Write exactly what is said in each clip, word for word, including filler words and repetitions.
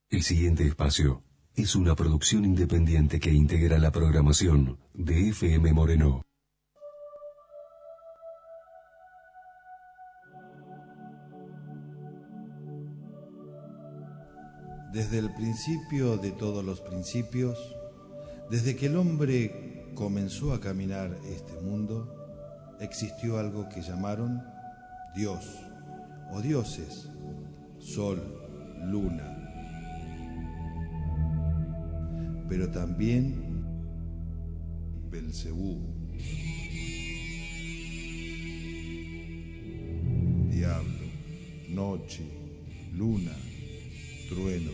El siguiente espacio es una producción independiente que integra la programación de F M Moreno. Desde el principio de todos los principios, desde que el hombre comenzó a caminar este mundo, existió algo que llamaron Dios o dioses, sol, luna, pero también Belcebú, diablo, noche, luna, truenos.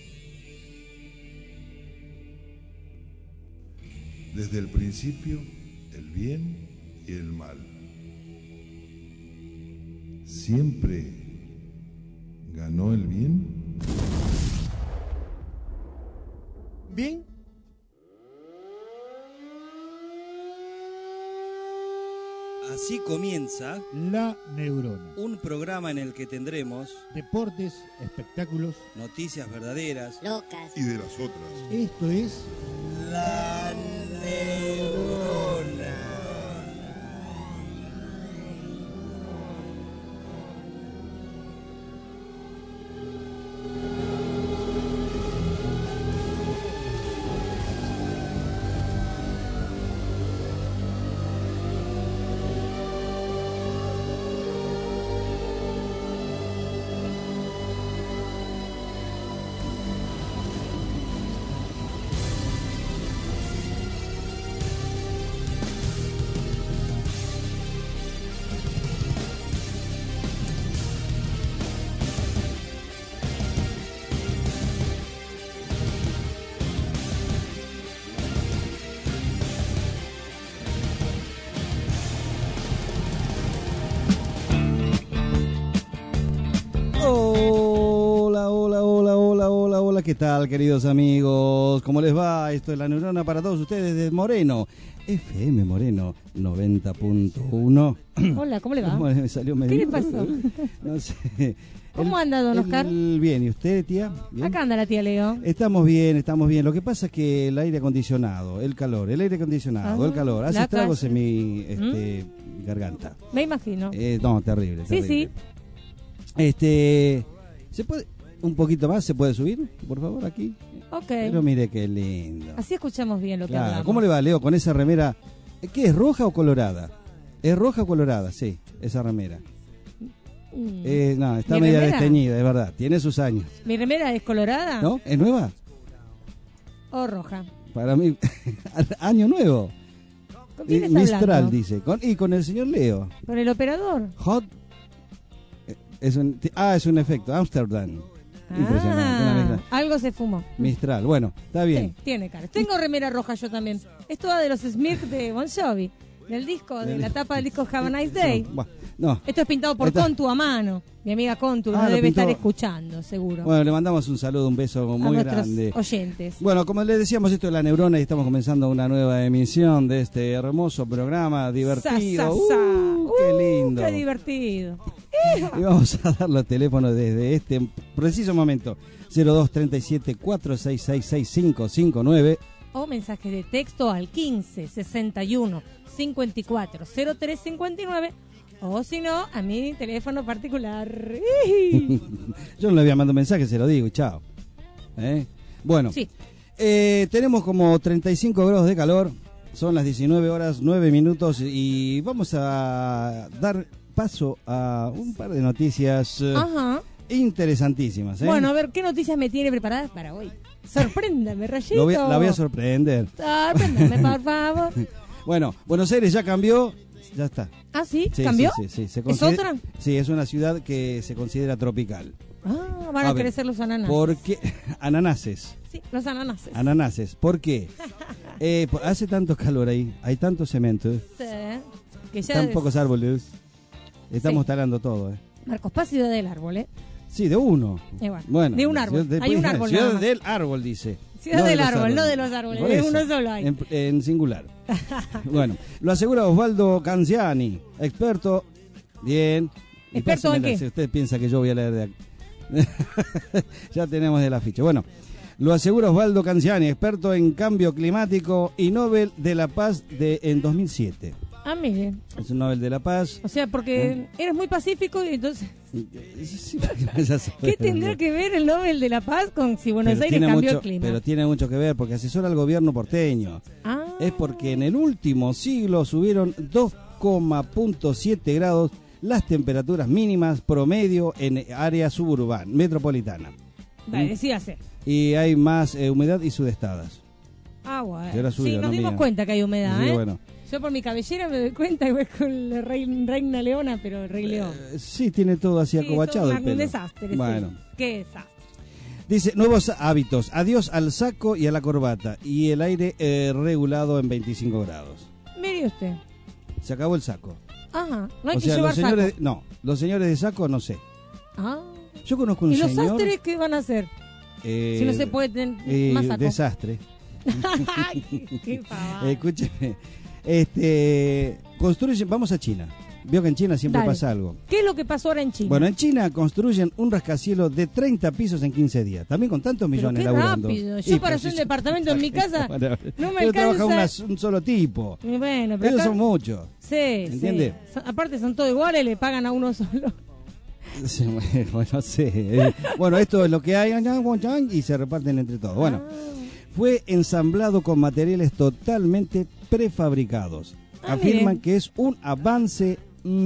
Desde el principio, el bien y el mal. ¿Siempre ganó el bien? Bien. Así comienza La Neurona, un programa en el que tendremos deportes, espectáculos, noticias verdaderas, locas y de las otras. Esto es La Neurona. ¿Qué tal, queridos amigos? ¿Cómo les va? Esto es La Neurona para todos ustedes de Moreno, F M Moreno noventa punto uno. Hola, ¿cómo le va? ¿Cómo me salió medio? ¿Qué le pasó? No sé. ¿Cómo el, anda, don Oscar? El, bien, ¿y usted, tía? ¿Bien? Acá anda la tía Leo. Estamos bien, estamos bien. Lo que pasa es que el aire acondicionado, el calor, el aire acondicionado, ah, el calor, hace la estragos calle. en mi este, ¿Mm? garganta. Me imagino. Eh, no, terrible, Sí, terrible. sí. Este, ¿se puede un poquito más? ¿Se puede subir, por favor, aquí? Ok. Pero mire qué lindo. Así escuchamos bien lo que Claro. hablamos. ¿Cómo le va, Leo, con esa remera? ¿Qué es, roja o colorada? ¿Es roja o colorada? Sí, esa remera. Mm. Eh, no, está ¿Mi media remera? desteñida, es verdad. Tiene sus años. ¿Mi remera es colorada? ¿No? ¿Es nueva? ¿O roja? Para mí, año nuevo. ¿Con quién Eh, está Mistral, hablando? dice. Con, y con el señor Leo. ¿Con el operador? Hot. eh, Es un, ah, es un efecto. Amsterdam. Impresionante. Una Ah, mezcla. algo se fumó. Mistral. Bueno, está bien. Sí, tiene cara. Tengo remera roja yo también. Esto va de los Smirk de Bon Jovi. Del disco, de Del- la tapa del disco Have a Nice Day. Buah, no. Esto es pintado por Esta- Contu a mano. Mi amiga Contu Ah, nos lo debe pintó. estar escuchando, seguro. Bueno, le mandamos un saludo, un beso a muy nuestros grande. oyentes. Bueno, como les decíamos, esto es La Neurona y estamos comenzando una nueva emisión de este hermoso programa divertido. Sa, sa, sa. Uh, ¡Qué Uh, lindo! ¡Qué divertido! Y vamos a dar los teléfonos desde este preciso momento. cero dos treinta y siete, cuatrocientos sesenta y seis, sesenta y cinco cincuenta y nueve. O mensaje de texto al quince, sesenta y uno, cincuenta y cuatro, cero tres cincuenta y nueve. O si no, a mi teléfono particular. Yo no le había mandado mensaje, se lo digo y chao. ¿Eh? Bueno, Sí. eh, tenemos como treinta y cinco grados de calor. Son las diecinueve horas, nueve minutos. Y vamos a dar paso a un par de noticias eh, Ajá. interesantísimas. ¿eh? Bueno, a ver, ¿qué noticias me tiene preparadas para hoy? Sorpréndame, Rayito. Lo voy a- la voy a sorprender. Sorpréndame, por favor. Bueno, Buenos Aires ya cambió, ya está. ¿Ah, sí? Sí, ¿Cambió? sí, sí, sí, se ¿Es consider- otra? Sí, es una ciudad que se considera tropical. Ah, van a, A ver, crecer los ananáses. ¿Por qué? Ananases, Sí, los ananáses. ananases. ¿Por qué? Eh, por- hace tanto calor ahí, hay tanto cemento, eh, Sí, que ya tan es- pocos árboles. Estamos Sí. talando todo, ¿eh? Marcos Paz, Ciudad del Árbol, ¿eh? Sí, de uno. Eh, bueno, Bueno, de un la árbol. ciudad de- Hay un árbol Ciudad nada más. del árbol, dice. Ciudad No de del los árbol, árboles. no de los árboles, Por de eso, uno solo hay. En, en singular. Bueno, lo asegura Osvaldo Canziani, experto. Bien. Y ¿Experto en pásemela, qué? Si usted piensa que yo voy a leer de, Ya tenemos el afiche. Bueno, lo asegura Osvaldo Canciani, experto en cambio climático y Nobel de la Paz de en dos mil siete. Ah, mire. Es un Nobel de la Paz. O sea, porque ¿Eh? eres muy pacífico y entonces... Sí, ya sabes. ¿Qué tendrá que ver el Nobel de la Paz con si Buenos pero Aires cambió mucho, el clima? Pero tiene mucho que ver porque asesora al gobierno porteño. Ah. Es porque en el último siglo subieron dos coma siete grados las temperaturas mínimas promedio en área suburbana, metropolitana. Dale, ¿Mm? decíase. Y hay más eh, humedad y sudestadas. Ah, bueno. Suyo, sí, nos no dimos mía. cuenta que hay humedad, Sí, ¿eh? bueno. Yo por mi cabellera me doy cuenta que es con la rey, reina leona, pero el rey león. Eh, sí, tiene todo así sí, acobachado todo el pelo. un desastre. Bueno. Sí. Qué desastre. Dice, nuevos hábitos, adiós al saco y a la corbata y el aire eh, regulado en veinticinco grados. Mire usted. Se acabó el saco. Ajá, no hay o que sea, llevar los señores, saco. no, los señores de saco no sé. Ah. Yo conozco un ¿Y los señor... sastres qué van a hacer? Eh, si no se puede tener eh, más saco. Desastre. Ay, qué pavada. Escúcheme, este, construyen, vamos a China. Vio que en China siempre Dale. pasa algo. ¿Qué es lo que pasó ahora en China? Bueno, en China construyen un rascacielos de treinta pisos en quince días. También con tantos Pero millones qué laburando. rápido. Y, Yo para pero hacer si- un departamento en mi casa Bueno, no me pero trabaja alcanza. una- un solo tipo. Y bueno, pero Ellos acá- son muchos. Sí, ¿Entiende? sí. Son- aparte son todos iguales, le pagan a uno solo. Sí, bueno, no sé. Eh, Bueno, esto es lo que hay y se reparten entre todos. Bueno, Ah. fue ensamblado con materiales totalmente prefabricados. Ah, Afirman mire. que es un avance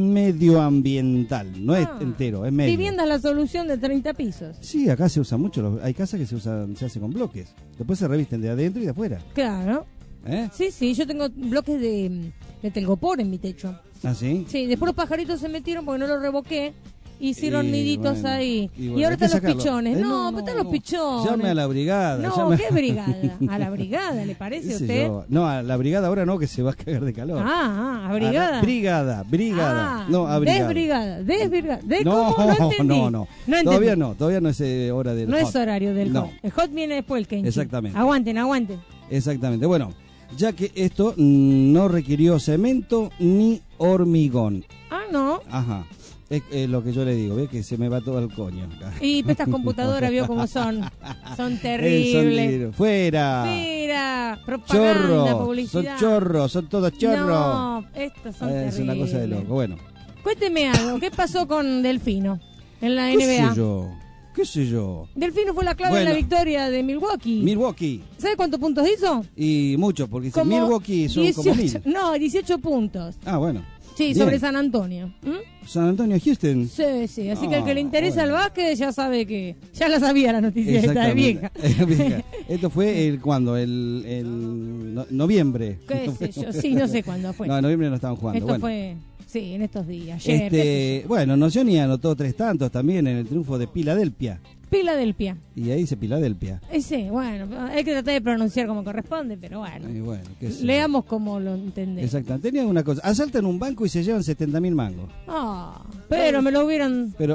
medioambiental, no es Ah. entero, es medio. Vivienda es la solución de treinta pisos. Sí, acá se usa mucho, los- hay casas que se usan, se hace con bloques. Después se revisten de adentro y de afuera. Claro. ¿Eh? Sí, sí, yo tengo bloques de, de telgopor en mi techo. ¿Ah, sí? Sí, después los pajaritos se metieron porque no los revoqué. Hicieron Y niditos bueno, ahí. y Y, bueno, ahora hay que están los sacarlo. pichones. Eh, no, no, pero están no, los pichones. Llame a la brigada. No, llame a- ¿qué brigada? A la brigada, ¿le parece ¿Qué a sé usted? yo? No, a la brigada ahora no, que se va a cagar de calor. Ah, ah, a A brigada. la brigada, brigada. Ah, no, a brigada. Desbrigada, desbrigada. ¿De No, cómo? No entendí. no, no. entendí. Todavía no, todavía no es eh, hora del No hot. es horario del No. hot. El hot viene después del kenchi. Exactamente. Aguanten, aguanten. Exactamente. Bueno, ya que esto mm, no requirió cemento ni hormigón. Ah, no. Ajá. Es, es lo que yo le digo, ¿ves? Que se me va todo al coño. Y estas computadoras, vio cómo son. Son Eh, son terribles. libros. Fuera. Mira, propaganda, Chorros. publicidad. Son chorros, son todos chorros. No, estos son Eh, terribles. es una cosa de loco. Bueno, Cuénteme algo, ¿qué pasó con Delfino en la ¿qué N B A? sé yo? ¿Qué sé yo? Delfino fue la clave Bueno. en la victoria de Milwaukee. Milwaukee. ¿Sabe cuántos puntos hizo? Y muchos, porque si Como Milwaukee son como mil. dieciocho, no, dieciocho puntos. Ah, bueno. Sí, Bien. sobre San Antonio. ¿Mm? San Antonio, Houston. Sí, sí, así que al que le Ah, interesa bueno. el básquet ya sabe que... Ya la sabía la noticia esta de vieja. Vieja. Esto fue el cuando el, el no- noviembre. ¿Qué sé yo? Sí, no sé cuándo fue. No, en noviembre no estaban jugando. Esto bueno. fue... Sí, en estos días. Ayer, qué sé Este, bueno, Nocioni anotó tres tantos también en el triunfo de Filadelfia. yo. Filadelfia. Y ahí dice Filadelfia. Eh, sí, bueno, hay que tratar de pronunciar como corresponde, pero bueno. Y bueno, qué sé yo. Leamos como lo entendemos. Exactamente. Tenía una cosa. Asaltan un banco y se llevan setenta mil mangos. Ah, pero me lo hubieran... Pero.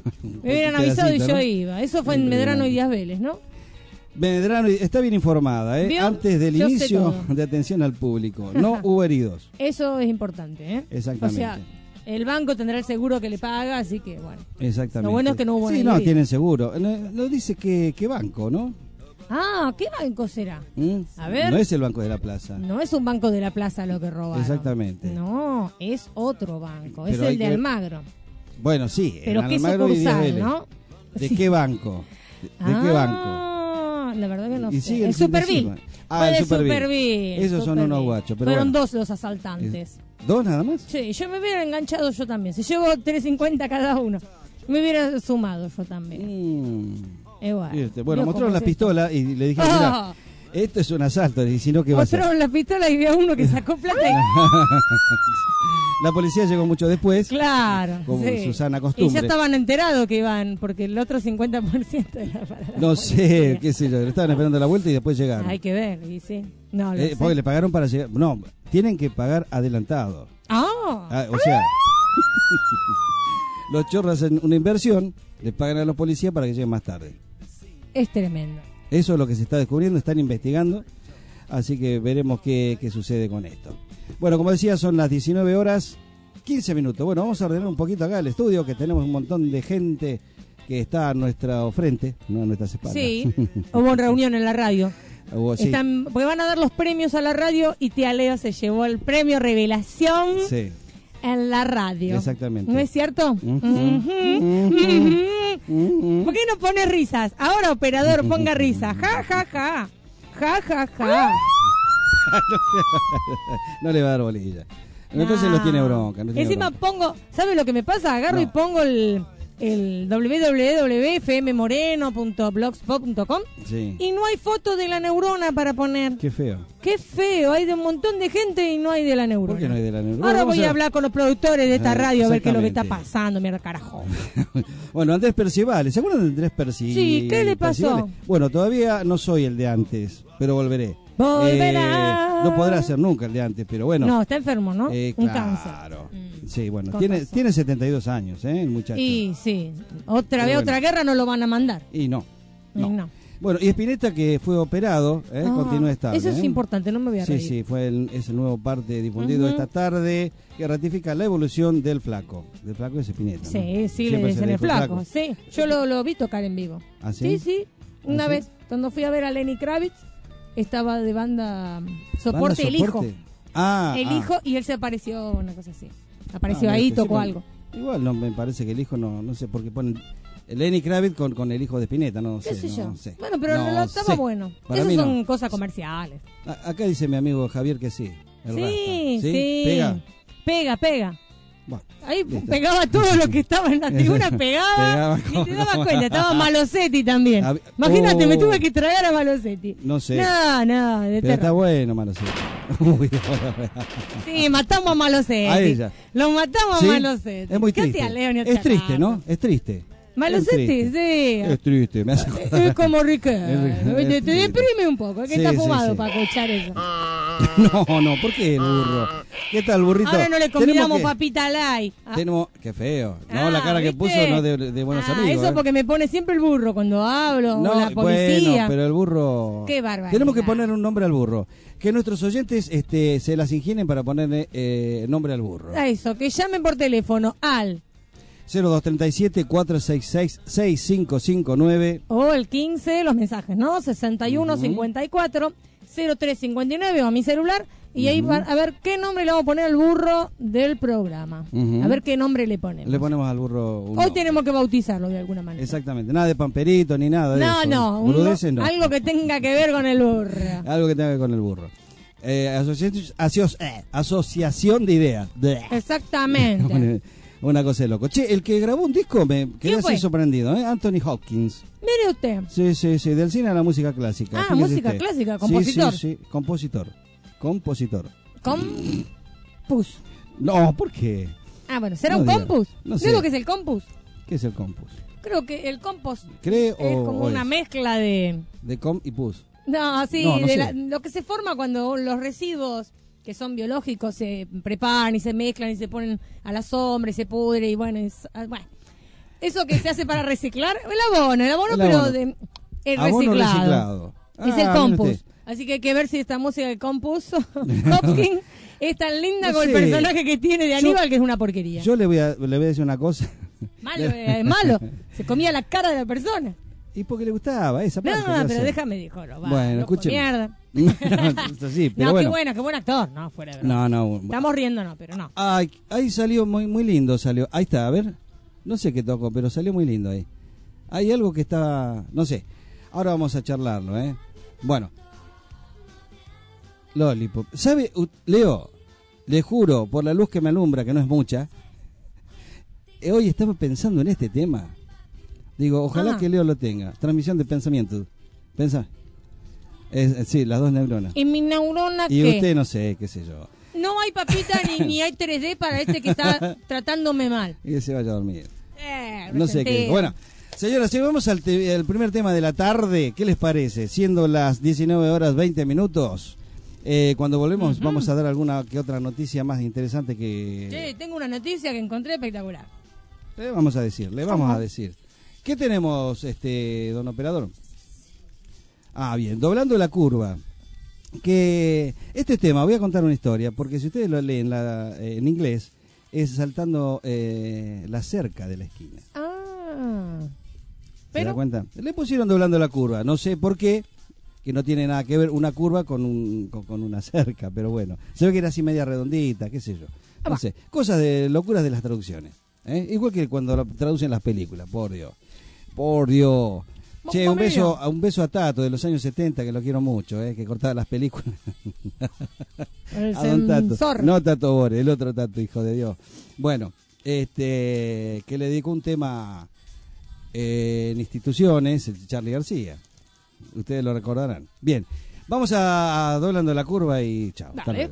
Me hubieran un avisado y pedacito, yo ¿no? iba. Eso fue en Siempre Medrano y iban. Díaz Vélez, ¿no? Medrano está bien informada, ¿eh? ¿Vio? Antes del Yo sé inicio todo. de atención al público. No hubo heridos. Eso es importante, ¿eh? Exactamente. O sea, el banco tendrá el seguro que le paga, así que bueno. Exactamente. Lo bueno es que no hubo Sí, heridos. no, tienen seguro. No, no dice que, que banco, ¿no? Ah, ¿qué banco será? ¿Mm? A ver. No es el Banco de la Plaza. No es un banco de la plaza lo que robaron. Exactamente. No, es otro banco. Es Pero hay el de que- Almagro. Bueno, sí. Pero en qué Almagro y Díaz sucursal, Vélez. ¿no? ¿De Sí. qué banco? ¿De, de qué banco? Ah, la verdad que no Y sé. siguen El sin Superville. decirlo. Ah, Fue el de Superville. Superville. Esos son Superville. unos guachos, pero Fueron bueno. dos los asaltantes. ¿Dos nada más? Sí, yo me hubiera enganchado yo también. Se llevó tres cincuenta cada uno. Me hubiera sumado yo también. Mm. Eh, bueno, Este, bueno, ¿vio mostraron cómo la es pistola y le dije, Ah. mira, esto es un asalto. Y si no, ¿qué va a hacer? Mostraron la pistola y vi a uno que sacó plata y... La policía llegó mucho después. Claro. Como sí. su sana Y costumbre. ya estaban enterados que iban, porque el otro cincuenta por ciento era para la No sé, policía. qué sé yo. Le estaban esperando la vuelta y después llegaron. Hay que ver, y sí. No, lo Eh, sé. porque le pagaron para llegar. No, tienen que pagar adelantado. Ah, Ah, o sea, los chorros hacen una inversión, le pagan a los policías para que lleguen más tarde. es tremendo. Eso es lo que se está descubriendo, están investigando, así que veremos qué, qué sucede con esto. Bueno, como decía, son las diecinueve horas, quince minutos. Bueno, vamos a ordenar un poquito acá el estudio, que tenemos un montón de gente que está a nuestra frente, no a nuestras espaldas. Sí, hubo una reunión en la radio. Hubo, sí. Están, porque van a dar los premios a la radio y tía Leo se llevó el premio Revelación Sí. en la radio. Exactamente. ¿No es cierto? Ujú. Ujú, ujú. ¿Por qué no pones risas? Ahora, operador, ponga risa. Ja, ja, ja. Ja, ja, ja. No le va a dar bolilla. Entonces No. los tiene bronca. No tiene Encima bronca. pongo, ¿sabes lo que me pasa? Agarro No. y pongo el, el doble u doble u doble u punto f m moreno punto blogspot punto com Sí. y no hay foto de la neurona para poner. Qué feo. Qué feo, hay de un montón de gente y no hay de la neurona. ¿Por qué no hay de la neurona? Ahora Vamos voy a a- hablar con los productores de esta Ah, radio a ver qué es lo que está exactamente. pasando, mierda carajo. Bueno, Andrés Percivales, ¿se acuerdan de Andrés Perci- Sí, ¿qué le pasó? Percivales? Bueno, todavía no soy el de antes, pero volveré. Volverá. Eh, no podrá ser nunca el de antes, pero bueno. No, está enfermo, ¿no? Eh, Un claro. cáncer. Mm. Sí, bueno, Con tiene, razón. tiene setenta y dos años, ¿eh? El muchacho. Y sí, otra Pero vez bueno. otra guerra no lo van a mandar. Y no. Y no. no. Bueno, y Spinetta, que fue operado, ¿eh? Ah, continúa estable. Eso es ¿eh? importante, no me voy a Sí, reír. sí, fue el, es el nuevo parte difundido Ujú. esta tarde que ratifica la evolución del flaco. Del flaco de Spinetta. ¿no? Sí, sí, Siempre le se dicen el dijo flaco. Sí, yo lo, lo vi tocar en vivo. ¿Ah, sí? Sí, sí. Una ¿Ah, sí? vez, cuando fui a ver a Lenny Kravitz, estaba de banda mm, soporte, ¿Banda el hijo. soporte? Ah, El ah. hijo y él se apareció, una cosa así. Apareció Ah, ahí, este, sí, tocó bueno, algo. Igual no me parece que el hijo no, no sé por qué ponen Lenny Kravitz con, con el hijo de Spinetta, no, ¿Qué sé, sé yo? no sé. Bueno, pero No lo estaba sé. bueno. Para Esas mí no. son cosas comerciales. A- acá dice mi amigo Javier que sí. el Sí, Rasta. sí. ¿Pega? Pega, pega. Bueno, Ahí listo. pegaba todo lo que estaba en la tribuna, pegaba, Pegaba ni te como dabas no. cuenta, estaba Malosetti también. Hab- Imagínate, Oh. me tuve que tragar a Malosetti. No sé. No, no, de Pero está terror. bueno, malo sí. Uy, Sí, matamos a Malosetti. A ella. Lo matamos ¿Sí? a Malosetti. Es muy ¿Qué triste. te aleo, ni Es te triste, rato? ¿no? Es triste. Malosetti, Es triste. sí. Es triste, me hace acordar. Es como Es Ricardo. Ricardo, Te, es te triste. deprime un poco, es que Sí, está sí, fumado sí. para escuchar eso. No, no, ¿por qué el burro? ¿Qué tal, burrito? Ahora no le Tenemos convidamos que- papita light. Ah, Tenemos, qué feo. No, ah, la cara que ¿viste? puso no de, de buenos Ah, amigos. Eso ¿eh? porque me pone siempre el burro cuando hablo, No, o la policía. bueno, pero el burro. Qué barbaridad. Tenemos que poner un nombre al burro. Que nuestros oyentes este, se las ingenen para ponerle eh, nombre al burro. A eso, que llamen por teléfono al cero dos tres siete, cuatro seis seis, seis cinco cinco nueve. o el quince, los mensajes, ¿no? sesenta y uno, Ujú. cincuenta y cuatro, cero tres cincuenta y nueve o a mi celular. Y ahí van a ver qué nombre le vamos a poner al burro del programa. Ujú. A ver qué nombre le ponemos. Le ponemos al burro un Hoy nombre. tenemos que bautizarlo de alguna manera. Exactamente, nada de pamperito ni nada de No, eso. no, un- Boludeces no. algo que tenga que ver con el burro. Algo que tenga que ver con el burro. Eh, asociación, asoci- eh, asociación de ideas. Bleh. Exactamente. Una- Una cosa de loco. Che, el que grabó un disco me quedé ¿Quién fue? así sorprendido, ¿eh? Anthony Hopkins. Mire usted. Sí, sí, sí, del cine a la música clásica. Ah, Fíjese música usted. clásica, Sí, compositor. Sí, sí, compositor. Compositor. Compus. No, ¿por qué? Ah, bueno, ¿será No un diga. compus? No ¿Sabes sé. lo que es el compus? ¿Qué es el compus? Creo que el compus ¿Cree es o, como o una es? mezcla de... De com y pus. No, sí, No, no de sé. la- lo que se forma cuando los residuos que son biológicos se preparan y se mezclan y se ponen a la sombra y se pudre y bueno, es- ah, bueno. Eso que se hace para reciclar, el abono, el abono, El pero abono. de el Abono reciclado. reciclado. Es Ah, el mire compus. usted. Así que hay que ver si esta música del compus Hopkins es tan linda No con sé. el personaje que tiene de Yo- Aníbal, que es una porquería. Yo le voy a, le voy a decir una cosa. Malo, es malo. Se comía la cara de la persona. Y porque le gustaba esa No, parte. ¿qué pero hace? déjame, dijo. No, va, Bueno, loco, escúcheme. mierda. Eso sí, pero no, bueno. qué bueno, qué buen actor. No, fuera de broma. No, no. Estamos riendo, no, pero no. Ay, ahí salió muy muy lindo, salió. Ahí está, a ver. No sé qué tocó, pero salió muy lindo ahí. Hay algo que está, no sé. Ahora vamos a charlarlo, ¿eh? Bueno. Lollipop. ¿Sabe, U- Leo? Le juro, por la luz que me alumbra, que no es mucha. eh, Hoy estaba pensando en este tema. Digo, ojalá Ah. que Leo lo tenga. Transmisión de pensamiento. Pensa. Es, es- sí, las dos neuronas. ¿Y mi neurona Y qué? usted no sé, qué sé yo. No hay papita ni, ni hay tres D para este que está tratándome mal. Y que se vaya a dormir. Eh, No sé qué. resentido. Bueno, señoras, si vamos al, te- al primer tema de la tarde, ¿qué les parece? Siendo las diecinueve horas veinte minutos, eh, cuando volvemos Ujú. vamos a dar alguna que otra noticia más interesante que Che, tengo una noticia que encontré espectacular. le vamos a decir, le vamos ¿Cómo? a decir. ¿Qué tenemos, este, don operador? Ah, bien, doblando la curva. Que este tema, voy a contar una historia, porque si ustedes lo leen la- eh, en inglés, es saltando eh, la cerca de la esquina. Ah, ¿Se da Pero cuenta? Le pusieron doblando la curva. No sé por qué, que no tiene nada que ver una curva con, un, con, con una cerca, pero bueno. Se ve que era así media redondita, qué sé yo. No sé, cosas de locuras de las traducciones. ¿eh? Igual que cuando lo traducen las películas, por Dios. Por Dios. Che, un beso, un beso a Tato de los años setenta, que lo quiero mucho, ¿eh? que cortaba las películas. el A don Tato. sensor. No Tato Bore, el otro Tato, hijo de Dios. Bueno, este que le dedicó un tema eh, en instituciones, el Charly García. Ustedes lo recordarán. Bien, vamos a, a doblando la curva y chao. Hasta Dale. luego.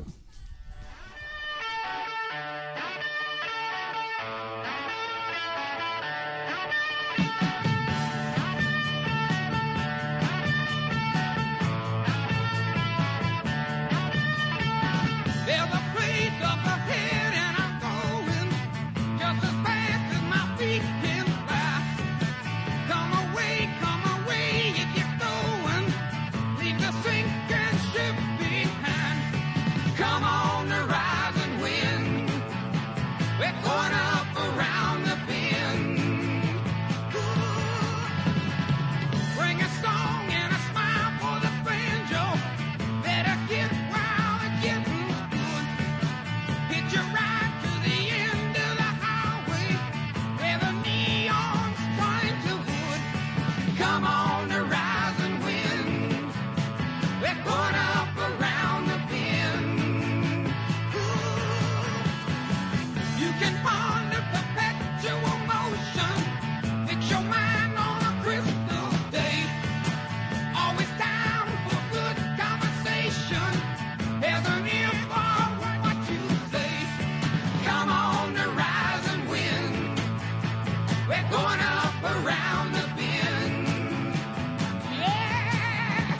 There's a place up ahead and I'm going just as fast as my feet can fly. Come away, come away if you're going. Leave the sinking ship behind. Come on the rising wind. We're going up around the bend. Ooh. Bring a song and a smile for the banjo. Better get wild and getting good. Hit your ride to the end of the highway where the neon's trying to wood. Come on the rising wind. We're going up around the bend. Ooh. You can ponder perpetual motion. Fix your mind on a crystal day. Always down for good conversation. There's an ear for what you say. Come on the rising wind. We're going up around the bend. Yeah.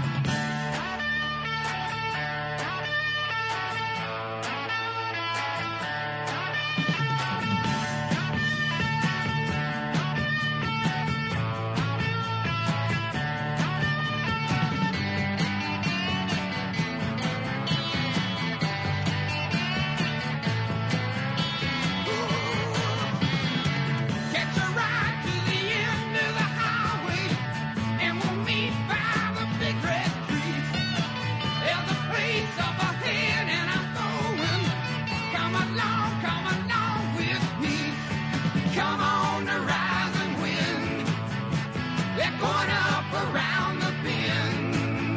Catch a ride to the end of the highway, and we'll meet by the big red tree. There's a place up ahead, and I'm going. Come along, come along with me. Come on the rising wind. They're going up around the bend.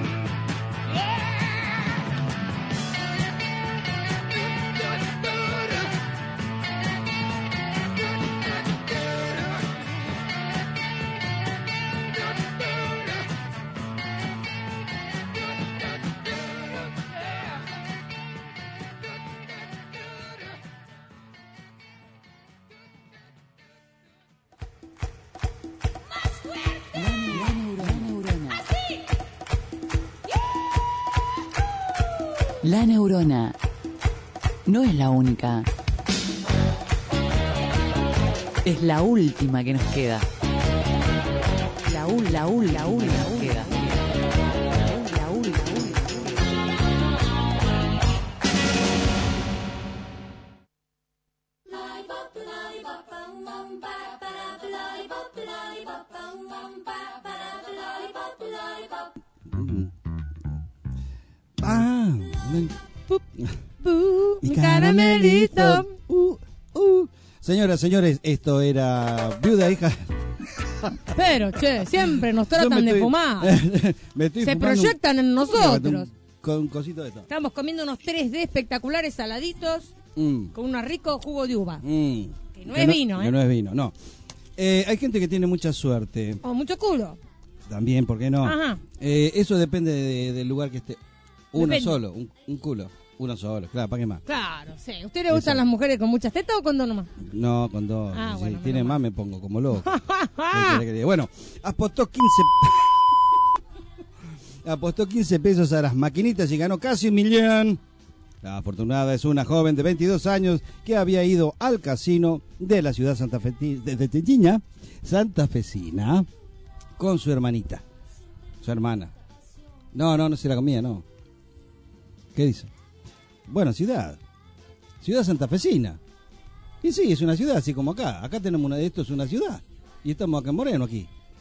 La neurona no es la única. Es la última que nos queda. La ul, la ul, la ul, la ul, queda. La ul, la ul. Ah, pup. Uh, Y mi caramelito. Uh, uh. Señoras, señores, esto era Viuda hija. Pero, che, siempre nos Yo tratan me de estoy- fumar. me estoy Se fumando un- proyectan en nosotros. Con un cosito de esto. Estamos comiendo unos tres D espectaculares saladitos Mm, con un rico jugo de uva. mm. Que no es vino, que ¿eh? no es vino, no. Eh, hay gente que tiene mucha suerte. O mucho culo. También, ¿por qué no? Ajá. Eh, eso depende de- del lugar que esté. Uno Depende. solo, un, un culo. Uno solo, claro, ¿para qué más? Claro, sí. ¿A usted le gustan Eso. las mujeres con muchas tetas o con dos nomás? No, con dos. Ah, si bueno, tiene menos más mal. me pongo como loco. ¿Qué querés que diga? Bueno, apostó quince apostó quince pesos a las maquinitas y ganó casi un millón. La afortunada es una joven de veintidós años que había ido al casino de la ciudad Santa Fe de, de Techiña, santafesina, con su hermanita, su hermana. No, no, no se la comía, no. ¿Qué dice? Bueno, ciudad. Ciudad santafesina. Y sí, es una ciudad, así como acá. Acá tenemos una de esto, es una ciudad. Y estamos acá en Moreno, aquí.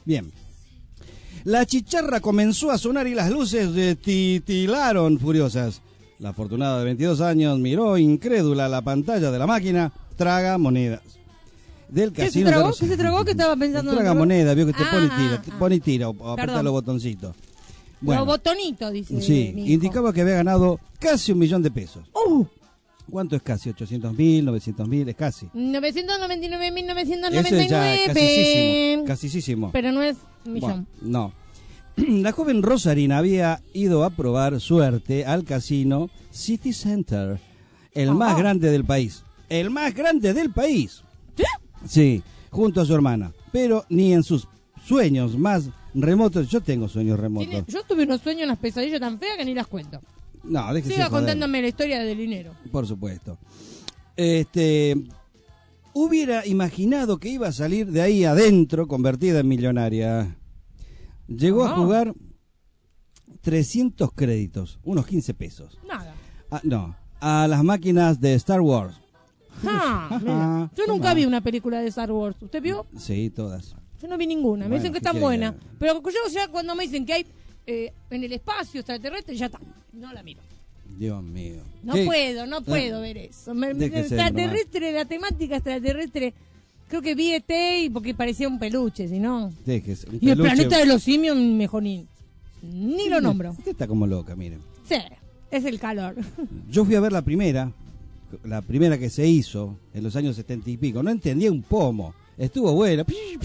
Bien. La chicharra comenzó a sonar y las luces eh, titilaron furiosas. La afortunada de veintidós años miró incrédula la pantalla de la máquina traga monedas del ¿Qué se casino. tragó? de Ros- ¿Qué se tragó? ¿Qué estaba pensando? Traga moneda, vio que te Ah, pone y ah, tira, te ah. pone y tira o, o aprieta Perdón. los botoncitos. Los Bueno, botonitos, dice sí, mi hijo. indicaba que había ganado casi un millón de pesos. ¡Uh! ¿Cuánto es casi? ¿ochocientos mil? ¿novecientos mil? Es casi. novecientos noventa y nueve mil novecientos Eso noventa y es ya casísimo, nueve. casísimo. Pero no es un millón. Bueno, no. La joven Rosarina había ido a probar suerte al casino City Center, el Ah. más grande del país. El más grande del país. ¿Sí? Sí, junto a su hermana. Pero ni en sus sueños más remotos, yo tengo sueños remotos. Tiene- Yo tuve unos sueños, unas pesadillas tan feas que ni las cuento. No, déjese Siga joder. contándome la historia del dinero. Por supuesto. Este, hubiera imaginado que iba a salir de ahí adentro convertida en millonaria. Llegó a Ah. jugar trescientos créditos, unos quince pesos. Nada. Ah, no, a las máquinas de Star Wars. Ah, Ajá, mira. Yo nunca toma. vi una película de Star Wars. ¿Usted vio? Sí, todas. Yo no vi ninguna. Me Bueno, dicen que ¿qué están quiere? buenas. Pero yo ya cuando me dicen que hay eh, en el espacio extraterrestre, ya está. No la miro. Dios mío. No ¿Qué? puedo, no puedo ver eso. Me- me- Déjese extraterrestre, la temática extraterrestre. Creo que vi E T y porque parecía un peluche, si no. Déjese, un Y el peluche. planeta de los simios, mejor ni, ni lo nombro. Usted está como loca, miren. Sí, es el calor. Yo fui a ver la primera, la primera que se hizo en los años setenta y pico. No entendía un pomo. Estuvo buena.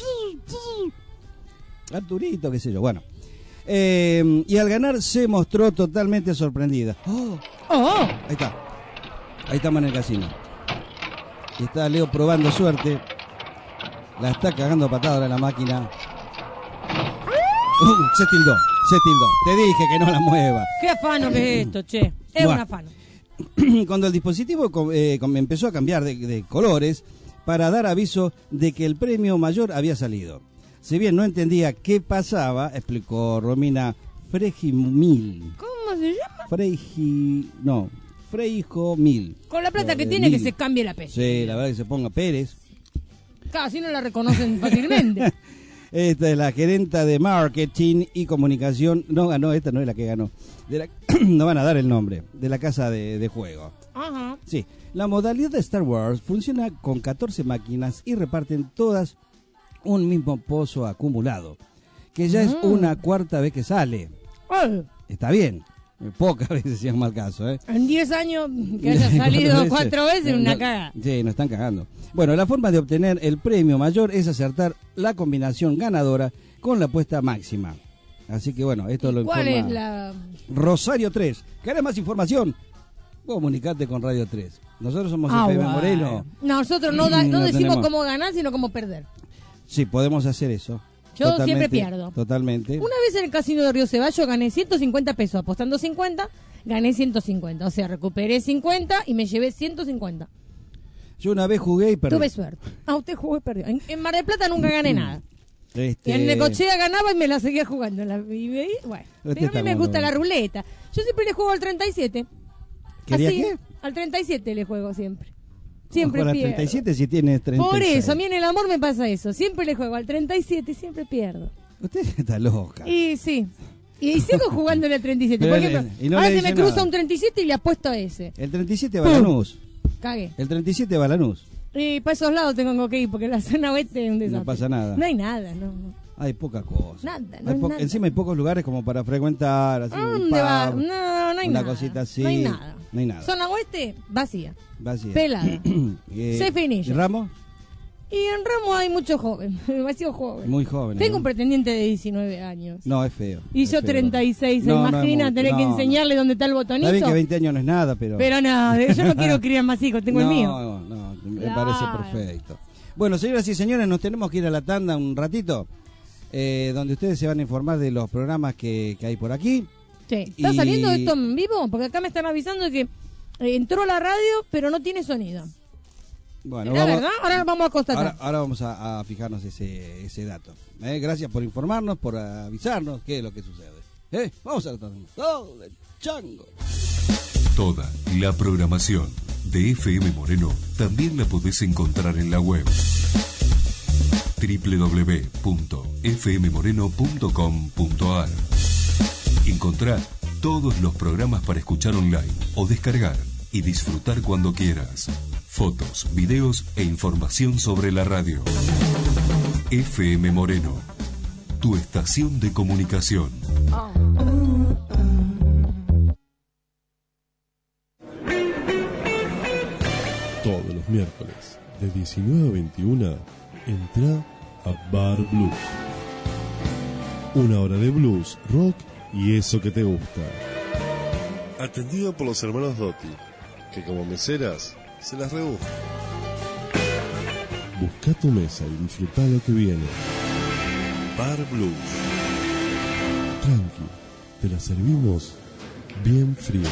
Arturito, qué sé yo. Bueno. Eh, y al ganar se mostró totalmente sorprendida. ¡Oh! ¡Oh! Ahí está. Ahí estamos en el casino. Y está Leo probando suerte. La está cagando a patada ahora la máquina. Uh, se tildó, se tildó. Te dije que no la mueva. ¡Qué afano que es esto, che! Es Buah. un afano. Cuando el dispositivo com- eh, com- empezó a cambiar de, de colores para dar aviso de que el premio mayor había salido. Si bien no entendía qué pasaba, explicó Romina Frejimil. ¿Cómo se llama? Freji... no, Freijomil. Con la plata Lo que de tiene que mil. se cambie la peso. Sí, la verdad que se ponga Pérez. Casi no la reconocen fácilmente. Esta es la gerenta de marketing y comunicación. No ganó, esta no es la que ganó. De la- no van a dar el nombre. De la casa de, de juego. Ajá. Sí, la modalidad de Star Wars funciona con catorce máquinas y reparten todas un mismo pozo acumulado, que ya es Mm. una cuarta vez que sale. Ay, Está bien, pocas veces si es mal caso, ¿eh? en diez años que haya salido Cuatro cuatro veces, No, una no, caga. Sí, nos están cagando. Bueno, la forma de obtener el premio mayor es acertar la combinación ganadora con la apuesta máxima. Así que bueno, esto lo ¿Cuál informa es la...? Rosario tres. ¿Querés más información? Comunicate con Radio tres. Nosotros somos Ah, F M bueno. Moreno. Nosotros no, da- no No decimos tenemos. cómo ganar, sino cómo perder. Sí, podemos hacer eso. Yo Totalmente, siempre pierdo. Totalmente. Una vez en el casino de Río Ceballos gané ciento cincuenta pesos. Apostando cincuenta, gané ciento cincuenta. O sea, recuperé cincuenta y me llevé ciento cincuenta. Yo una vez jugué y perdí. Tuve suerte. Ah, usted jugó y perdió. En, en Mar del Plata nunca gané nada. Este, Y en Necochea ganaba y me la seguía jugando. La, y me- bueno, Usted pero a está mí me como gusta loco. la ruleta. Yo siempre le juego al treinta y siete. ¿Quería Así, qué? Al treinta y siete le juego siempre. Siempre Jugar al pierdo. treinta y siete si tienes treinta y seis. Por eso, a mí en el amor me pasa eso. Siempre le juego al treinta y siete y siempre pierdo. Usted está loca. Y sí. Y sigo jugando en el treinta y siete. Pero Por le- ejemplo, y no ahora le se me dice cruza nada. un treinta y siete y le apuesto a ese. El treinta y siete va a Lanús. Cagué. El treinta y siete va a Lanús. Y para esos lados tengo que ir porque la zona oeste es un desastre. No pasa nada. No hay nada, no. no. Hay poca cosa. Nada, no Hay hay po- nada. Encima hay pocos lugares como para frecuentar. Así, un ¿Dónde va? pub, No, no hay una nada. cosita así. No hay nada. No hay nada. Zona oeste, vacía. Vacía. Pelada. Eh, Se finilla. ¿Y Ramos? Y en Ramos hay mucho joven, demasiado joven. Muy joven. Tengo ¿no? un pretendiente de diecinueve años. No, es feo. Y es yo feo. treinta y seis, ¿se No, no es imagina muy- tener que no, enseñarle dónde está el no. botonito? Está bien que veinte años no es nada, pero... Pero nada, yo no quiero criar más hijos, tengo no, el mío. No, no, me Claro. parece perfecto. Bueno, señoras y señores, nos tenemos que ir a la tanda un ratito, eh, donde ustedes se van a informar de los programas que, que hay por aquí. Sí. ¿Está Y- saliendo esto en vivo? Porque acá me están avisando de que eh, entró la radio, pero no tiene sonido. Bueno, ¿La vamos, verdad? Ahora vamos a constatar. ahora, ahora vamos a, a fijarnos ese, ese dato. Eh, gracias por informarnos, por avisarnos qué es lo que sucede. Eh, vamos a la tanda. ¡Oh, de chango! Toda la programación de F M Moreno también la podés encontrar en la web doble u doble u doble u punto f m moreno punto com punto a r. Encontrá todos los programas para escuchar online o descargar y disfrutar cuando quieras. Fotos, videos e información sobre la radio. F M Moreno, tu estación de comunicación. Todos los miércoles, de diecinueve a veintiuna, entra a Bar Blues. Una hora de blues, rock y eso que te gusta. Atendido por los hermanos Dotti, que como meseras se las rebuscan. Busca tu mesa y disfruta lo que viene. Bar Blues. Tranqui, te la servimos bien fría.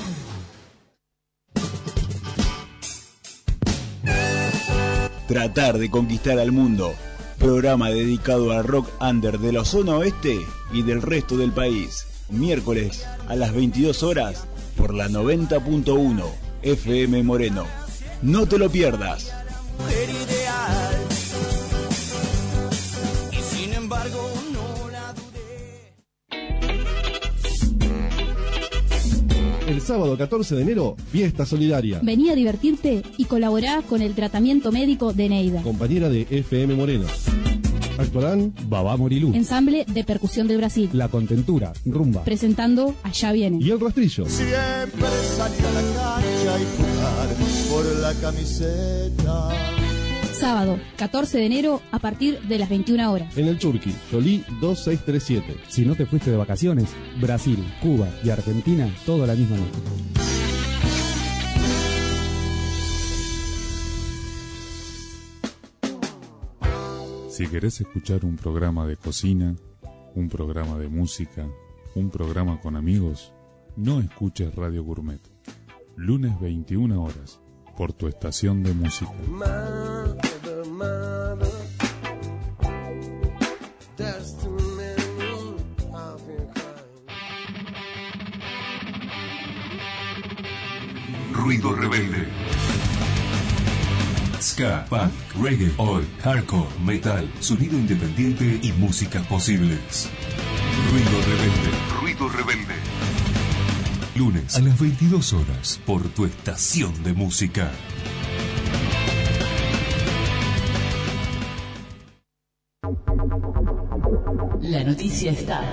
Tratar de conquistar al mundo. Programa dedicado al rock under de la zona oeste y del resto del país. Miércoles a las veintidós horas por la noventa punto uno F M Moreno. No te lo pierdas. Mujer ideal. Y sin embargo no la dudé. El sábado catorce de enero, fiesta solidaria. Vení a divertirte y colaborá con el tratamiento médico de Neida. Compañera de F M Moreno. Actuarán Babá Morilú, Ensamble de Percusión del Brasil, La Contentura, Rumba, presentando Allá Viene. y El Rastrillo. Siempre salir a la cancha y jugar por la camiseta. Sábado, catorce de enero, a partir de las veintiuna horas. En el Churqui, Jolí dos seis tres siete. Si no te fuiste de vacaciones, Brasil, Cuba y Argentina, todo la misma noche. Si querés escuchar un programa de cocina, un programa de música, un programa con amigos, no escuches Radio Gourmet. Lunes veintiuna horas, por tu estación de música. Mother, mother, there's too many of your kind. Ruido rebelde. Ska, punk, reggae, oi, hardcore, metal, sonido independiente y músicas posibles. Ruido rebelde. Ruido rebelde. Lunes a las veintidós horas por tu estación de música. La noticia está.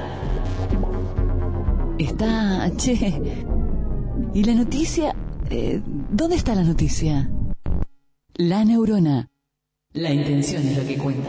Está, che. ¿Y la noticia? Eh, ¿Dónde está la noticia? La neurona. La intención es lo que cuenta.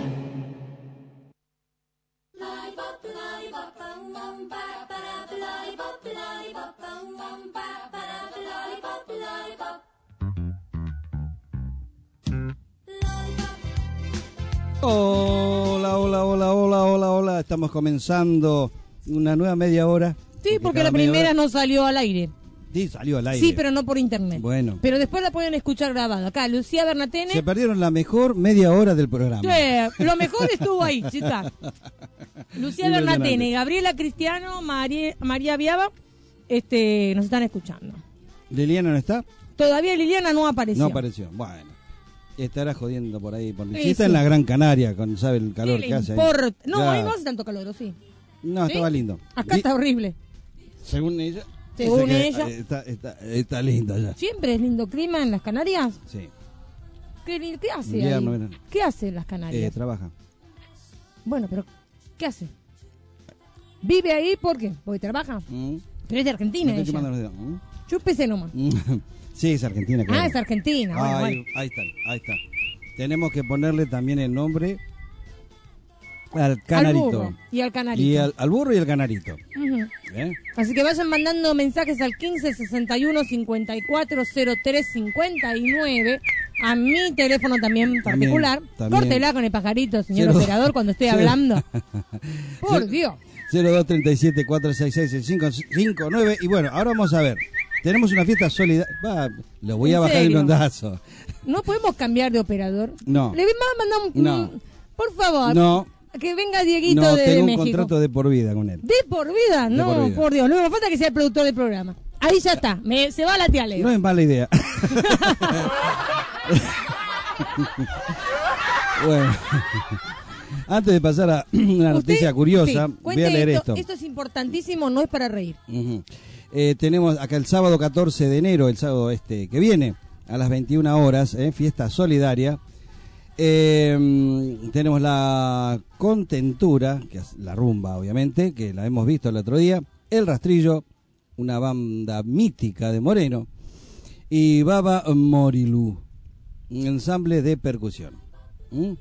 Hola, hola, hola, hola, hola, hola. Estamos comenzando una nueva media hora. Sí, porque la primera no salió al aire. Sí, salió al aire. Sí, pero no por internet. Bueno. Pero después la pueden escuchar grabada. Acá, Lucía Bernatene. Se perdieron la mejor media hora del programa. Sí, lo mejor estuvo ahí, chica. Lucía Bernatene, Gabriela Cristiano, María, María Viaba, este, nos están escuchando. ¿Liliana no está? Todavía Liliana no apareció. No apareció. Bueno. Estará jodiendo por ahí. Por... Sí, sí, está sí. en la Gran Canaria, con, ¿sabe el calor ¿Qué que le hace ahí? importa? No, Claro. ahí no hace tanto calor, ¿o sí? No, ¿Sí? estaba lindo. Acá Li- está horrible. Según ella. Según dice que, ella. eh, Está, está, está linda ya. ¿Siempre es lindo clima en las Canarias? Sí. ¿Qué, li- qué hace Invierno, ahí? verano. ¿Qué hace en las Canarias? Eh, trabaja. Bueno, pero ¿qué hace? ¿Vive ahí por qué? Porque trabaja. Mm. Pero es de Argentina No estoy ella. chupando los dedos. Mm. Yo empecé nomás. Sí, es Argentina. Claro. Ah, es Argentina. Bueno, ahí, bueno. ahí está, ahí está. Tenemos que ponerle también el nombre al canarito. Al burro y al canarito. Y al, al burro y al canarito. Ujú. ¿Eh? Así que vayan mandando mensajes al quince sesenta y uno cincuenta y cuatro cero tres cincuenta y nueve a mi teléfono también particular. también. Córtela con el pajarito, señor Cero- operador, cuando estoy cero- hablando. Por Cero- Dios. cero dos treinta y siete cuatrocientos sesenta y seis cinco cinco nueve. Y bueno, ahora vamos a ver. Tenemos una fiesta sólida. Va, lo voy a ¿En bajar serio? el ondazo. ¿No podemos cambiar de operador? No. Le voy a mandar un... No. Por favor. No. Que venga Dieguito No, de, de tengo un México. contrato de por vida con él. ¿De por vida? De No, por por, vida. Dios. No me falta que sea el productor del programa. Ahí ya está. Me, se va la tía Leo. No es mala idea. Bueno, antes de pasar a una noticia curiosa, sí, voy a leer esto, esto. Esto es importantísimo, no es para reír. Uh-huh. eh, tenemos acá el sábado catorce de enero, el sábado este que viene, a las veintiuna horas, eh, fiesta solidaria. Eh, tenemos la Contentura, que es la rumba obviamente, que la hemos visto el otro día, El Rastrillo, una banda mítica de Moreno, y Baba Morilú, un ensamble de percusión. ¿Mm?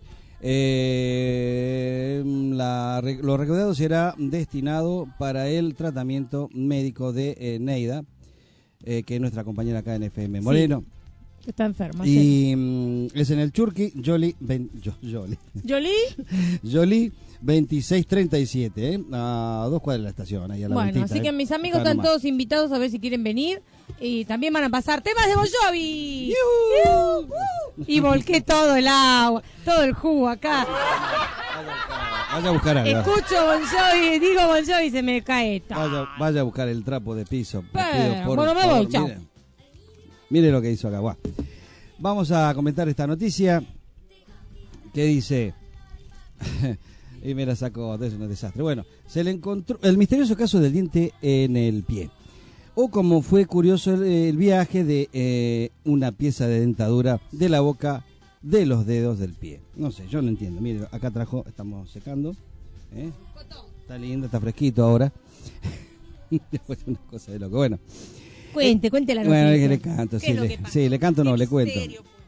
Eh, la, lo recaudado será destinado para el tratamiento médico de eh, Neida, eh, que es nuestra compañera acá en F M Moreno. Sí. Está enferma. Y sí. mm, es en el Churqui, Jolly, ben, jo, Jolly. ¿Jolí? Jolly veintiséis treinta y siete, ¿eh? A dos cuadras de la estación. Ahí a la Bueno, vueltita, así ¿eh? que mis amigos Está están nomás. todos invitados a ver si quieren venir. Y también van a pasar temas de Bon Jovi. ¡Yuhu! ¡Yuhu! Y volqué todo el agua, todo el jugo acá. Vaya a buscar algo. Escucho Bon Jovi, digo Bon Jovi y se me cae todo. Vaya, vaya a buscar el trapo de piso. le Bueno, pido, por bueno, me favor. voy, chao. Mire, mire lo que hizo acá. Buah. Vamos a comentar esta noticia que dice... y me la sacó, es un desastre. Bueno, se le encontró el misterioso caso del diente en el pie. O como fue curioso el, el viaje de eh, una pieza de dentadura de la boca de los dedos del pie. No sé, yo no entiendo. Mire, acá trajo, estamos secando. ¿eh? Está lindo, está fresquito ahora. Después una cosa de loco. Bueno. Cuente, cuente la noticia. Bueno, es que le canto, sí, le, sí, le canto, no, le cuento.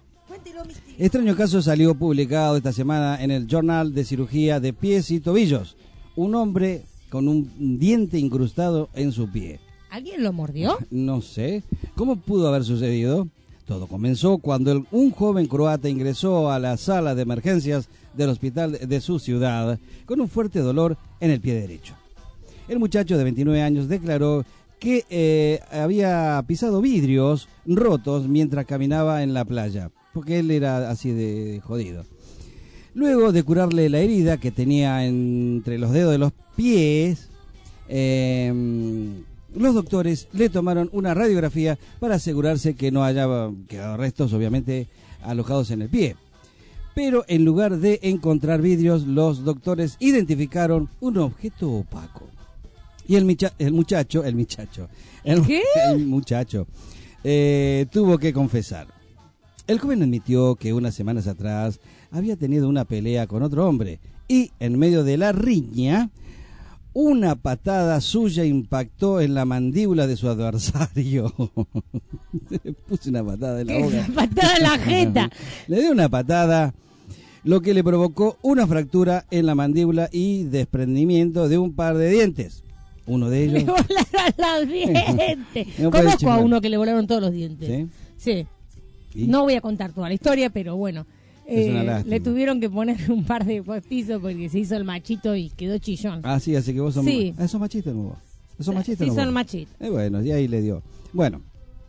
Extraño caso salió publicado esta semana en el Journal de Cirugía de Pies y Tobillos. Un hombre con un diente incrustado en su pie. ¿Alguien lo mordió? No sé. ¿Cómo pudo haber sucedido? Todo comenzó cuando el, un joven croata ingresó a la sala de emergencias del hospital de, de su ciudad con un fuerte dolor en el pie derecho. El muchacho de veintinueve años declaró que eh, había pisado vidrios rotos mientras caminaba en la playa, porque él era así de jodido. Luego de curarle la herida que tenía entre los dedos de los pies, eh, los doctores le tomaron una radiografía para asegurarse que no haya quedado restos, obviamente, alojados en el pie. Pero en lugar de encontrar vidrios, los doctores identificaron un objeto opaco. Y el, micha- el muchacho, el muchacho, el, ¿Qué? el muchacho, eh, tuvo que confesar. El joven admitió que unas semanas atrás había tenido una pelea con otro hombre y en medio de la riña una patada suya impactó en la mandíbula de su adversario. Le puse una patada en la boca. Patada en la jeta. Le dio una patada, lo que le provocó una fractura en la mandíbula y desprendimiento de un par de dientes. Uno de ellos... Le volaron los dientes. No puede Conozco a chingar. uno que le volaron todos los dientes. ¿Sí? Sí. ¿Y? No voy a contar toda la historia, pero bueno. Es una eh, lástima. le tuvieron que poner un par de postizos porque se hizo el machito y quedó chillón. Ah, sí, así que vos sos... Sí. Ah, sos machito, ¿no vos? ¿Sos machito, Sí, no son vos? machitos. Eh, bueno, y ahí le dio. Bueno,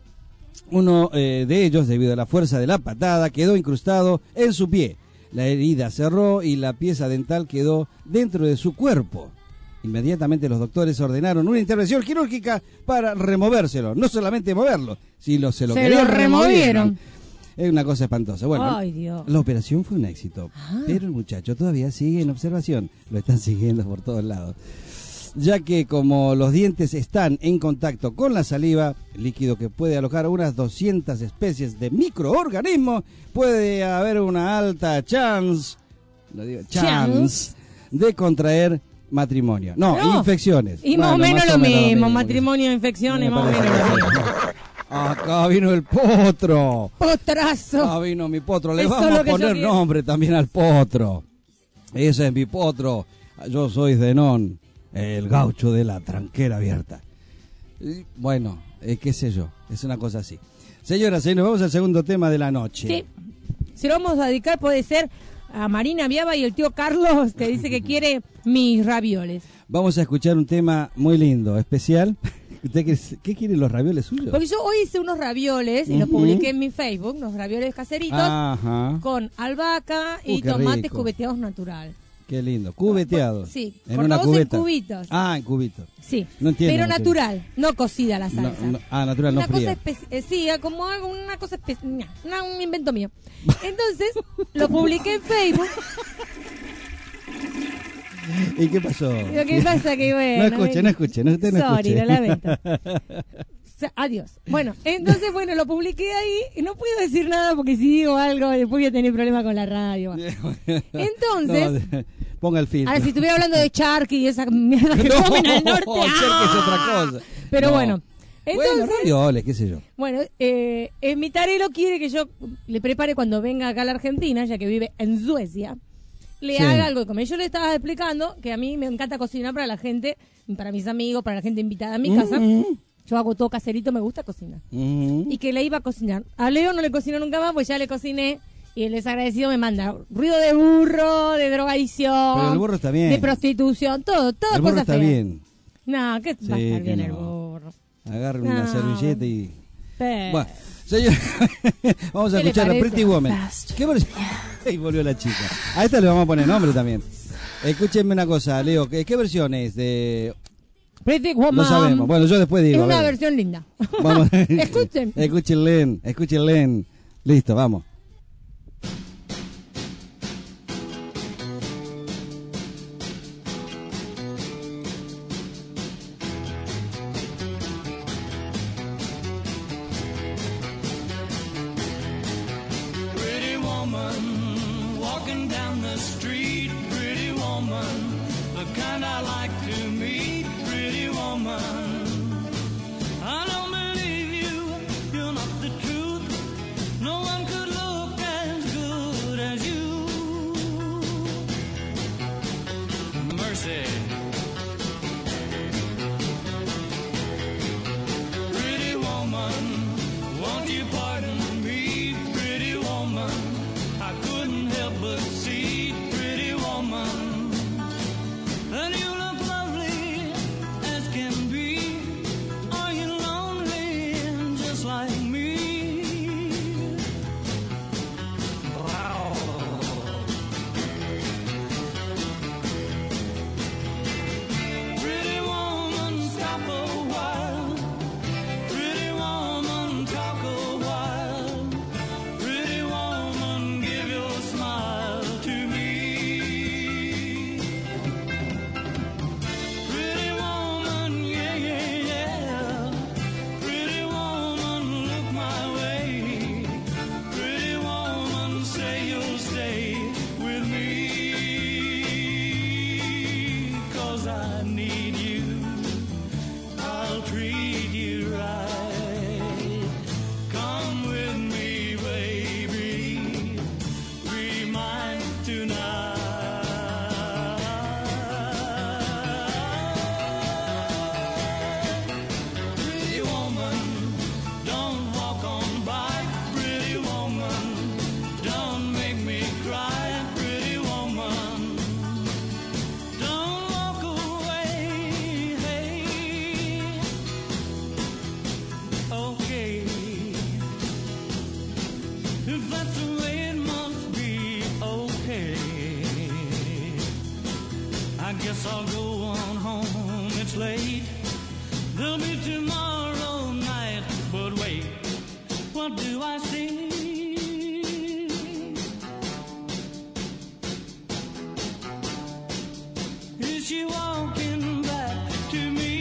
uno eh, de ellos, debido a la fuerza de la patada, quedó incrustado en su pie. La herida cerró y la pieza dental quedó dentro de su cuerpo. Inmediatamente los doctores ordenaron una intervención quirúrgica para removérselo. No solamente moverlo, sino se lo, Se querían, lo removieron. Es una cosa espantosa. Bueno, Ay, Dios. la operación fue un éxito, Ah. pero el muchacho todavía sigue en observación. Lo están siguiendo por todos lados. Ya que como los dientes están en contacto con la saliva, líquido que puede alojar unas doscientas especies de microorganismos, puede haber una alta chance, lo digo, chance, Chance. de contraer matrimonio. No, No. infecciones. Y más o Bueno, menos más lo o menos mismo, matrimonio, infecciones, Me más o parece menos lo que mismo. Acá vino el potro. Potrazo. Ah, vino mi potro. Le Eso vamos es lo a que yo poner quiero. nombre también al potro. Ese es mi potro. Yo soy Zenón, el gaucho de la tranquera abierta. Y, bueno, eh, qué sé yo. Es una cosa así. Señoras, eh, nos vamos al segundo tema de la noche. Sí. Si lo vamos a dedicar, puede ser a Marina Viaba y el tío Carlos, que dice que quiere mis ravioles. Vamos a escuchar un tema muy lindo, especial. ¿Usted qué, qué quiere, los ravioles suyos? Porque yo hoy hice unos ravioles y los Ujú. publiqué en mi Facebook, unos ravioles caseritos, Ajá. con albahaca y Uh, qué tomates rico. cubeteados natural. Qué lindo, cubeteado. Sí, en cortados una cubeta. en cubitos. Ah, en cubitos. Sí, no entiendo, pero no natural, entiendo. no cocida la salsa. No, no, ah, natural, una no fría. cosa espe- eh, sí, como algo, una cosa especial, un invento mío. Entonces, lo publiqué en Facebook. ¿Y qué pasó? Lo que pasa que bueno. No escuche, no escuche, no, usted no Sorry, escuche. lo lamento. Adiós. Bueno, entonces, bueno, lo publiqué ahí y no puedo decir nada porque si digo algo después voy a tener problemas con la radio. Entonces, no, ponga el filtro. ahora si estuviera hablando de charqui y esa mierda que no, comen al norte, charqui es otra cosa. Pero No. bueno, entonces, bueno, ravioles, qué sé yo. bueno, eh, eh, mi tarelo quiere que yo le prepare cuando venga acá a la Argentina, ya que vive en Suecia, le Sí. haga algo de comer. Yo le estaba explicando que a mí me encanta cocinar para la gente, para mis amigos, para la gente invitada a mi casa. Mm-hmm. Yo hago todo caserito, me gusta cocinar. Mm-hmm. Y que le iba a cocinar. A Leo no le cocino nunca más, pues ya le cociné. Y el desagradecido me manda ruido de burro, de drogadicción. Pero el burro está bien. De prostitución, todo, todo El burro cosas está feas. bien. No, que Sí, va a estar que bien el no. burro. Agarre No, una servilleta y... Pero- Bueno, señor, vamos a ¿Qué le escuchar a parece? Pretty Woman. ¿Qué versión? Y volvió la chica. A esta le vamos a poner nombre también. Escúchenme una cosa, Leo. ¿Qué, qué versión es de...? Pretty Woman. No sabemos. Bueno, yo después digo. Es a una ver. versión linda. Vamos. Escuchen. Escúchenle, escúchenle. Listo, vamos. Pretty woman, walking down the street. Pretty woman, the kind I like to meet. Pretty woman, I don't believe you, you're not the truth. No one could look as good as you. Mercy. Pretty woman, won't you pardon me? Pretty woman, I couldn't help but see. Pretty woman, and you look lovely as can be. Are you lonely just like me? Wow. Pretty woman, stop a while. Pretty woman, talk a while. Pretty woman, give your smile to me. Pretty woman, yeah, yeah, yeah. Pretty woman, look my way. Pretty woman, say you'll stay with me. 'Cause I need you. I'll treat you right. Come with me, baby. Be mine tonight. Pretty woman, don't walk on by. Pretty woman, don't make me cry. Pretty woman, don't walk away. Hey. Okay, if that's the way it must be, okay. I guess I'll go on home, it's late. There'll be tomorrow night, but wait, what do I see? Is she walking back to me?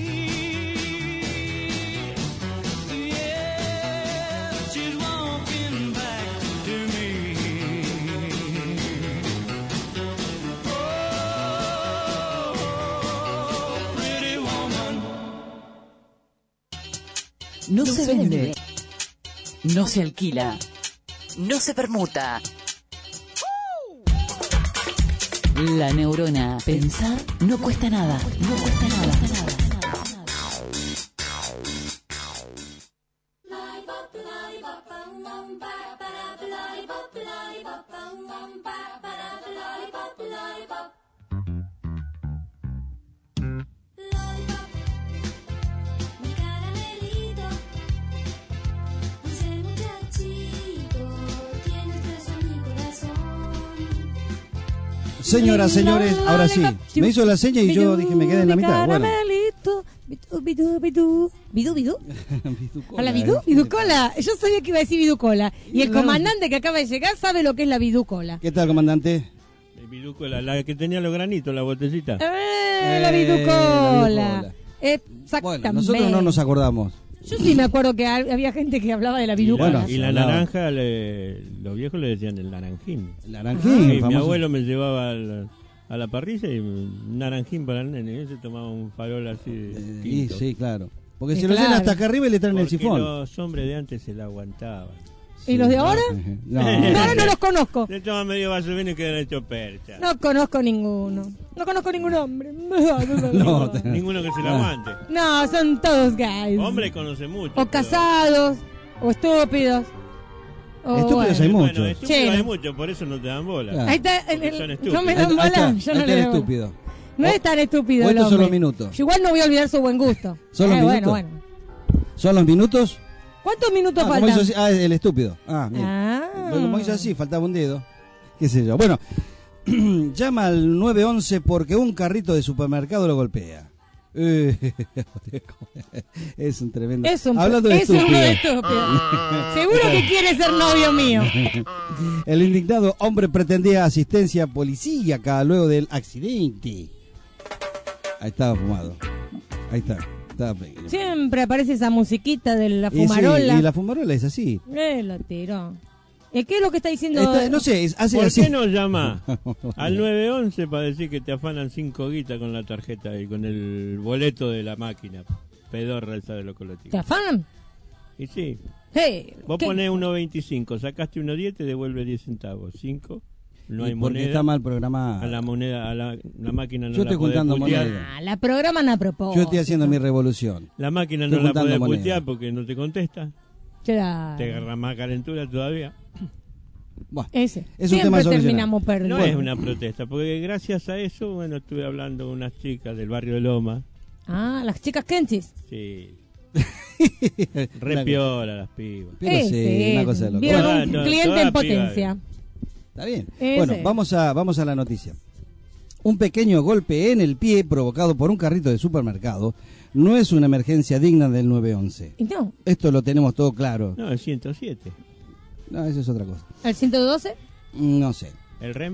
Yeah, she's walking back to me. Oh, pretty woman. No se vende, no se alquila, no se permuta. La neurona. Pensar no cuesta nada, no cuesta nada. Señoras, señores, ahora sí. Me hizo la seña y yo dije, me quedé en la mitad. Bueno. Caramelito, bidú, bidú, bidú. ¿Bidú, bidú? ¿Hola, bidú? ¿Biducola? Yo sabía que iba a decir biducola. Y el comandante que acaba de llegar sabe lo que es la biducola. ¿Qué tal, comandante? El biducola, la que tenía los granitos, la botellita. Eh, la biducola. Eh, bueno, nosotros no nos acordamos. Yo sí me acuerdo que había gente que hablaba de la biducola. Y la, y la naranja, le, los viejos le decían el naranjín. El naranjín. Y mi abuelo me llevaba al, a la parrilla y un naranjín para el nene. Y se tomaba un farol así de eh, tinto. Sí, claro. Porque sí, se claro. lo llenan hasta acá arriba y le traen Porque el sifón. Los hombres de antes se la aguantaban. ¿Y los de ahora? No, ahora no los conozco. Se toman medio vaso de vino y quedan hechos percha. No conozco ninguno. No conozco ningún hombre. No, no, ninguno que se la aguante. No, son todos guys. Hombres conoce mucho. O pero... casados, o estúpidos. O estúpidos bueno. hay muchos. Bueno, estúpidos Sí, hay no. muchos, por eso no te dan bola. Claro. Ahí está, el, el, son estúpidos. no me dan Ahí bola. está, Yo ahí no está le el doy bola. estúpido. No es tan estúpido O el estos son hombre. los minutos. Yo igual no voy a olvidar su buen gusto. ¿Son los Eh, minutos? Bueno, bueno. ¿Son los minutos? ¿Cuántos minutos Ah, como faltan? hizo así- ah, el estúpido. Ah, mira. Ah. Pero como hizo así, faltaba un dedo. Qué sé yo. Bueno, llama al nueve once porque un carrito de supermercado lo golpea. Eh, es un tremendo. Es un, Hablando de es uno estúpido. de estúpidos. Seguro que quiere ser novio mío. El indignado hombre pretendía asistencia policíaca luego del accidente. Ahí estaba fumado. Ahí está. Estaba pequeño. Siempre aparece esa musiquita de la Y sí, fumarola. y la fumarola es así. Eh, lo tiró. ¿Y qué es lo que está diciendo? Está- no sé, es- hace ¿Por así. qué no llama al nueve once para decir que te afanan cinco guitas con la tarjeta y con el boleto de la máquina? Pedorra esa de los colectivos. ¿Te afanan? Y sí. Hey, Vos ¿qué? ponés uno veinticinco, sacaste uno diez, te devuelve diez centavos. cinco, no hay Y porque moneda. está mal programado. A la moneda, a la, la máquina no Yo la estoy podés juntando putear. moneda. Ah, la programan a propósito. Yo estoy haciendo mi revolución. La máquina Estoy no la juntando podés moneda. putear porque no te contesta. Claro. Te agarra más calentura todavía. Bueno, Ese. es un Siempre tema a solucionar. terminamos perdiendo. No es una protesta, porque gracias a eso, bueno, estuve hablando con unas chicas del barrio de Loma. Ah, las chicas Kenchis. Sí. Una Re cosa. piola las pibas. Pero sí, Ese, una cosa de loco. vieron Bueno, un toda- cliente toda en piba, potencia. Está bien. Ese. Bueno, vamos a, vamos a la noticia. Un pequeño golpe en el pie provocado por un carrito de supermercado no es una emergencia digna del nueve once. ¿Y no? Esto lo tenemos todo claro. No, el ciento siete. No, eso es otra cosa. ¿El ciento doce? No sé, El R E M.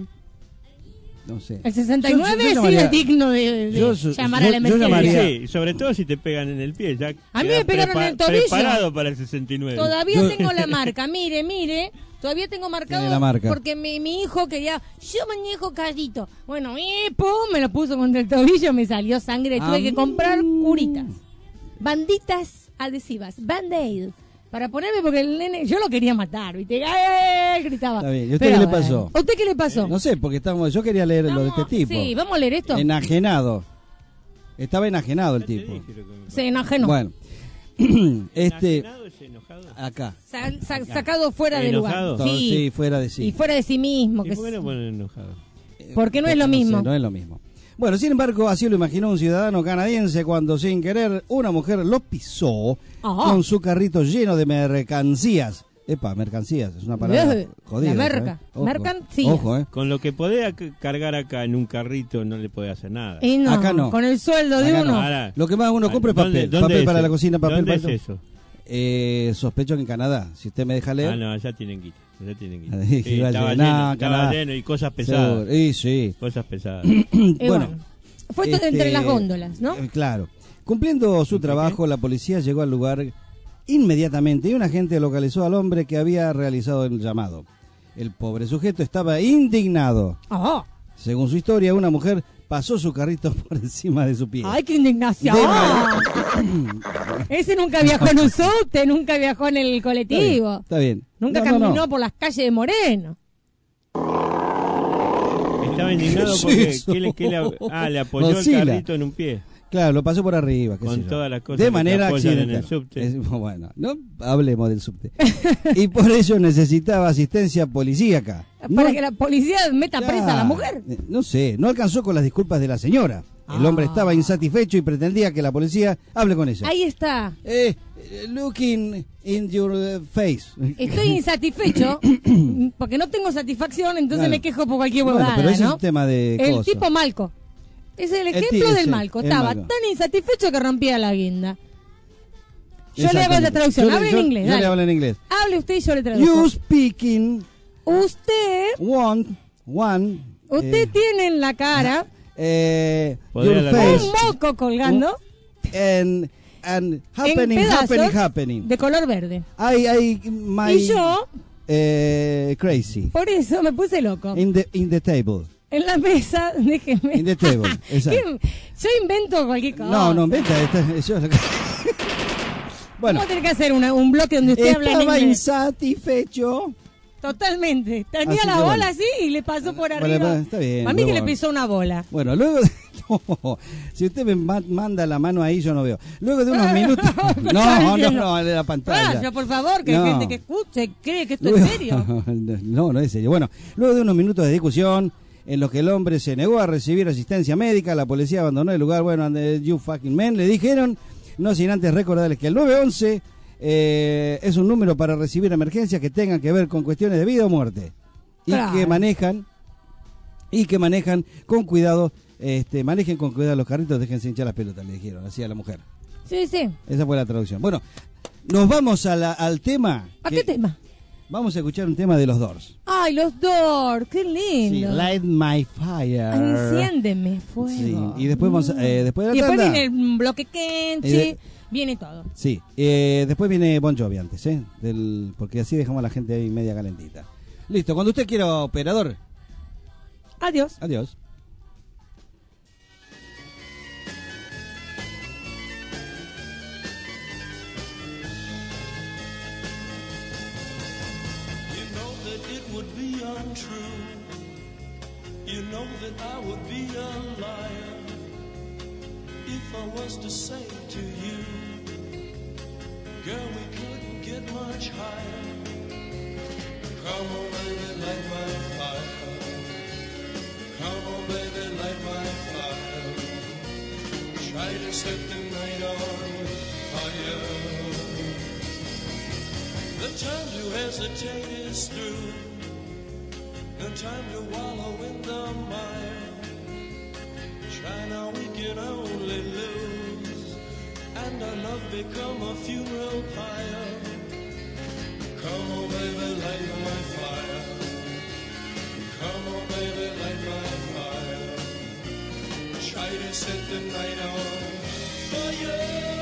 no sé. ¿El sesenta y nueve Yo- yo sí llamaría- es digno de, de yo su- llamar yo- a la yo emergencia? llamaría- Sí, sobre todo si te pegan en el pie. Ya A mí quedás me pegaron en el tobillo. Preparado para el sesenta y nueve. Todavía Yo- tengo la marca, mire, mire. Todavía tengo marcado Tiene la marca. porque mi, mi hijo quería, yo manejo carrito. Bueno, y pum, me lo puso contra el tobillo, me salió sangre, tuve Ah. que comprar curitas, banditas adhesivas, band-aid, para ponerme porque el nene, yo lo quería matar, ¿viste? ¡Eh! Gritaba. Está bien. ¿Y usted Pero qué le bueno. pasó? ¿A usted qué le pasó? No sé, porque estamos, yo quería leer lo de este tipo. Sí, vamos a leer esto. Enajenado. Estaba enajenado el tipo. Se enajenó. Bueno, este, ¿Enajenado es enojado? acá. Sa- sa- sacado fuera de ¿Enojado? lugar. Sí, Sí. fuera de sí. Y fuera de sí mismo. ¿Y Que por qué es- no ponen enojado? porque no es lo sé, mismo. no es lo mismo. Bueno, sin embargo, así lo imaginó un ciudadano canadiense cuando sin querer una mujer lo pisó Ajá. con su carrito lleno de mercancías. Epa, mercancías, es una palabra Eh, jodida. la esa, merca. ¿eh? Ojo. Mercancías. Ojo, eh. Con lo que podés ac- cargar acá en un carrito no le podés hacer nada. Y no, Acá no. con el sueldo de Acá uno. no. Ahora, Lo que más uno compra es ¿dónde- papel. dónde Papel es para la eso? cocina, papel ¿Dónde para es todo. eso? Eh, sospecho que en Canadá, si usted me deja leer. Ah, no, ya tienen guita. Ya tienen guita. Sí, Sí, igual estaba que- lleno, no, estaba Canadá. lleno y cosas pesadas. Seguro. Y sí. Cosas pesadas. Y bueno, bueno, fue todo este, entre las góndolas, ¿no? eh, Claro. Cumpliendo su trabajo, la policía llegó al lugar inmediatamente y un agente localizó al hombre que había realizado el llamado. El pobre sujeto estaba indignado. Ah, Según su historia, una mujer pasó su carrito por encima de su pie. ¡ay, qué indignación! Ese nunca viajó en un subte, nunca viajó en el colectivo. Está bien. Nunca No, no, caminó no. por las calles de Moreno. Estaba indignado ¿Qué es porque eso? ¿qué le, qué le- ah, le apoyó Oscila. el carrito en un pie. Claro, lo pasó por arriba. qué Con sé yo. todas las cosas de que manera te apoyan en el accidental. subte. Es- bueno, no hablemos del subte. Y por ello necesitaba asistencia policíaca. Para No- que la policía meta presa a la Ah, mujer. eh, No sé, no alcanzó con las disculpas de la señora. El hombre Ah. estaba insatisfecho y pretendía que la policía hable con ella. Ahí está. Eh, looking in your uh, face. Estoy insatisfecho porque no tengo satisfacción, entonces Claro. me quejo por cualquier Bueno, huevada, pero ese ¿no? es un tema de El cosa. tipo Malco. Es el El ejemplo ti- del sí, Malco. el Estaba Malco. tan insatisfecho que rompía la guinda. Yo le hago la Exactamente. traducción. Yo le- Hable yo- en inglés. Yo dale. le hablo en inglés. Hable usted y yo le traduzco. You speaking Usted, want one. usted eh, tiene en la cara eh, Podría your la- face un moco colgando and and happening, en pedazos happening, happening. de color verde. I, I, my, Y yo, eh, crazy por eso me puse loco. in the in the table. En la mesa, déjeme. In the table, exacto. ¿Qué? Yo invento cualquier cosa. No, no, inventa. esta- eso es lo que- Bueno, ¿Cómo tiene que hacer una- un bloque donde usted habla en estaba inglés? insatisfecho. Totalmente. Tenía Así la que bola bueno. así y le pasó por Vale, arriba. vale, está bien, A mí que luego- le pisó una bola. Bueno, luego de- no, si usted me ma- manda la mano ahí, yo no veo. Luego de unos minutos. ¿Qué No, está no, diciendo? no, de la pantalla. Vaya, por favor, que No. hay gente que escuche, cree que esto Luego- es serio. No, no es serio. Bueno, luego de unos minutos de discusión en los que el hombre se negó a recibir asistencia médica, la policía abandonó el lugar. Bueno, and, uh, you fucking men, le dijeron, no sin antes recordarles que el nueve once eh, es un número para recibir emergencias que tengan que ver con cuestiones de vida o muerte. Y Claro. que manejan, y que manejan con cuidado, este, manejen con cuidado los carritos, déjense hinchar las pelotas, le dijeron, así a la mujer. Sí, sí. Esa fue la traducción. Bueno, nos vamos a la- al tema. ¿A que- qué tema? Vamos a escuchar un tema de los Doors. Ay, los Doors, qué Sí, lindo. Light My Fire. Enciéndeme fuego. Sí, y después vamos a- eh, después de la Y después tanda. viene el bloque Kenchi, Y de- viene todo. Sí, eh, después viene Bon Jovi antes, ¿eh? Del, porque así dejamos a la gente ahí media calentita. Listo, cuando usted quiera, operador. Adiós. Adiós. You know that it would be untrue. You know that I would be a liar if I was to say to you, girl, we couldn't get much higher. Come on, baby, light my fire. Come on, baby, light my fire. Try to set the night on fire. The time to hesitate is through. No time to wallow in the mire. Try now, we can only lose, and our love become a funeral pyre. Come on, baby, light my fire. Come on, baby, light my fire. Try to set the night on fire.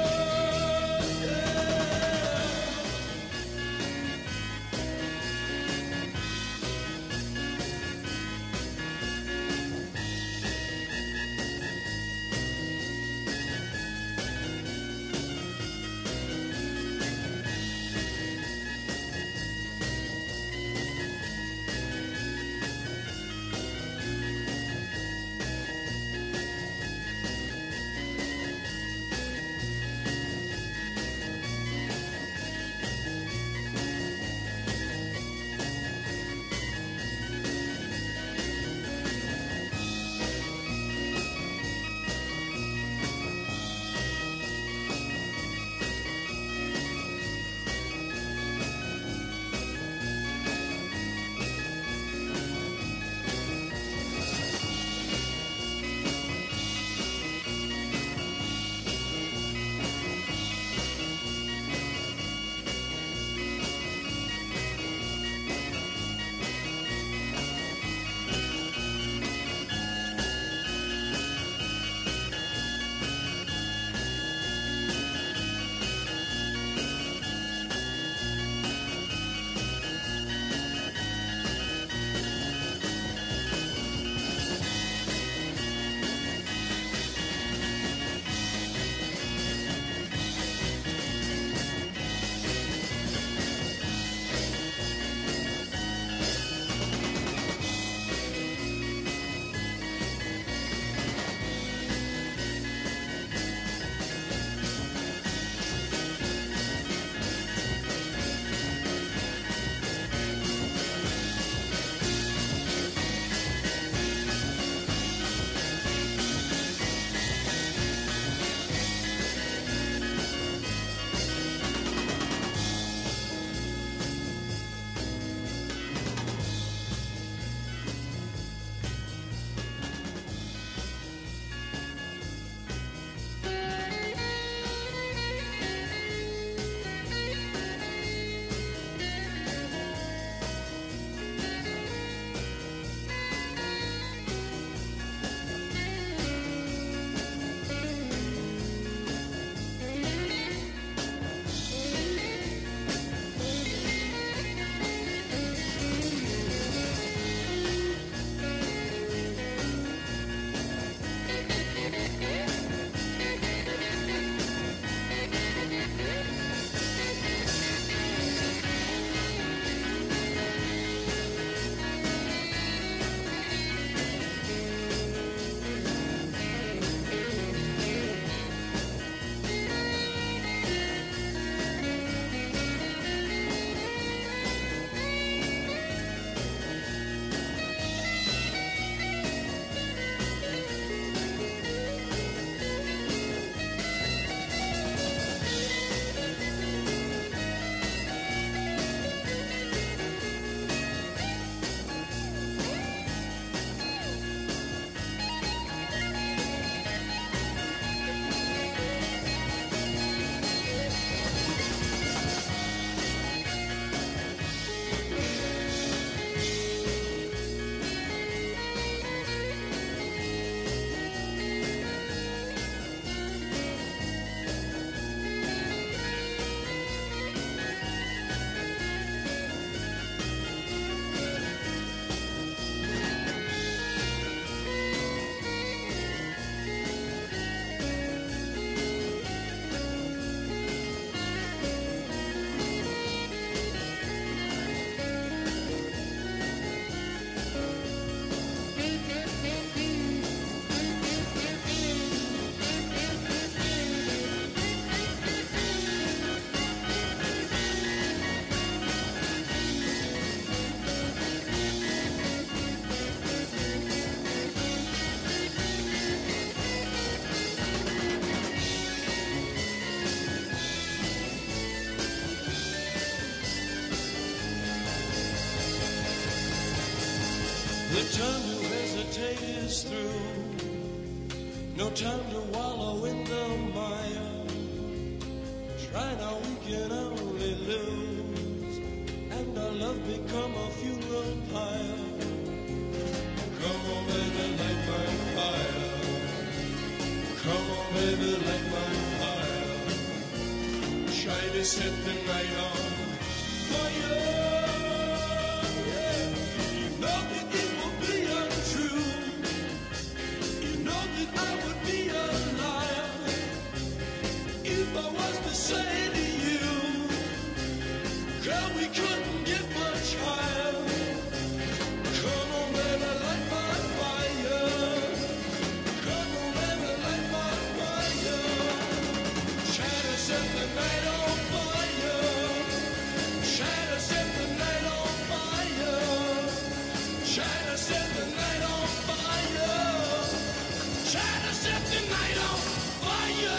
time to hesitate is through. No time to wallow in the mire. Try now, we can only lose, and our love become a funeral pyre. Come on, baby, light my fire. Come on, baby, light my fire. Try to set the night on fire. Yeah. You know that it will be untrue. You know that I would be a liar if I was to say to you, girl, we couldn't get much higher. Come on, baby, light my fire. Come on, baby, light my fire. Try to set the night on fire. Try to set the night on fire. Try to set the night on fire. Try to set the night on fire.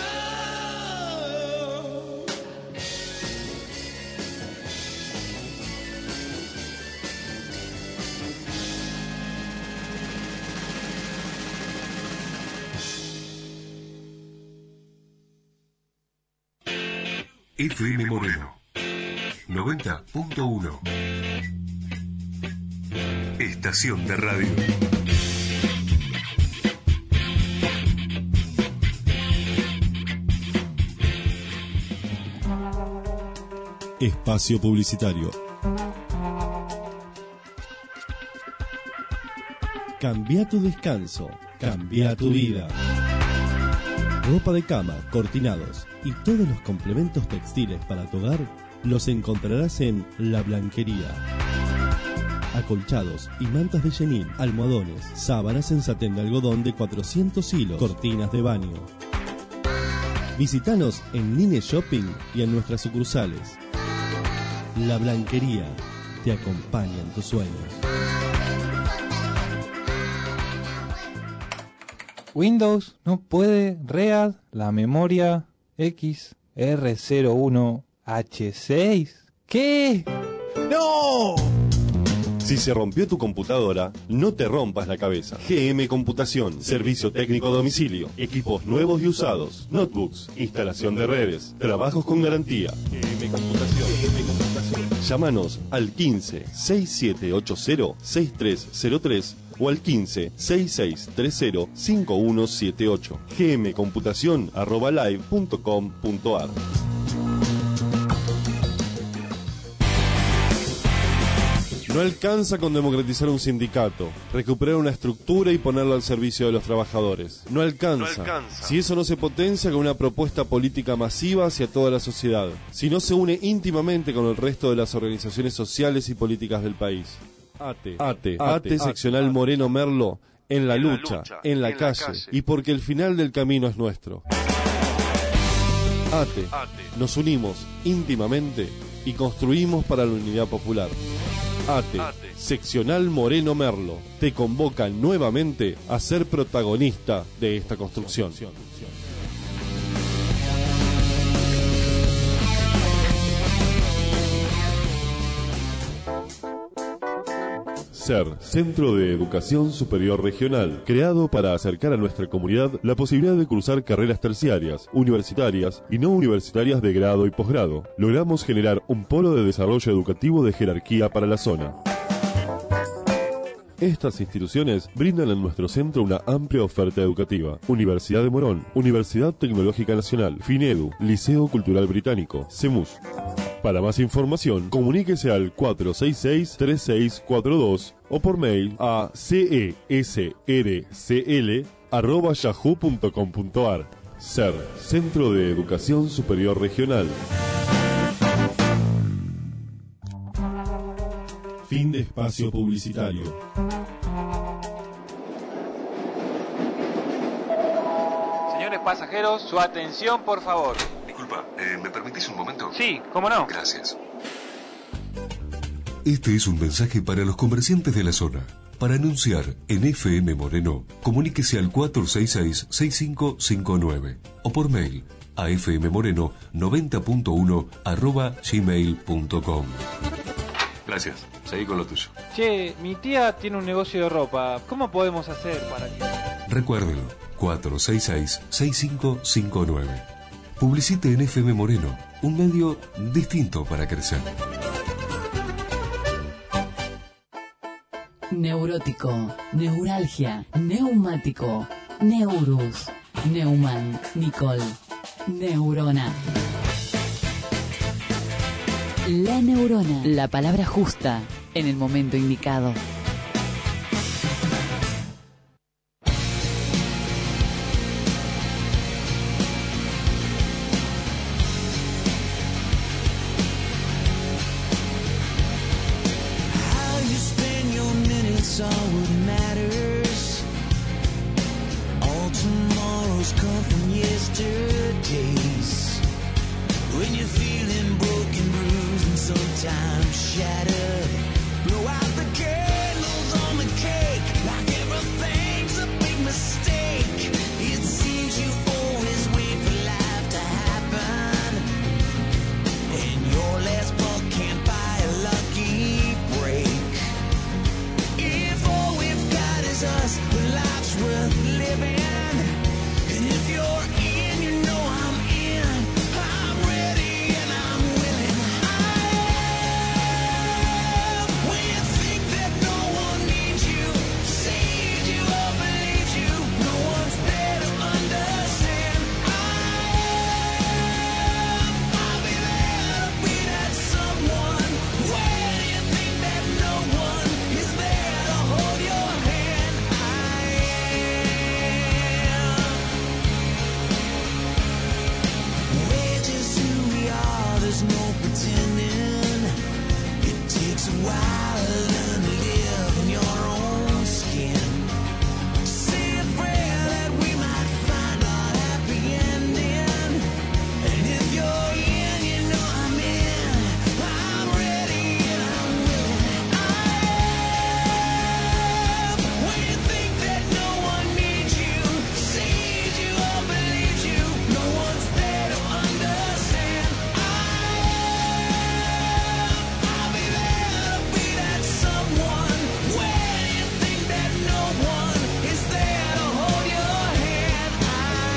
F M Moreno noventa punto uno. Estación de radio. Espacio publicitario. Cambia tu descanso, cambia tu vida. Ropa de cama, cortinados y todos los complementos textiles para tu hogar los encontrarás en La Blanquería. Acolchados y mantas de chenil, almohadones, sábanas en satén de algodón de cuatrocientos hilos, cortinas de baño. Visítanos en Nine Shopping y en nuestras sucursales. La Blanquería te acompaña en tus sueños. Windows no puede read la memoria X R cero uno H seis. ¿Qué? ¡No! Si se rompió tu computadora, no te rompas la cabeza. G M Computación, servicio técnico a domicilio, equipos nuevos y usados, notebooks, instalación de redes, trabajos con garantía. G M Computación. G M Computación. Llámanos al quince, sesenta y siete ochenta, sesenta y tres cero tres o al quince, sesenta y seis treinta, cincuenta y uno setenta y ocho. gmcomputación arroba live punto com punto ar. No alcanza con democratizar un sindicato, recuperar una estructura y ponerlo al servicio de los trabajadores. No alcanza, no alcanza si eso no se potencia con una propuesta política masiva hacia toda la sociedad, si no se une íntimamente con el resto de las organizaciones sociales y políticas del país. ATE, ATE, ATE, seccional Moreno Merlo, en la lucha, en la calle, y porque el final del camino es nuestro. ATE, nos unimos íntimamente y construimos para la unidad popular. ATE, seccional Moreno Merlo, te convoca nuevamente a ser protagonista de esta construcción. SER, Centro de Educación Superior Regional, creado para acercar a nuestra comunidad la posibilidad de cursar carreras terciarias, universitarias y no universitarias de grado y posgrado. Logramos generar un polo de desarrollo educativo de jerarquía para la zona. Estas instituciones brindan en nuestro centro una amplia oferta educativa. Universidad de Morón, Universidad Tecnológica Nacional, FINEDU, Liceo Cultural Británico, CEMUS. Para más información, comuníquese al cuatro seis seis, tres seis cuatro dos o por mail a cesrcl arroba yahoo punto com punto ar. SER, Centro de Educación Superior Regional. Fin de espacio publicitario. Señores pasajeros, su atención, por favor. Disculpa, eh, ¿me permitís un momento? Sí, cómo no. Gracias. Este es un mensaje para los comerciantes de la zona. Para anunciar en F M Moreno, comuníquese al cuatro seis seis, seis cinco cinco nueve o por mail a fmmoreno noventa punto uno arroba gmail punto com. Gracias. Seguí con lo tuyo. Che, mi tía tiene un negocio de ropa. ¿Cómo podemos hacer para que...? Recuérdelo. cuatro seis seis, seis cinco cinco nueve. Publicite en F M Moreno. Un medio distinto para crecer. Neurótico, neuralgia, neumático, Neurus, Neumann, Nicole, Neurona. La neurona, la palabra justa en el momento indicado. How you spend your minutes are what matters. All tomorrows come from yesterdays. When you're feeling broken, bruised, and sometimes shattered, blow out the candles on the cake like everything's a big mistake. It seems you always wait for life to happen, and your last buck can't buy a lucky break. If all we've got is us, then life's worth living. And if you're in, you know I'm in. I'm ready and I'm willing. I am. When you think that no one needs you, sees you or believes you, no one's there to understand. I am. I'll be there to be that someone. When you think that no one is there to hold your hand, I am. We're just who we are, there's no pretending. It takes a while to learn to live in your own skin. Say a prayer that we might find our happy ending. And if you're in, you know I'm in. I'm ready and I'm willing. I am. When you think that no one needs you, sees you or believes you, no one's there to understand. I am. I'll be there to be that someone. When you think that no one is there to hold your hand, I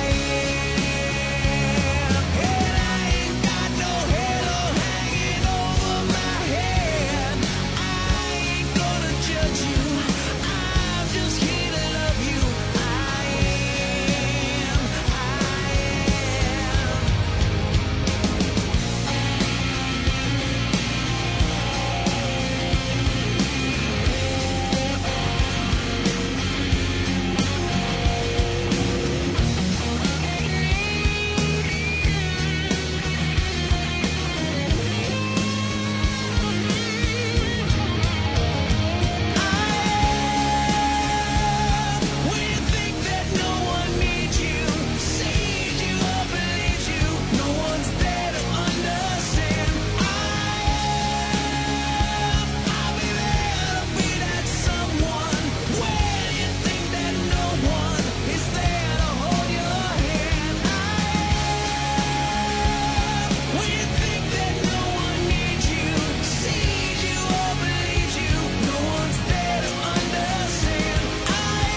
am. And I ain't got no halo hanging over my head. I ain't gonna judge you. I'm just here to love you. I am. I When you think that no one needs you, sees you or believes you, no one's there to understand. I am. I'll be there to be that someone. When you think that no one is there to hold your hand, I am. When you think that no one needs you, sees you or believes you, no one's there to understand. I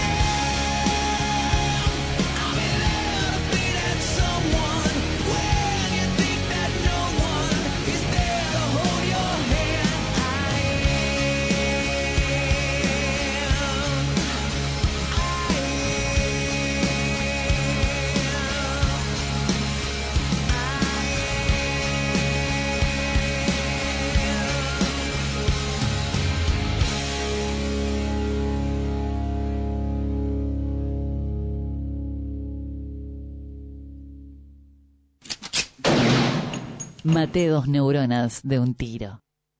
am. I'll be there to be that someone. When you think that no one is there to hold your hand, I Maté dos neuronas de un tiro.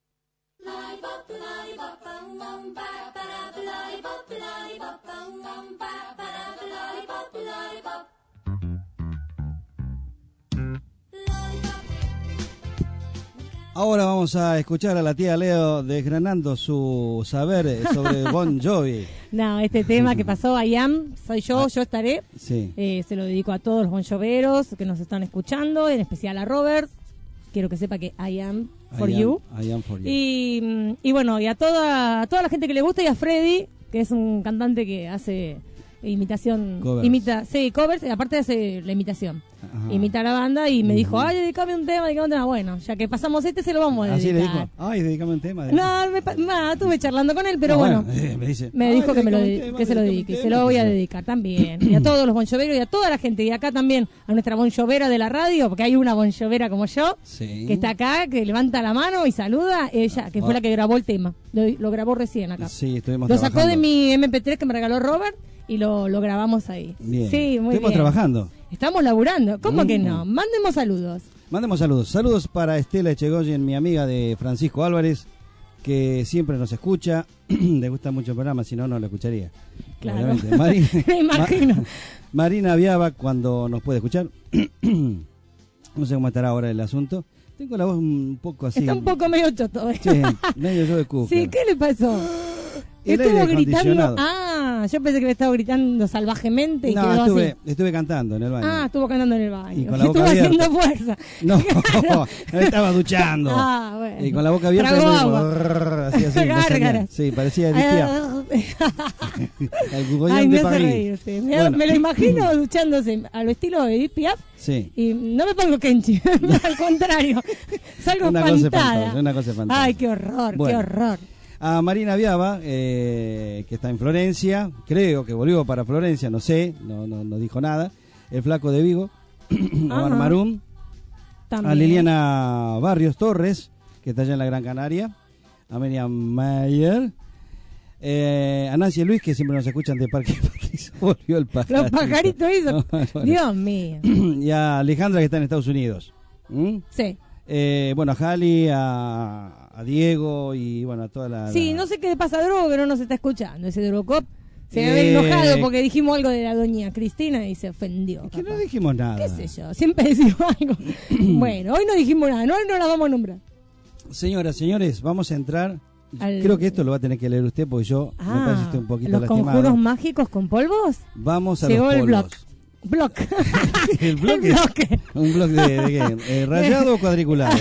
Ahora vamos a escuchar a la tía Leo desgranando su saber eh, sobre Bon Jovi. No, este tema que pasó, I am, soy yo, yo estaré. Sí. Eh, se lo dedico a todos los Bon Joveros que nos están escuchando, en especial a Robert. quiero que sepa que I am for I am- you. I am for you. Y, y bueno, y a toda, a toda la gente que le gusta y a Freddy, que es un cantante que hace imitación, Covers. imita, sí, covers, y aparte hace la imitación. Ajá. Imita a la banda y me dijo, Ujú. ay, dedicame un tema, dedicame un tema. Bueno, ya que pasamos este, se lo vamos a Así le dedicar. dijo, ay, dedícame un tema. No, me, pa- no, estuve charlando con él, pero Ah, bueno, eh, me dice, me "Ay, dijo que me lo dedícame un de- tema, que se lo dedícame un dedique, se tema", lo voy a dice. dedicar también. Y a todos los bonchoveros y a toda la gente. Y acá también a nuestra bonchovera de la radio, porque hay una bonchovera como yo, Sí. que está acá, que levanta la mano y saluda, ella, que fue Ah. la que grabó el tema. Lo, lo grabó recién acá. Sí, estuvimos Lo sacó trabajando. de mi eme pe tres que me regaló Robert y lo, lo grabamos ahí. Bien. Sí, muy Estuvimos bien. trabajando. Estamos laburando. ¿Cómo Mm. que no? Mandemos saludos. Mandemos saludos. Saludos para Estela Echegoyen, mi amiga de Francisco Álvarez, que siempre nos escucha. Le gusta mucho el programa, si no, no lo escucharía. Claro. Obviamente. Marina, Me imagino. Ma- Marina Viaba, cuando nos puede escuchar. No sé cómo estará ahora el asunto. Tengo la voz un poco así. Está un poco medio choto. ¿eh? Sí, medio yo de cuca. Sí, ¿qué le pasó? El Estuvo aire gritando. acondicionado. Ah, yo pensé que me estaba gritando salvajemente y No, quedó estuve, así. estuve cantando en el baño. Ah, estuvo cantando en el baño. Y con la boca estuvo abierta. haciendo fuerza. No, Claro. me estaba duchando. Ah, bueno. Y con la boca abierta. Tragó me- agua. brrr, así, así, me salía. Gárgaras. Sí, parecía Edith Piaf. El Gugoyán Ay, de me hace París. reír. Sí. Me, Bueno. me lo imagino duchándose a lo estilo de Edith Piaf. Sí. Y no me pongo Kenchi, al contrario. Salgo Una cosa espantada. espantosa, una cosa espantosa. Ay, qué horror, Bueno. qué horror. A Marina Viaba, eh, que está en Florencia, creo que volvió para Florencia, no sé, no, no, no dijo nada. El Flaco de Vigo, Omar Ajá. Marum. También. A Liliana Barrios Torres, que está allá en la Gran Canaria. A Miriam Mayer. Eh, a Nancy y Luis, que siempre nos escuchan de Parque Patricio. Volvió el pajarito. Los pajaritos esos. Bueno. Dios mío. Y a Alejandra, que está en Estados Unidos. ¿Mm? Sí. Eh, bueno, a Jali, a, a Diego y bueno, a toda la... Sí, la- no sé qué le pasa a Drogo, que no nos está escuchando. Ese Drogocop se debe haber Eh, enojado porque dijimos algo de la doña Cristina y se ofendió. Que no dijimos nada. ¿Qué sé yo? Siempre decimos algo. Bueno, hoy no dijimos nada, no, hoy no la vamos a nombrar. Señoras, señores, vamos a entrar. Al- Creo que esto lo va a tener que leer usted porque yo me parece Ah, usted un poquito ¿los lastimado. conjuros mágicos con polvos? Vamos a Llegó los el polvos. bloc. Bloc. ¿El bloque? El bloque. ¿Un bloque de, de qué? Eh, ¿Rayado o cuadriculado?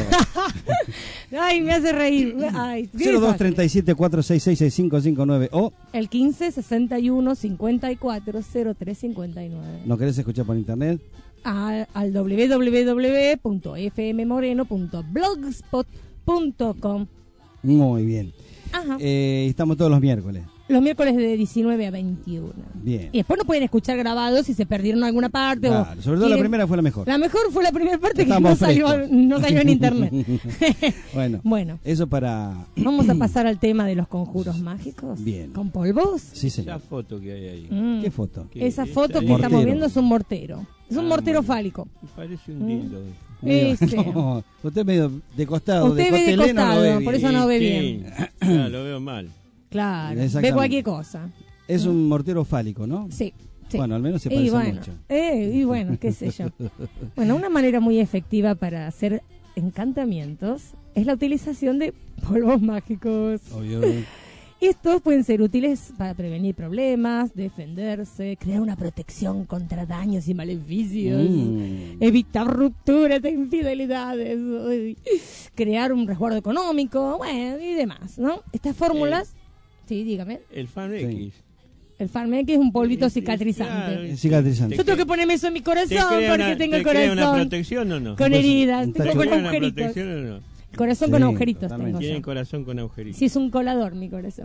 Ay, me hace reír. Ay, qué cero dos desastre. treinta y siete cuatrocientos sesenta y seis cinco cinco nueve o El quince sesenta y uno cincuenta y cuatro cero tres cincuenta y nueve. ¿nos querés escuchar por internet? A- al doble u doble u doble u punto f m moreno punto blogspot punto com. Muy bien. Ajá. Eh, estamos todos los miércoles. Los miércoles de diecinueve a veintiuno. Bien. Y después nos pueden escuchar grabados si se perdieron alguna parte. Claro, o sobre todo la quieren- primera fue la mejor. La mejor fue la primera parte que no Estamos salió, frescos. no salió en internet. Bueno, Bueno. eso para... Vamos a pasar al tema de los conjuros mágicos. Bien. ¿Con polvos? Sí, Esa señor. foto que hay ahí. Mm. ¿Qué foto? ¿Qué? Esa Esa foto que es- estamos Mortero. viendo es un mortero. Es un Ah, mortero bueno. fálico. Parece Mm. un dildo. Ese. No, usted medio de costado, Usted de ve de costeleno no costado, ve bien. por eso no ve Sí, bien. claro, lo veo mal. Claro, ve Exactamente. cualquier cosa. Es un mortero fálico, ¿no? Sí. sí. Bueno, al menos se y parece bueno, mucho. eh, y bueno, qué sé yo. Bueno, una manera muy efectiva para hacer encantamientos es la utilización de polvos mágicos. Obvio. Estos pueden ser útiles para prevenir problemas, defenderse, crear una protección contra daños y maleficios, Mm. evitar rupturas e infidelidades, uy, crear un resguardo económico, bueno, y demás, ¿no? Estas fórmulas, sí, dígame, El fan Sí. X. el Farmec es un polvito Sí, cicatrizante. claro. Es cicatrizante. Yo tengo que ponerme eso en mi ¿Te corazón crea porque una- tengo te el crea corazón una protección o no? con Pues, heridas, un tengo tacho- con ¿Te crea una agujeritos. protección o no? El corazón Sí, con agujeritos totalmente. tengo Tiene yo. corazón con agujeritos. Sí, es un colador mi corazón.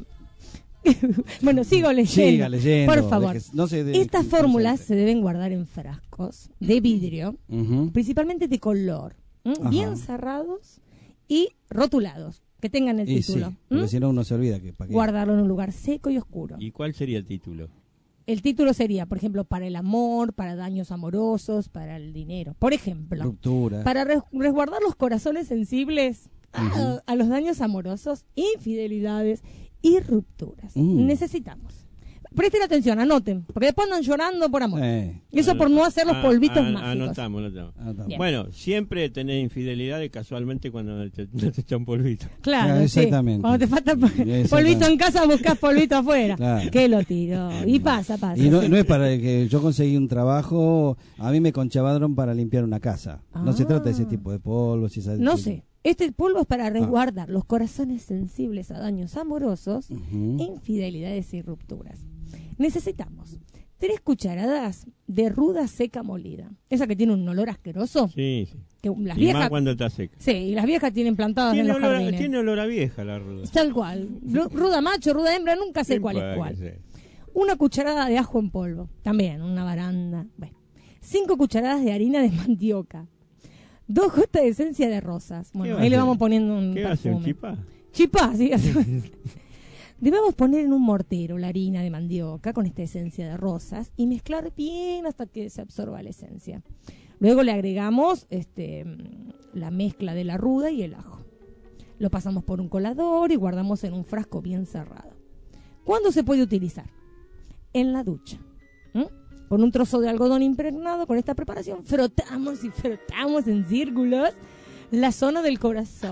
Bueno, sigo leyendo. Siga leyendo. Por favor. deje- no se de- Estas fórmulas se concentre. deben guardar en frascos de vidrio, Ujú. principalmente de color, ¿m? Ajá. bien cerrados y rotulados, que tengan el Y sí, título. porque ¿m? si no uno se olvida que para qué. Guardarlo en un lugar seco y oscuro. ¿Y cuál sería el título? El título sería, por ejemplo, para el amor, para daños amorosos, para el dinero. Por ejemplo, Ruptura. para res- resguardar los corazones sensibles a, Ujú. a los daños amorosos, infidelidades y rupturas. Mm. Necesitamos. Presten atención, anoten, porque después andan llorando por amor. Eh. Eso por no hacer los Ah, polvitos ah, mágicos. Anotamos, anotamos. Bien. Bueno, siempre tenés infidelidades casualmente cuando te, no te echan polvito. Claro, Ah, sí. exactamente. Cuando te falta po- Exactamente. polvito en casa, buscas polvito afuera. Claro. Que lo tiró. Y pasa, pasa. Y no, sí. no es para que yo conseguí un trabajo, a mí me conchavaron para limpiar una casa. No se Ah. trata de ese tipo de polvos. Y esas- No sé. Este polvo es Ah. para resguardar los corazones sensibles a daños amorosos, Ujú. infidelidades y rupturas. Necesitamos tres cucharadas de ruda seca molida. Esa que tiene un olor asqueroso. Sí, sí. Que las Y viejas, más cuando está seca. sí, y las viejas tienen plantadas en Tiene los olor, a, jardines. tiene olor a vieja la ruda. Tal cual. Ru- Ruda macho, ruda hembra, nunca sé No cuál es importa cuál. que sea. Una cucharada de ajo en polvo. También, una baranda. Bueno. Cinco cucharadas de harina de mandioca. Dos gotas de esencia de rosas. ¿Qué Bueno, va ahí a le hacer? vamos poniendo un ¿Qué va a hacer, un perfume. chipá? Chipá, sí. así. Debemos poner en un mortero la harina de mandioca con esta esencia de rosas y mezclar bien hasta que se absorba la esencia. Luego le agregamos este, la mezcla de la ruda y el ajo. Lo pasamos por un colador y guardamos en un frasco bien cerrado. ¿Cuándo se puede utilizar? En la ducha. ¿Mm? Con un trozo de algodón impregnado con esta preparación frotamos y frotamos en círculos la zona del corazón.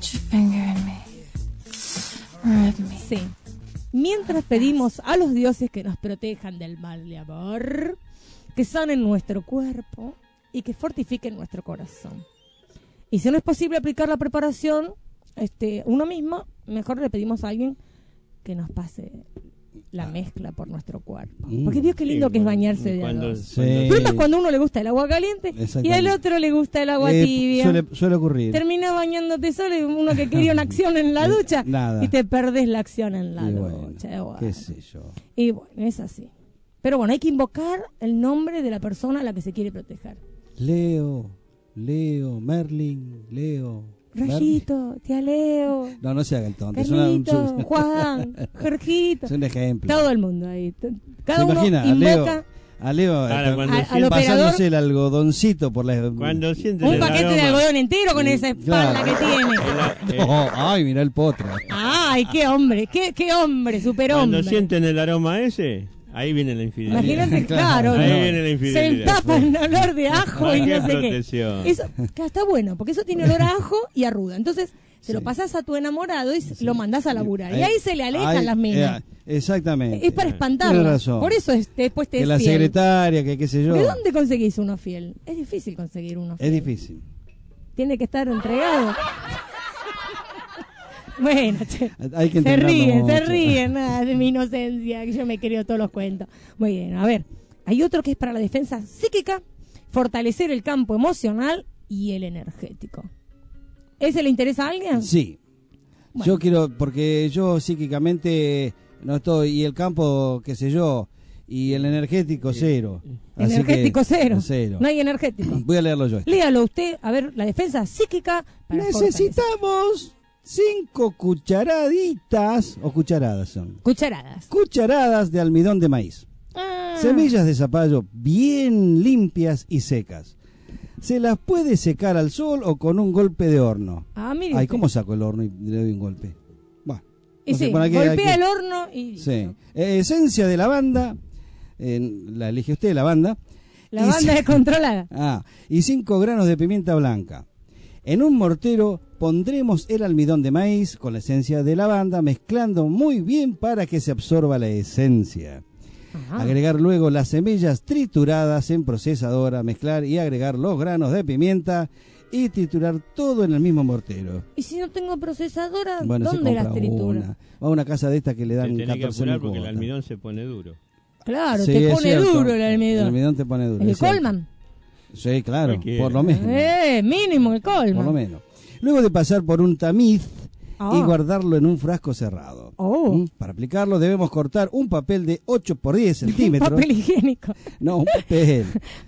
Sí. Mientras pedimos a los dioses que nos protejan del mal de amor, que sanen nuestro cuerpo y que fortifiquen nuestro corazón. Y si no es posible aplicar la preparación este, uno mismo, mejor le pedimos a alguien que nos pase la mezcla por nuestro cuerpo. Mm. Porque Dios, qué lindo Sí, que es cuando- bañarse de a cuando- dos. Sí. El problema es cuando a uno le gusta el agua caliente y Exactamente. al otro le gusta el agua Eh, tibia. suele, suele ocurrir. Terminás bañándote solo y uno que quería una acción en la ducha Nada. y te perdés la acción en la Y ducha. bueno, Bueno. qué sé yo. Y bueno, es así. Pero bueno, hay que invocar el nombre de la persona a la que se quiere proteger. Leo, Leo, Merlin, Leo. Merlin. Rayito, tía Leo, No, no se haga el tonto. Es, una- Carlito, Juan, Jorgito. es un ejemplo. Todo el mundo ahí. T- Cada ¿Se uno imagina a invoca Leo, a Leo Ahora, eh, cuando al- al siente- operador- pasándose el algodoncito por la... Cuando siente un el paquete de aroma- algodón entero con esa espalda Claro. que tiene. No, ay, mira el potra. Ay, qué hombre, qué, qué hombre, superhombre. Cuando sienten el aroma ese, ahí viene la infidelidad. Imagínate, claro, Ahí ¿no? viene la Se infidelidad. empapa el olor de ajo y Ah, no qué sé qué. protección. Eso claro, está bueno, porque eso tiene olor a ajo y a ruda. Entonces, se lo pasás a tu enamorado y lo mandás a laburar. Y ahí se le alejan Ay, las minas. eh, exactamente. Es para espantarlas. Tienes razón. Por eso es- después te Que es la fiel. secretaria, que qué sé yo. ¿De dónde conseguís uno fiel? Es difícil conseguir uno fiel. Es difícil. Tiene que estar entregado. Bueno, che, Hay que se entenderlo ríen, se mucho. ríen nada, de mi inocencia, que yo me creo todos los cuentos. Muy bien, a ver, hay otro que es para la defensa psíquica, fortalecer el campo emocional y el energético. ¿Ese le interesa a alguien? Sí. Bueno. Yo quiero, porque yo psíquicamente no estoy, y el campo, qué sé yo, y el energético cero. Así Energético que- cero. cero. No hay energético. Voy a leerlo yo. Léalo usted, a ver, la defensa psíquica. Para Necesitamos cinco cucharaditas, o cucharadas son. Cucharadas. Cucharadas de almidón de maíz. Ah. Semillas de zapallo bien limpias y secas. Se las puede secar al sol o con un golpe de horno. Ah, mire Ay, usted. ¿cómo saco el horno y le doy un golpe? Bueno, Y no sé, sí, ¿para qué hay golpea que- el horno y Sí. Eh, esencia de lavanda, eh, la elige usted, lavanda. la Y banda ci- es controlada. Ah, y cinco granos de pimienta blanca. En un mortero pondremos el almidón de maíz con la esencia de lavanda, mezclando muy bien para que se absorba la esencia. Ajá. Agregar luego las semillas trituradas en procesadora, mezclar y agregar los granos de pimienta y triturar todo en el mismo mortero. Y si no tengo procesadora, Bueno, se ¿dónde las compra trituro? una. Va a una casa de estas que le Te dan tenés que catorce apurar mil porque el cuotas. almidón se pone duro. Claro, Sí, te es pone cierto. duro el almidón. El almidón te pone duro. El es cierto. Colman. Sí, claro, Cualquiera. por lo menos. Eh, mínimo el Colman. Por lo menos. Luego de pasar por un tamiz Ah. y guardarlo en un frasco cerrado. Oh. ¿Mm? Para aplicarlo debemos cortar un papel de ocho por diez centímetros. Papel higiénico. No, un papel.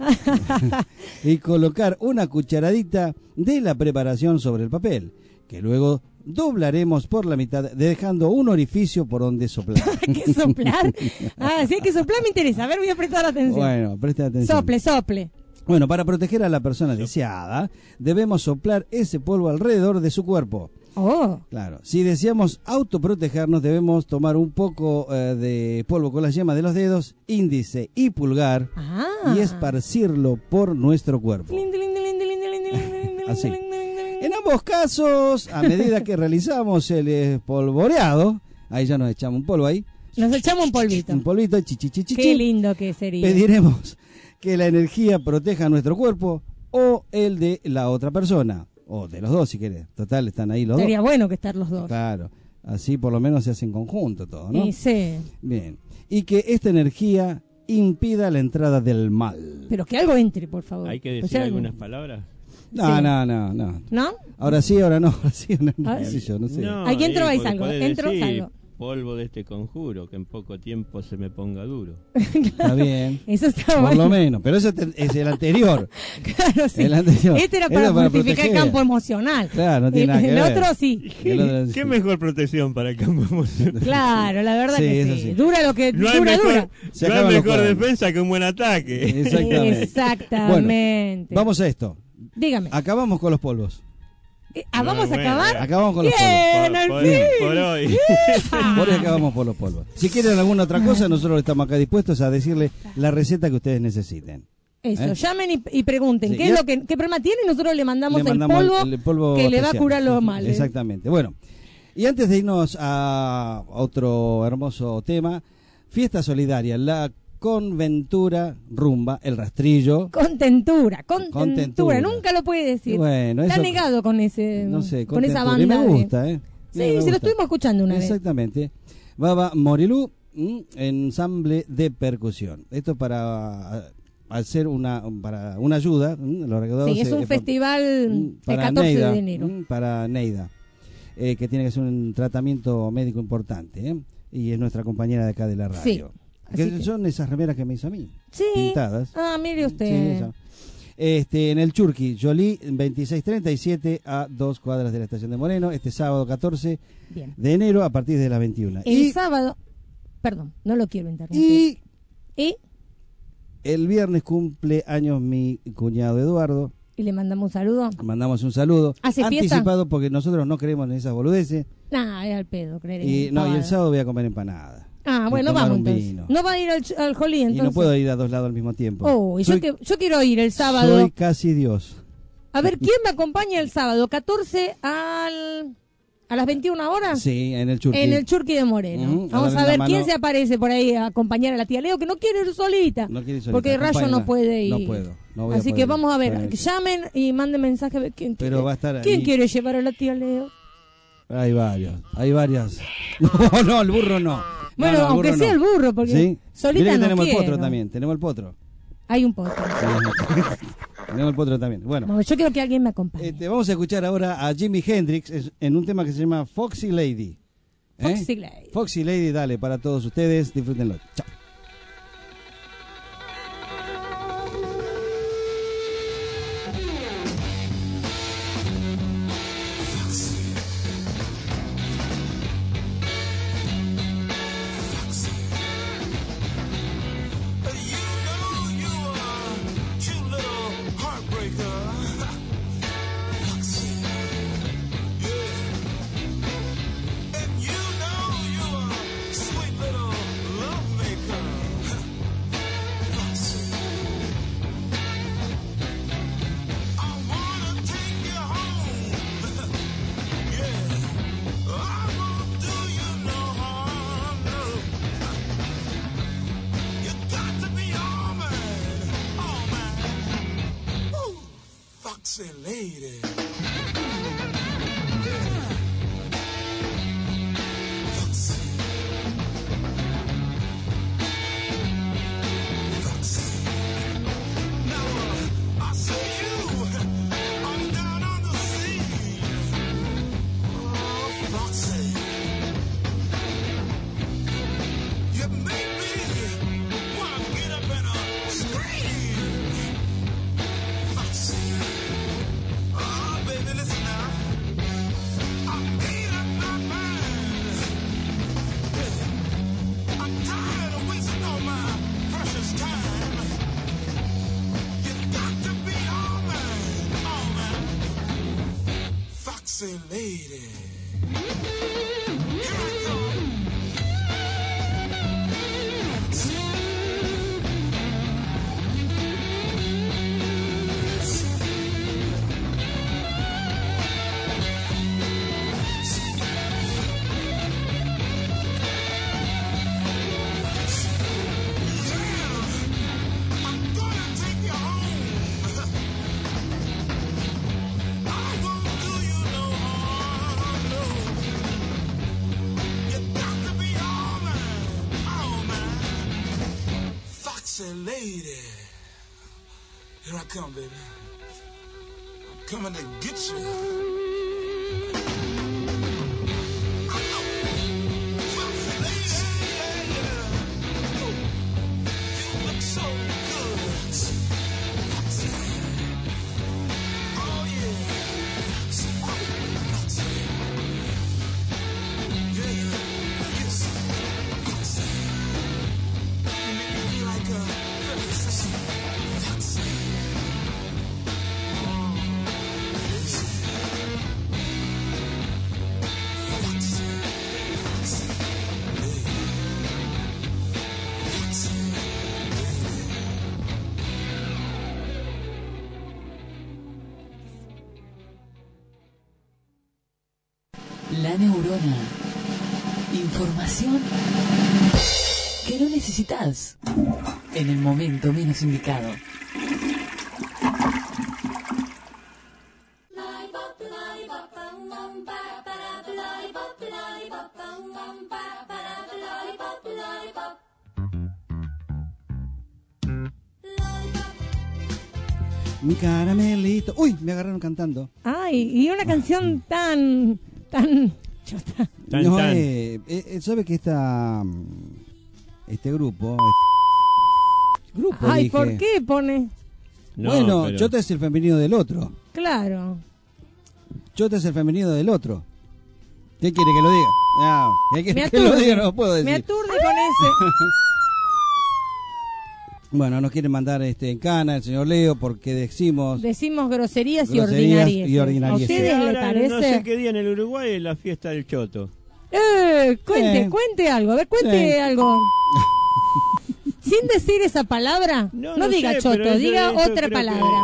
Y colocar una cucharadita de la preparación sobre el papel, que luego doblaremos por la mitad, dejando un orificio por donde soplar. ¿Hay que soplar? Ah, si hay que soplar me interesa. A ver, voy a prestar atención. Bueno, preste atención. Sople, sople. Bueno, para proteger a la persona deseada, debemos soplar ese polvo alrededor de su cuerpo. Oh. Claro. Si deseamos autoprotegernos, debemos tomar un poco eh, de polvo con las yemas de los dedos, índice y pulgar, Ah. y esparcirlo por nuestro cuerpo. Lindo, lindo, lindo, lindo, lindo, lindo, lindo, Así. lindo, lindo, lindo. En ambos casos, a medida que realizamos el espolvoreado, ahí ya nos echamos un polvo ahí, Nos echamos un polvito. un polvito, chichichichichi, Qué lindo que sería. pediremos que la energía proteja nuestro cuerpo o el de la otra persona, o de los dos si querés. Total, están ahí los Sería dos. bueno que estar los dos. Claro, así por lo menos se hace en conjunto todo, ¿no? Y sí. Bien. Y que esta energía impida la entrada del mal. Pero que algo entre, por favor. Hay que O decir sea, algunas palabras. No, Sí. no, no, no. ¿No? Ahora sí, ahora no. Ahora sí, ahora no, Ah, qué sé yo, no sé. No, Aquí entro, y vais porque algo, podés entro, decir, salgo. polvo de este conjuro, que en poco tiempo se me ponga duro. Está bien. Eso está Por bueno. lo menos, pero ese te- es el anterior. Claro, sí. El anterior. Este era Era para, para fortificar el proteger. campo emocional. Claro, no tiene el, nada que el ver. otro sí. El otro sí. ¿Qué mejor protección para el campo emocional? Claro, la verdad Sí, que eso sí. sí. Dura lo que No hay dura, mejor, dura. Se no hay acaban los mejor cuadernos. defensa que un buen ataque. Exactamente. Exactamente. Bueno, vamos a esto. Dígame. Acabamos con los polvos. Eh, ah, ¿Vamos Bueno, a acabar? bueno. Acabamos con los Bien, Por- al por- fin. por hoy. Ah. Por hoy acabamos por los polvos. Si quieren alguna otra cosa, nosotros estamos acá dispuestos a decirle la receta que ustedes necesiten. Eso, ¿Eh? llamen y, y pregunten Sí, qué y es a- lo que qué problema tiene y nosotros le mandamos, Le mandamos el, polvo el- el polvo que le va a especial. curar los males. Exactamente. Bueno, y antes de irnos a otro hermoso tema, fiesta solidaria, la Conventura Rumba, el rastrillo. Contentura, contentura, Contentura. nunca lo puede decir. Bueno, Está eso- negado con ese No sé, con esa contentura. Y banda. me de- gusta, ¿eh? Sí, Me se gusta. lo estuvimos escuchando una vez. Exactamente. Baba Morilú, mm, ensamble de percusión. Esto para hacer una para una ayuda. mm, los recaudados Sí, es se- un eh, festival el para catorce Neida, de enero. mm, para Neida, eh, que tiene que hacer un tratamiento médico importante, ¿eh? Y es nuestra compañera de acá de la radio. Sí, Que así que- son esas remeras que me hizo a mí, Sí. pintadas. Ah, mire Sí, usted. esa. Este, en el Churqui, Jolie, veintiséis treinta y siete, a dos cuadras de la estación de Moreno, este sábado catorce Bien. de enero a partir de las veintiuna. El Y, sábado, perdón, no lo quiero interrumpir. y y el viernes cumple años mi cuñado Eduardo. y le mandamos un saludo. Mandamos un saludo ¿Hace fiesta? anticipado porque nosotros no creemos en esas boludeces. Nah, es al pedo, creer en Y, no, y el pavada. sábado voy a comer empanada. Ah, y bueno, tomar vamos un entonces. vino. No va a ir al, ch- al Jolí entonces. Y no puedo ir a dos lados al mismo tiempo. Oh, y yo, soy, que- yo quiero ir el sábado. soy casi Dios. A ver, ¿quién me acompaña el sábado? catorce al, a las veintiuna horas. Sí, en el Churqui. En el Churqui de Moreno. Ujú, a Vamos darle a la ver mano. quién se aparece por ahí a acompañar a la tía Leo, que no quiere ir solita. No quiere ir solita, porque Rayo acompáñala. no puede ir. No puedo, no voy a Así poder que ir. vamos a ver, Bueno, llamen y manden mensaje a ver quién Pero quiere. va a estar ¿Quién ahí. quiere llevar a la tía Leo? Hay varios, hay varias. No, no, el burro no. Bueno, No, no, aunque burro sea no. el burro, porque ¿Sí? solita Mirá que no tenemos el potro quiero. también, tenemos el potro. Hay un potro. Sí. Tenemos el potro también. Bueno, Vamos, yo quiero que alguien me acompañe. este, vamos a escuchar ahora a Jimi Hendrix es- en un tema que se llama Foxy Lady. ¿Eh? Foxy Lady. Foxy Lady, dale, para todos ustedes, disfrútenlo. Chao. Sweet little love maker. Foxy lady. Lady, here I come, baby. I'm coming to get you. La neurona. Información que no necesitas en el momento menos indicado. Mi caramelito. Uy, me agarraron cantando. Ay, y una canción tan, tan chota. Tan, no, tan. Eh, eh, ¿sabe que esta, este grupo... Este grupo Ay, dije, ¿por qué pone? No, bueno, pero- Chota es el femenino del otro. Claro. Chota es el femenino del otro. ¿Qué quiere que lo diga? No, ¿qué quiere Me que lo aturde, diga? No puedo decir. me aturde con ese. Bueno, nos quieren mandar este en cana el señor Leo porque decimos... Decimos groserías, Groserías y ordinarias. y ¿A ordinarieces. ustedes les Ahora, parece? no sé qué día en el Uruguay es la fiesta del choto. Eh, cuente, Sí. cuente algo. A ver, cuente Sí. algo. Sin decir esa palabra, no, no diga sé, choto, pero eso- diga eso otra creo que- palabra.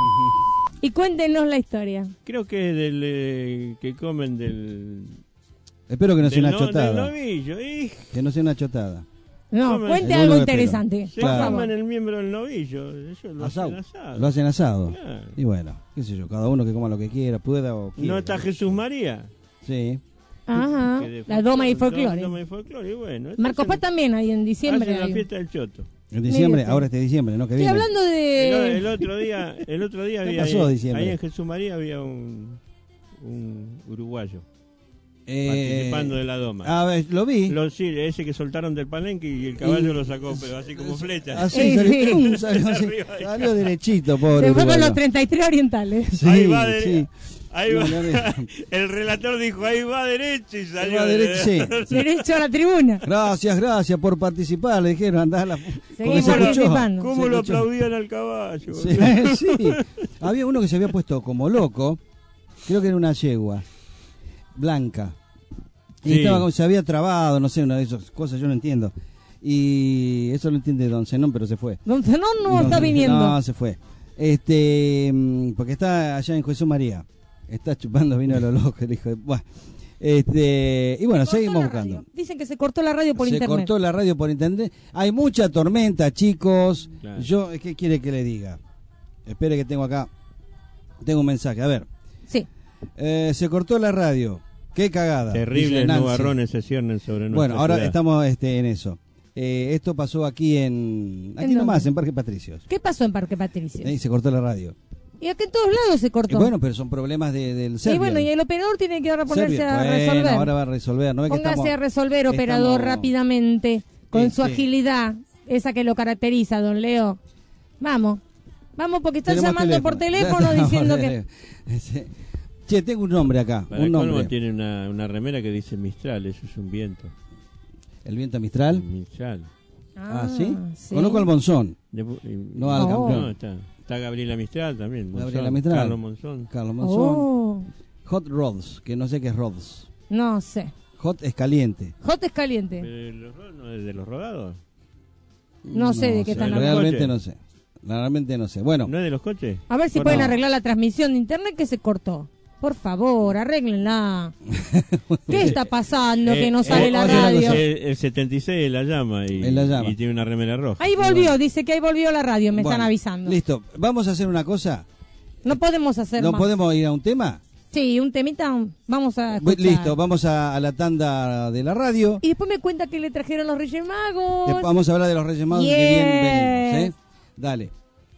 Y cuéntenos la historia. Creo que es del eh, que comen del... Espero que no sea del una no- chotada. del novillo. ij. Que no sea una chotada. No, Comen- cuente El algo uno de pelo. interesante. Se Claro. comen el miembro del novillo. Ellos lo Asado. hacen asado. Lo hacen asado. Claro. Y bueno, qué sé yo, cada uno que coma lo que quiera, pueda o quiera. ¿No está Jesús María? Sí. Ajá, Que de la doma y folclore, folclore. Doma y folclore, y bueno. Marcos Paz también ahí en diciembre. Hacen la hay- fiesta del choto. En diciembre, Mire, ahora este diciembre, ¿no? Que Estoy viene. hablando El, de... el otro día, el otro día ¿Qué había pasó ahí, diciembre? ahí en Jesús María había un, un uruguayo Eh, participando de la doma. A ver, lo vi. Lo, sí, ese que soltaron del palenque y el caballo Y- lo sacó, pero así como flecha. Así, Eh, salió, sí. ¡tum! salió, así, Arriba del salió derechito, pobre Se fue con uruguayo. los treinta y tres orientales. Sí, ahí va, de- sí. ahí va. No, no, no. El relator dijo, ahí va derecho y salió. va derecho, sí. Derecho a la tribuna. Gracias, gracias por participar, le dijeron, andá a la... porque Seguimos se escuchó. participando. ¿Cómo Se lo escuchó. aplaudían al caballo? Sí, sí. Había uno que se había puesto como loco, creo que era una yegua, blanca. Y Sí. estaba como, se había trabado, no sé, una de esas cosas, yo no entiendo. Y eso lo entiende Don Zenón, pero se fue. Don Zenón no, No, está viniendo. No, se fue. Este, mm, porque está allá en Jesús María. Está chupando vino a lo loco, el hijo de... Bueno, este, y bueno, Cortó seguimos la buscando. radio. Dicen que se cortó la radio por Se internet. cortó la radio por internet. Hay mucha tormenta, chicos. Claro. Yo, ¿qué quiere que le diga? Espere que tengo acá. Tengo un mensaje. A ver. Sí. Eh, se cortó la radio. Qué cagada. Terribles dice Nancy. nubarrones se ciernen sobre nuestra Bueno, ahora ciudad. estamos este, en eso. Eh, esto pasó aquí en... Aquí ¿En nomás, dónde? en Parque Patricios. ¿Qué pasó en Parque Patricio? Ahí se cortó la radio. Y acá en todos lados se Y cortó. bueno, pero son problemas de, del y Servier. bueno, y el operador tiene que ahora ponerse Servier. a Bueno, resolver. ahora va a resolver. ¿No ve que Póngase estamos- a resolver, operador, estamos- rápidamente, con Sí, su sí. agilidad, esa que lo caracteriza, don Leo. Vamos, vamos, porque están Tenemos llamando por teléfono diciendo que... Sí. Che, tengo un nombre acá. Para un el colmo nombre. tiene una, una remera que dice Mistral, eso es un viento. ¿El viento Mistral? Mistral. Ah, ¿sí? Conozco al Monzón. De- y- No al campeón. No, está, está Gabriela Mistral también. Monzón, Gabriela Mistral. Carlos Monzón. Carlos Monzón. Oh. Hot Rods, que no sé qué es Rods. No sé. Hot es caliente. Hot es caliente. ¿De los, no es de los rodados? No sé de qué están hablando. Realmente no sé. Realmente no sé. Bueno. ¿No es de los coches? A ver si Bueno. pueden arreglar la transmisión de internet que se cortó. Por favor, arréglenla. ¿Qué está pasando que no sale eh, la oye, una radio? cosa, El, el setenta y seis la llama y, Él la llama. y tiene una remera roja. Ahí volvió, dice que ahí volvió la radio, me Bueno, están avisando. Listo, vamos a hacer una cosa. No podemos hacer ¿No más. podemos ir a un tema? Sí, un temita, vamos a Bu- escuchar. Listo, vamos a, a la tanda de la radio. Y después me cuenta que le trajeron los Reyes Magos. Después vamos a hablar de los Reyes Magos Yes. que bien venimos, ¿eh? Dale.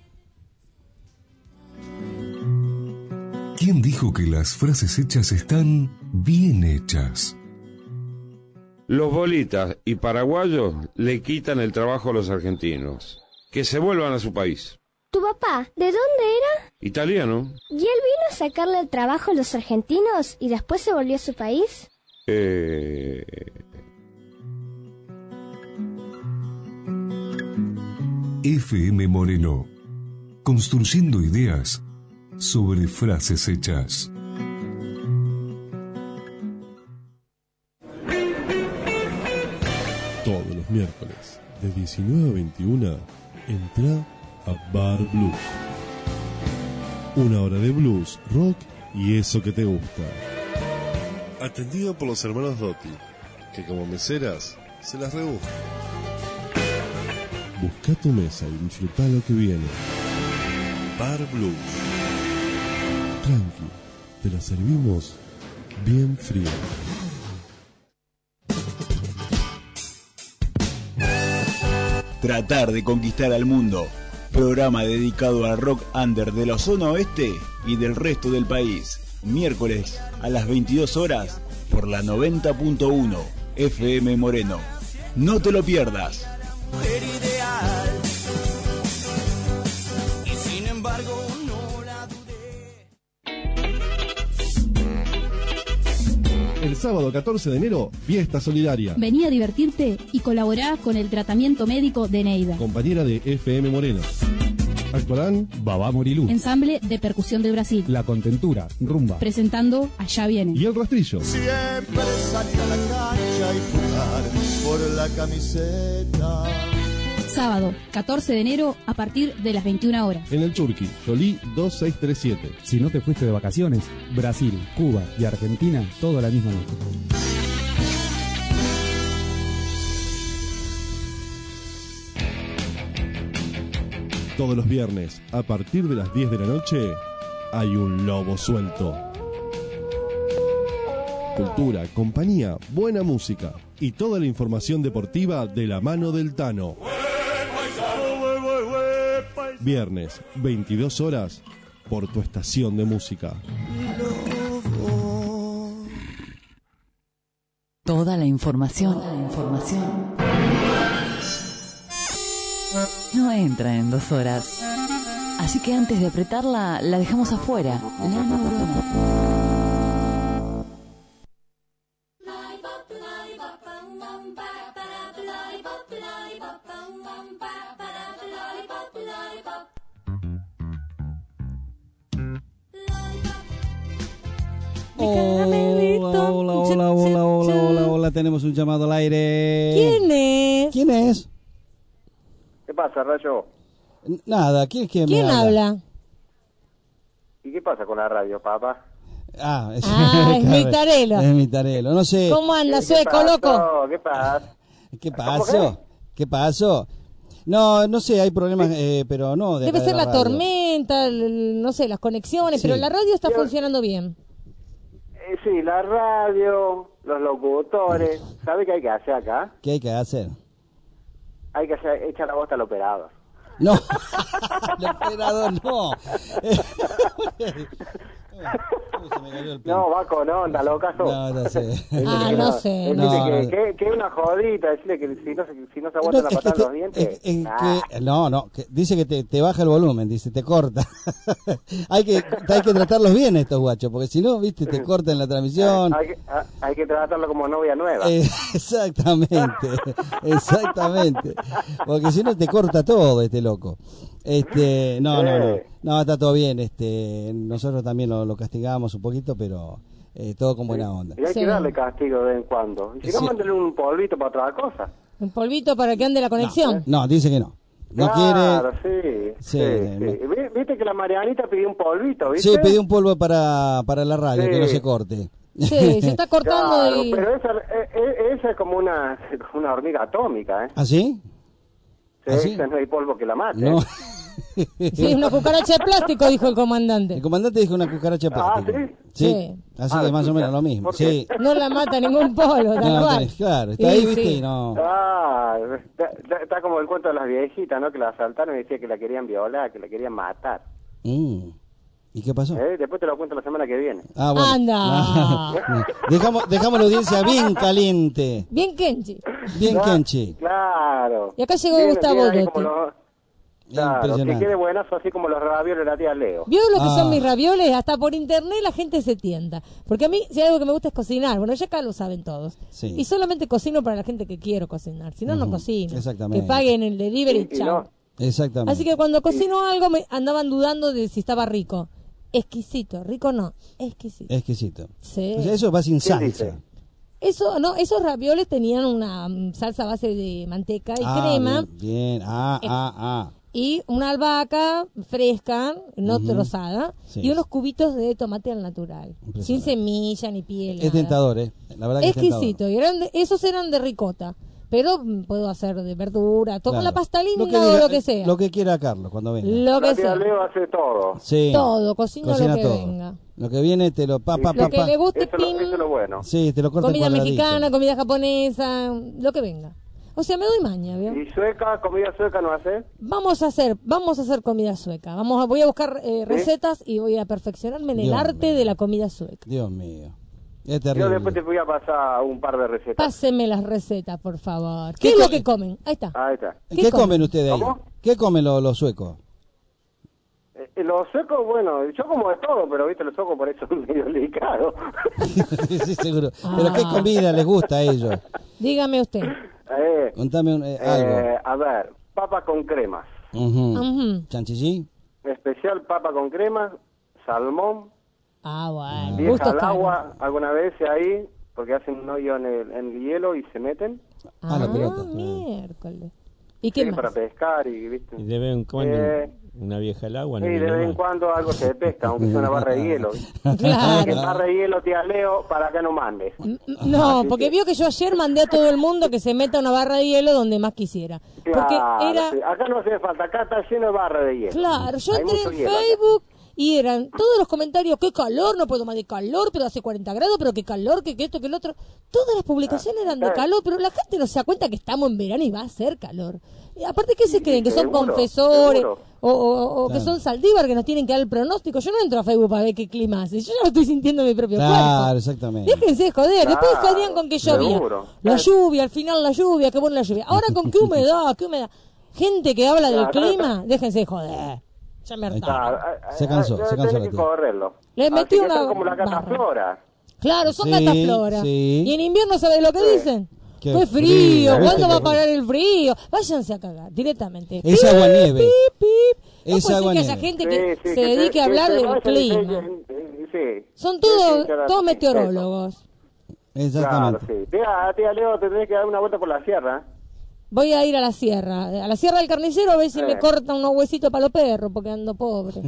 ¿Quién dijo que las frases hechas están bien hechas? Los bolitas y paraguayos le quitan el trabajo a los argentinos. Que se vuelvan a su país. ¿Tu papá, de dónde era? Italiano. ¿Y él vino a sacarle el trabajo a los argentinos y después se volvió a su país? Eh... F M Moreno. Construyendo ideas sobre frases hechas. Todos los miércoles, de diecinueve a veintiuna, entra a Bar Blues. Una hora de blues, rock y eso que te gusta. Atendido por los hermanos Dotti, que como meseras se las rebuscan. Busca tu mesa y disfruta lo que viene. Bar Blues. Tranqui, te la servimos bien fría. Tratar de conquistar al mundo. Programa dedicado al rock under de la zona oeste y del resto del país. Miércoles a las veintidós horas por la noventa punto uno F M Moreno. No te lo pierdas. Mujer ideal. Y sin embargo no la El sábado catorce de enero, fiesta solidaria. Vení a divertirte y colaborá con el tratamiento médico de Neida. Compañera de F M Moreno. Actuarán Babá Morilú, Ensamble de Percusión de Brasil. La Contentura, Rumba. Presentando Allá Viene. y el rastrillo. Siempre salir a la cancha y jugar por la camiseta. Sábado, catorce de enero, a partir de las veintiuna horas. En el Churqui, Jolí dos seis tres siete. Si no te fuiste de vacaciones, Brasil, Cuba y Argentina, todo a la misma noche. Todos los viernes, a partir de las diez de la noche, hay un lobo suelto. Cultura, compañía, buena música y toda la información deportiva de la mano del Tano. Viernes, veintidós horas, por tu estación de música. Toda la información, toda la información no entra en dos horas. Así que antes de apretarla, la dejamos afuera. La neurona. Hola, hola, hola, hola, hola, hola, hola, tenemos un llamado al aire. ¿Quién es? ¿Quién es? ¿Qué pasa, Rayo? Nada, ¿quién es que me ¿Quién habla? habla? ¿Y qué pasa con la radio, papá? Ah, es, Ah, es mi Tarelo. Es mi Tarelo, no sé. ¿Cómo anda, ¿Qué sueco, pasó? loco? ¿Qué pasa? ¿Qué pasó? ¿Qué pasó? No, no sé, hay problemas, eh, pero no. De Debe acá de ser la, radio. tormenta, el- no sé, las conexiones, Sí. pero la radio está Yo- funcionando bien. Eh, sí, la radio, los locutores. ¿Sabe qué hay que hacer acá? ¿Qué hay que hacer? Hay que hacer, echar la bosta al operador. No, el operador no. No, va con onda, locazo. No, no sé. Decirle Ah, que no sé. decirle No, que, no. que, que es una jodita, decirle que si no, se- si no se aguantan No, la es que patada en te- los dientes. es- es ah, que- no, no, que dice que te, te baja el volumen, dice, te corta. hay que hay que tratarlos bien estos guachos, porque si no, viste, te cortan la transmisión. hay, que, ah, hay que tratarlo como novia nueva. Eh, exactamente, exactamente. Porque si no te corta todo este loco. Este, no, no, no, Eh. no, está todo bien. Este, nosotros también lo, lo castigamos un poquito, pero eh, todo con buena onda. Y hay Sí. que darle castigo de vez en cuando. Y si no, Sí. mándale un polvito para otra cosa. Un polvito para que ande la conexión. No, dice que no. No claro, quiere. sí. Sí, sí, me- sí. Vi- Viste que la Marianita pidió un polvito, ¿viste? Sí, pedí un polvo para, para la radio, Sí. que no se corte. Sí, se está cortando Claro, y... pero esa, e- e- esa es como una, una hormiga atómica, ¿eh? ¿Ah, sí? Sí, ¿Ah, sí? esa no hay polvo que la mate. No. Sí, una cucaracha de plástico, dijo el comandante. El comandante dijo una cucaracha de Ah, plástico. ¿sí? Sí. Sí. Así Ah, que más o escucha, menos lo mismo. ¿por qué? Sí. No la mata ningún polvo, tal No, cual. tenés- claro, está Y ahí, viste, sí. y no. Ah, está, está- está como el cuento de las viejitas, ¿no? Que la asaltaron y decía que la querían violar, que la querían matar. Mm. ¿Y qué pasó? ¿Eh? Después te lo cuento la semana que viene. Ah, bueno. Anda. dejamos, dejamos la audiencia bien caliente. Bien Kenchi. Bien Claro, Kenchi. Claro. Y acá llegó Viene- Gustavo viene ahí Dotti. como los- Claro, que Impresionante. quede buenazo así como los ravioles de la tía Leo. ¿Vio lo que Ah. son mis ravioles? Hasta por internet la gente se tienta. Porque a mí, si hay algo que me gusta es cocinar. Bueno, ya acá lo saben todos. Sí. Y solamente cocino para la gente que quiero cocinar. Si no, no Ujú, cocino. exactamente. Que paguen el delivery Y- y chao. no. Exactamente. Así que cuando cocino algo me andaban dudando de si estaba rico. Exquisito. Rico no. Exquisito. Exquisito. Sí. O sea, eso va sin ¿Quién salsa. dice? Eso, no, esos ravioles tenían una mm, salsa a base de manteca y Ah, crema. Bien, bien. Ah, ah, ah. Y una albahaca fresca, no Ujú. trozada, Sí. y unos cubitos de tomate al natural, Impresionante. sin semilla ni piel. Es nada. tentador, ¿eh? La verdad que es tentador. Exquisito. Y eran de- esos eran de ricota, pero mm, puedo hacer de verdura, todo Claro. la pasta linda Lo que o diga- lo que sea. Lo que quiera Carlos cuando venga. Lo que La tía sea. Leo hace todo. Sí. Todo, cocino Cocina lo que todo. venga. Lo que viene te lo pa, pa, Lo pa, que pa. le guste, Eso, es lo- pim, eso es lo bueno. Sí, te lo corta en comida cuadradito. mexicana, comida japonesa, lo que venga. O sea, me doy maña, ¿vio? ¿Y sueca, comida sueca no hace? Vamos a hacer, vamos a hacer comida sueca. Vamos a, voy a buscar eh, recetas y voy a perfeccionarme en el Dios arte mío. de la comida sueca. Dios mío. Es Yo terrible. después te voy a pasar un par de recetas. Páseme las recetas, por favor. ¿Qué ¿Qué es lo co- que comen? Ahí está. Ahí está. ¿Qué, ¿Qué comen comen? ustedes ahí? ¿Cómo? ¿Qué comen los, los suecos? Eh, los suecos, bueno, yo como de todo, pero viste, los suecos por eso son medio delicados. Sí, seguro. Pero ¿qué Ah. comida les gusta a ellos? Dígame usted. eh, Contame un- eh, eh, algo. a ver, papa con cremas. Ujú. Ujú. ¿Chanchillí? Especial papa con cremas, salmón, Ah, bueno. vieja Gusto al caro. agua, alguna vez ahí, porque hacen un hoyo en el, en el hielo y se meten. Ah, la pelota. miércoles. ¿Y qué Sí, más? para pescar y, viste. Y de vez en cuando Eh, una vieja al agua. Sí, no de viene vez en mal. cuando algo se pesca, aunque sea una barra de hielo. Claro. Que barra de hielo, tía Leo, para que no mandes. No, Así porque que- vio que yo ayer mandé a todo el mundo que se meta una barra de hielo donde más quisiera. Porque Claro, era, sí. Acá no hace falta, acá está lleno de barra de hielo. claro, yo Hay entré mucho en hielo acá. Facebook y eran todos los comentarios, qué calor, no puedo más de calor, pero hace cuarenta grados, pero qué calor, que, que esto, que el otro. Todas las publicaciones eran de Ah, calor, pero la gente no se da cuenta que estamos en verano y va a hacer calor. Y aparte, ¿qué se creen? ¿Que son seguro, confesores seguro. o, o- o que Claro. son Saldívar que nos tienen que dar el pronóstico? Yo no entro a Facebook para ver qué clima hace, yo ya lo estoy sintiendo en mi propio Claro, cuerpo. exactamente. Déjense de joder, después Claro, jodían con que llovía. seguro. La Claro. lluvia, al final la lluvia, qué buena la lluvia. Ahora con qué humedad, qué humedad. Gente que habla del Claro. clima, déjense de joder. Ya me Ahí está. hartaron. Ah, ah, Se cansó, ah, se cansó tenés la que tía. correrlo. Le Así metí que una son como la barra. cataflora. Claro, son Sí, cataflora. sí. Y en invierno, ¿sabes lo que dicen? Qué Qué, frío, frío, ¿viste ¿cuándo va a qué parar el frío? Váyanse a cagar, directamente. Es Pip, aguanieve. pip, pip. No Es puede ser que aguanieve. haya gente Sí, que sí, se que dedique te- a que hablar te del vayan y te- clima. eh, sí. Son Sí, todos, sí, claro, todos sí, meteorólogos. Claro, Exactamente. sí. Tía, tía Leo, te tenés que dar una vuelta por la sierra. Voy a ir a la sierra, a la sierra del carnicero a ver si Eh. me cortan unos huesitos para los perros, porque ando pobre.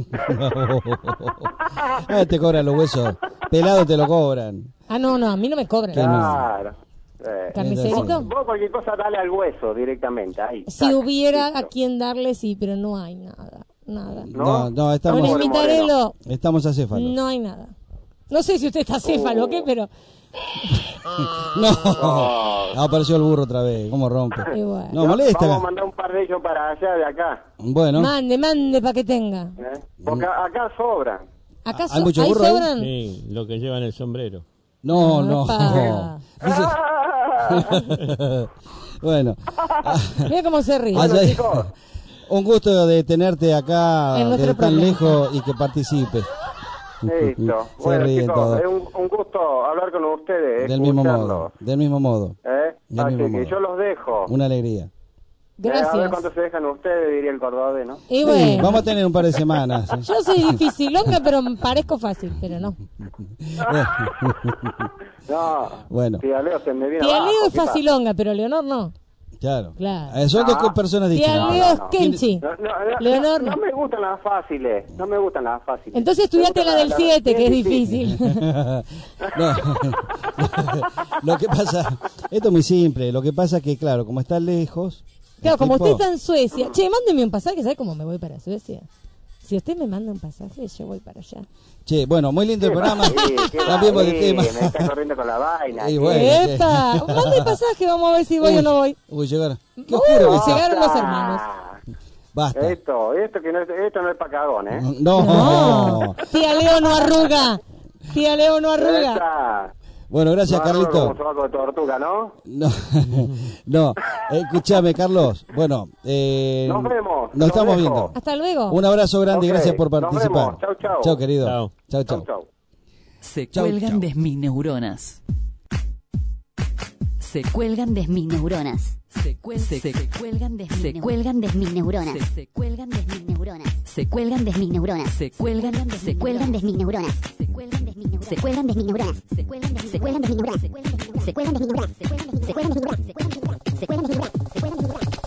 Ah, te cobran los huesos. Pelado te lo cobran. Ah, no, no, a mí no me cobran. Qué mal. Claro. Eh, ¿Carnicerito? Vos, vos cualquier cosa dale al hueso directamente, ahí. Si tac, hubiera listo. a quien darle, sí, pero no hay nada, nada. No, no, Con estamos, el mitarelo estamos acéfalos. no hay nada. No sé si usted está céfalo o qué, pero No, no, apareció el burro otra vez. ¿Cómo rompe? y bueno. No, molesta. Vamos a mandar un par de ellos para allá de acá. Bueno, Mande, mande para que tenga. ¿eh? Porque acá sobra. ¿Acaso ¿Hay mucho ahí burro ahí? sobran? Sí, lo que llevan el sombrero. no, no. Opa. Dice- bueno, Mira cómo se ríe. allá- chicos. un gusto de tenerte acá En nuestro desde tan programa. lejos y que participes. Listo. Se Bueno, ríen chicos, todos. es un, un gusto hablar con ustedes. Del mismo escucharlos, modo, del mismo modo. ¿eh? Del Así mismo que modo. yo los dejo. Una alegría. Gracias. A ver cuánto se dejan ustedes, diría el cordobés, ¿no? Y bueno. Vamos a tener un par de semanas. ¿eh? Yo soy dificilonga, pero parezco fácil, pero no. No, Bueno. tía Leo se me viene Tía abajo, Leo es ¿qué pasa? facilonga, pero Leonor no. Claro. Claro. Eh, son dos Ah. personas Tía distintas. Leo es Kenchi. No, no, no, Leonor no, no. no me gustan las fáciles, no me gustan las fáciles. Entonces estudiate Me la gustan del siete, que es difíciles. difícil. No. Lo que pasa, esto es muy simple. Lo que pasa es que, claro, como está lejos. Claro, el como tipo- usted está en Suecia. Che, mándeme un pasaje, ¿sabe cómo me voy para Suecia? Si usted me manda un pasaje, yo voy para allá. Che, bueno, muy lindo el programa. Sí, qué Cambiemos de va, tema. sí, me está corriendo con la vaina. Y sí. bueno, ¡Epa! Mande pasaje, vamos a ver si voy Uy, o no voy. Uy, llegaron. Qué Uh, oscuro que está. llegaron los hermanos. Basta. Esto, esto que no es, esto no es pa' cagón, ¿eh? No. No. Tía Leo no arruga. Tía Leo no arruga. Esta, Bueno, gracias, no arruga Carlito. como sobaco de tortuga, ¿no? No, no. Escúchame, Carlos. Bueno, eh, Nos vemos, Nos los estamos dejo. viendo. Hasta luego. Un abrazo grande y Ok, gracias por nos participar. vemos. Chau, chau. Chau, querido. Chau. Chau, Chau, chau. chau. Se Chau, cuelgan chau. de mis neuronas. Se cuelgan de mis neuronas. Se, cuel- se, se Cuelgan de se cuelgan de mis neuronas. Se cuelgan de mis neuronas. Se cuelgan de mis neuronas. se cuelgan de Se cuelgan de mis neuronas. Se cuelgan de mis neuronas. Se cuelgan de mis neuronas. Se cuelgan de se cuelgan de mis neuronas. Se cuelgan de mis neuronas. Se cuelgan de mis neuronas. Se cuelgan de mis neuronas. Se cuelgan de mis neuronas. Se cuelgan de mis neuronas. Se cuelgan de mis neuronas. Se cuelgan de mis neuronas.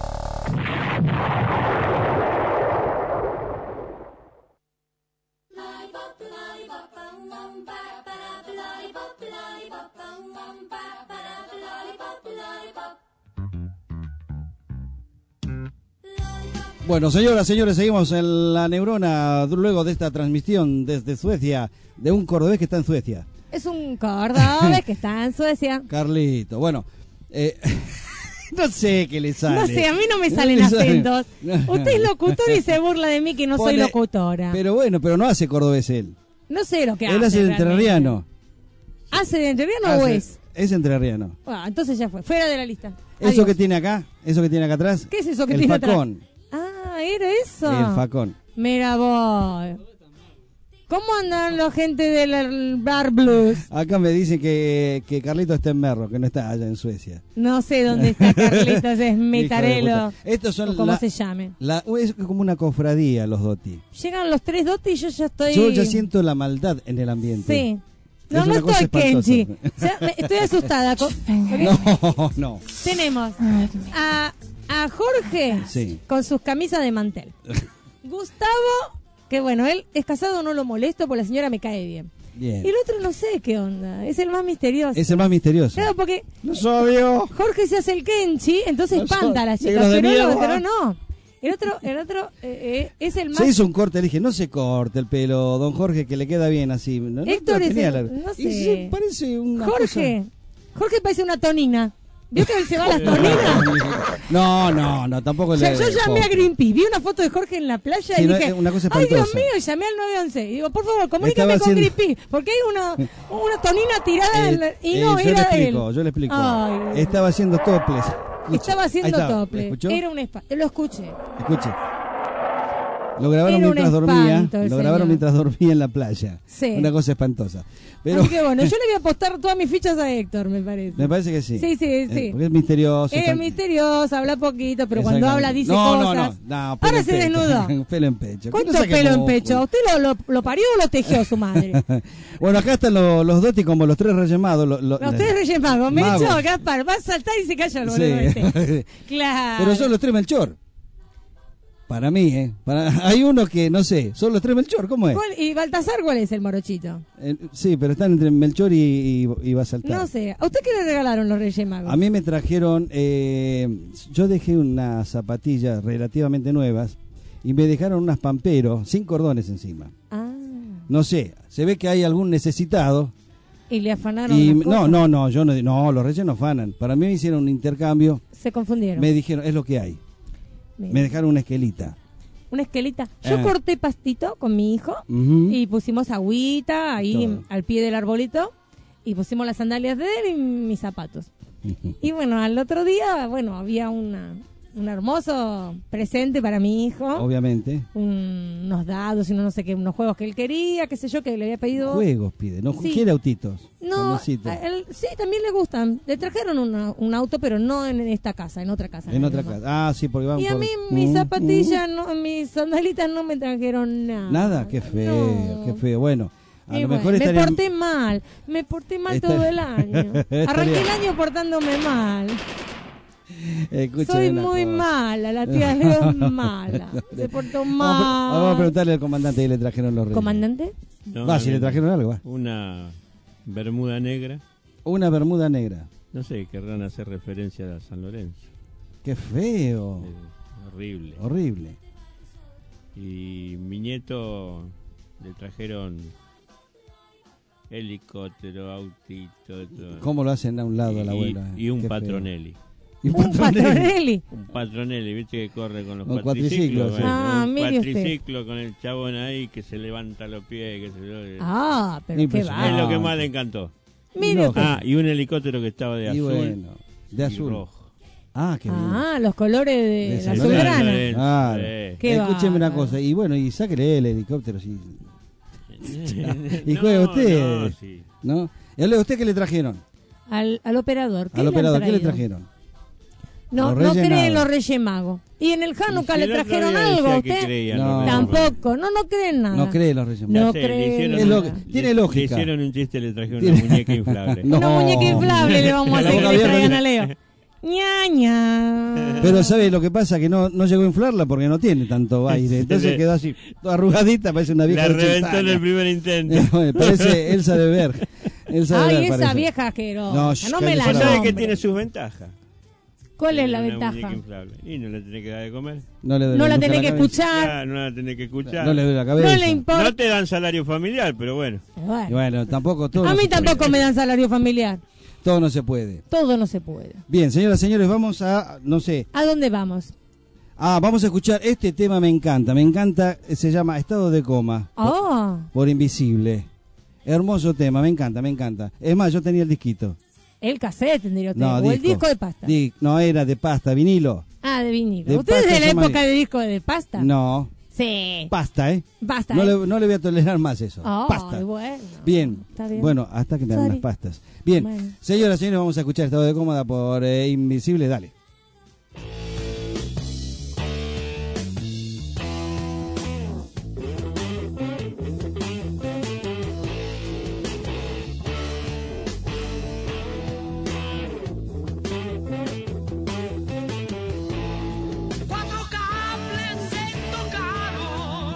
Bueno, señoras, señores, seguimos en la neurona luego de esta transmisión desde Suecia de un cordobés que está en Suecia. Es un cordobés que está en Suecia. Carlito, bueno, eh, no sé qué le sale. No sé, a mí no me No salen le sale. acentos. Usted es locutor y se burla de mí que no soy Pone- locutora. Pero bueno, pero no hace cordobés él. No sé lo que Él hace. hace de realmente. entrerriano. ¿Hace de entrerriano o Hace- es? Es entrerriano. Ah, entonces ya fue. Fuera de la lista. Eso Adiós. que tiene acá, eso que tiene acá atrás. ¿Qué es eso que el tiene facón, atrás? Ah, era eso. El facón. Mira vos. ¿Cómo andan la gente del Bar Blues? Acá me dicen que, que Carlito está en Merro, que no está allá en Suecia. No sé dónde está Carlitos, es Hijo de metarelo. puta. Estos son o como la- se llame. La, es como una cofradía los Doti. Llegan los tres dotes y yo ya estoy... Yo ya siento la maldad en el ambiente. Sí. Es No, no una cosa estoy espantosa. Kenchi. Ya me- estoy asustada. Co- No, no. Tenemos a, a Jorge Sí. con sus camisas de mantel. Gustavo, que bueno, él es casado, no lo molesto porque la señora me cae bien. Bien. Y el otro no sé qué onda, es el más misterioso. Es el más misterioso. Claro, porque No sabio. Jorge se hace el Kenchi, entonces No espanta a las soy- chicas, negros de pero, no, mierda. pero no. El otro, el otro eh, eh, es el más... Se hizo un corte, le dije, no se corte el pelo, don Jorge, que le queda bien así. No, no- Héctor no es tenía el- la- no Y sé. se parece una Jorge, Jorge parece una tonina. ¿Vio que él se va a las cosa- toninas? No, no, no, tampoco Ya, le... yo llamé a Greenpeace, vi una foto de Jorge en la playa Sí, y no, dije, es una cosa ay Dios espantosa. mío, y llamé al nueve once. Y digo, por favor, comunícame Estaba con haciendo- Greenpeace, porque hay una, una tonina tirada en la- y Eh, no, yo le era él. explico, yo le explico. Ay. Estaba haciendo toples. Escuche. Estaba Ahí haciendo está. tople. ¿Escuchó? Era un espa Lo escuché. Escuche. Lo grabaron Era un mientras dormía. espanto el Lo grabaron señor. mientras dormía en la playa. Sí. Una cosa espantosa. Pero Así que bueno, yo le voy a apostar todas mis fichas a Héctor, me parece. me parece que sí. Sí, sí, Eh, sí. Porque es misterioso. Es tan- misterioso, habla poquito, pero cuando Exactamente. habla dice no, cosas. No, no, no. pelo Ahora en se pecho. desnudó. Pelo en pecho. Que ¿Cuánto no saque pelo en moco. pecho? ¿A usted lo, lo, lo parió o lo tejió su madre? Bueno, acá están los, los Doti como los tres reyes magos. Los, los- Los tres Reyes Magos. Me Magos. echó, Gaspar. Va a saltar y se calla el Sí. boludo este. Claro. Pero son los tres Melchor. Para mí, ¿eh? Para... Hay uno que, no sé, son los tres Melchor, ¿cómo es? ¿Cuál- ¿Y Baltasar cuál es el morochito? Eh, sí, pero están entre Melchor y, y, y Basaltar. No sé. ¿A usted qué le regalaron los Reyes Magos? A mí me trajeron, eh, yo dejé unas zapatillas relativamente nuevas y me dejaron unas pamperos sin cordones encima. Ah. No sé, se ve que hay algún necesitado. Y le afanaron Y las no, cosas. no, no, yo no, no, los reyes no afanan. Para mí me hicieron un intercambio. Se confundieron. Me dijeron, es lo que hay. Bien. Me dejaron una esquelita. Una esquelita. Yo Ah. corté pastito con mi hijo Ujú. y pusimos agüita ahí Todo. al pie del arbolito y pusimos las sandalias de él y mis zapatos. Y bueno, al otro día, bueno, había una un hermoso presente para mi hijo. Obviamente. Un- unos dados y unos, no sé qué, unos juegos que él quería, qué sé yo, que le había pedido. Juegos pide, no Sí. quiere autitos. No, Jueguecitos. a él- sí, también le gustan. Le trajeron una- un auto, pero no en esta casa, en otra casa. En nada otra más. casa. Ah, sí, porque van Y a por- mí mis Mm, zapatillas, no, mis sandalitas no me trajeron nada. mm. Nada, qué feo, No. qué feo. Bueno, a Y lo bueno, mejor me estarían- porté mal, me porté mal Está- todo el año. Estaría- Arranqué el año portándome mal. Escúcheme Soy una muy cosa. mala, la tía Leo es mala. Se portó Vamos, a pre- mal. vamos a preguntarle al comandante que le trajeron los reyes. ¿Comandante? No, Va, si no, le trajeron algo, va. Una bermuda negra. Una bermuda negra. No sé, querrán hacer referencia a San Lorenzo. Qué feo. Horrible. Horrible. Y mi nieto le trajeron helicóptero, autito, todo. ¿Cómo lo hacen a un lado y, al abuelo? Y un Qué feo. Patronelli. Y un Un Patronelli. Patronelli. Un Patronelli, viste que corre con los Con cuatriciclos. cuatriciclos, sí. Bueno, Ah, un mire usted. cuatriciclo con el chabón ahí que se levanta los pies. Que se... Ah, pero qué Impresionante. Es va. lo que más le encantó. Mire usted. Ah, y un helicóptero que estaba de Y azul bueno, de y azul. rojo. Ah, qué bien. Ah, los colores de, De la San Lorenzo. azulgrana. Claro. Sí. Qué Escúcheme una bárbaro. cosa. Y bueno, y sáquele el helicóptero. Sí. y No, juega usted. no, sí. ¿No? Y a usted qué le trajeron. Al, al operador. ¿Qué Al le han operador, ¿qué le traído? trajeron? No, Los no Reyes creen nada. los Reyes Magos. ¿Y en el Hanukkah Y le el otro trajeron día algo a decía que usted? creían los Reyes Tampoco, no, no creen nada. No cree los Reyes No Magos. Ya sé, le creen hicieron Es un- lo- le- tiene Le lógica. hicieron un chiste, le trajeron Tiene- una muñeca inflable. No. Una muñeca inflable le vamos a La hacer que boca le abierta. traigan a Leo. Ñaña. Pero ¿sabe lo que pasa? Que no, no llegó a inflarla porque no tiene tanto aire. Entonces Le- quedó así, toda arrugadita, parece una vieja La de ochenta reventó en el años. primer intento. Eh, Parece Elsa de Berg. Elsa de Ay, Berg esa parece. vieja asquerosa. No, No, sh, me la cállese la ¿Sabe boca. que nombre. tiene sus ventajas? ¿Cuál es Tiene la una ventaja? muñeca inflable. Y no le tenés que dar de comer. No, le doy No la nunca tenés que cabeza. escuchar. Ya, no la tenés que escuchar. No le doy la cabeza. No le importa. No te dan salario familiar, pero bueno. Bueno, Y bueno, tampoco todo. a no mí se puede. tampoco me dan salario familiar. Todo no se puede. Todo no se puede. Bien, señoras y señores, vamos a, no sé. ¿A dónde vamos? Ah, vamos a escuchar este tema, me encanta, me encanta, se llama Estado de Coma, Oh, por Invisible. Hermoso tema, me encanta, me encanta. Es más, yo tenía el disquito. el cassette tendría usted. No, o el disco de pasta. Di- no, era de pasta, vinilo. Ah, de vinilo. De ¿Usted es pasta de la llama- época de disco de pasta? No, Sí. pasta, ¿eh? Basta. No ¿eh? le, no le voy a tolerar más eso. Ay, Pasta. bueno. Bien. Está bien. Bueno, hasta que me dan Sorry. las pastas. Bien, Bueno. señoras y señores, vamos a escuchar Estado de Cómoda por eh, Invisible, dale. Cuatro cables se tocaron,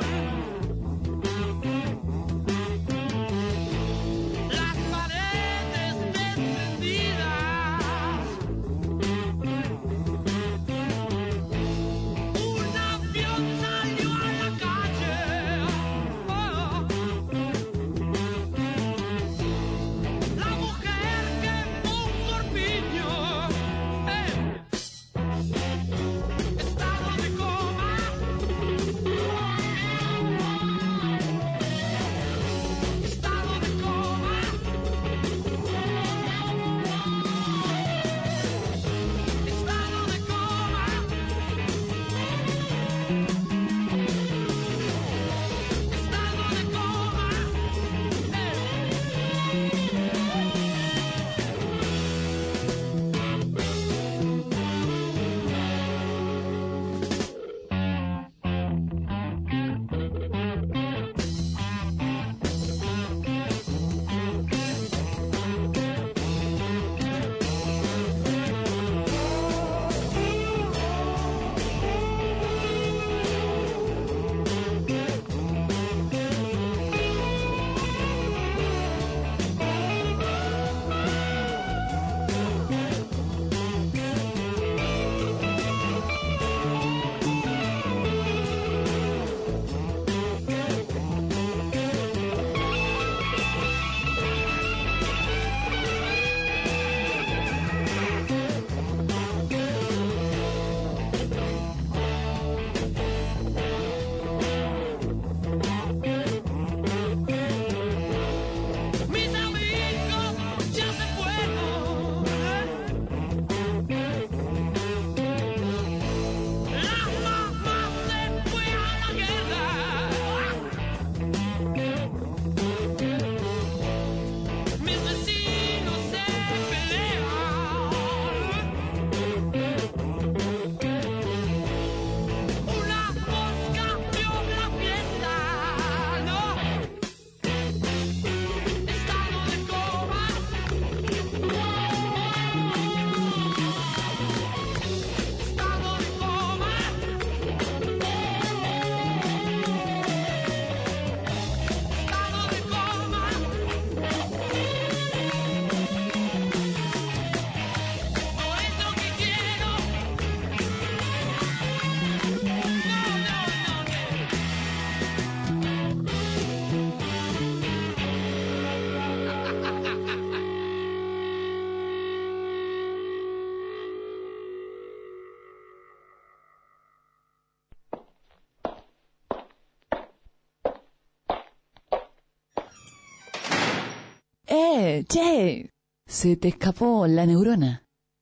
las paredes descendidas, Che, che, se te escapó la neurona.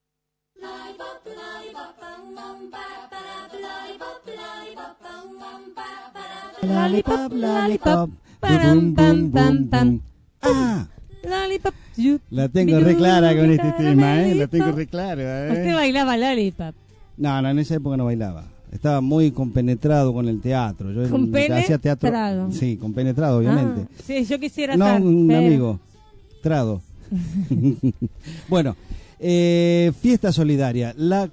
Lollipop, lollipop, bum, bum, bum, bum. Ah, Lollipop, you- la tengo re clara con este tema, ¿eh? La tengo re clara, Usted ¿eh? bailaba Lollipop. No, no, en esa época no bailaba. Estaba muy compenetrado con el teatro. Yo ¿Con hacía teatro. penetrado? Sí, compenetrado, obviamente. Ah, sí, yo quisiera No, estar, un pero- amigo. Trado. Bueno, eh, fiesta solidaria. La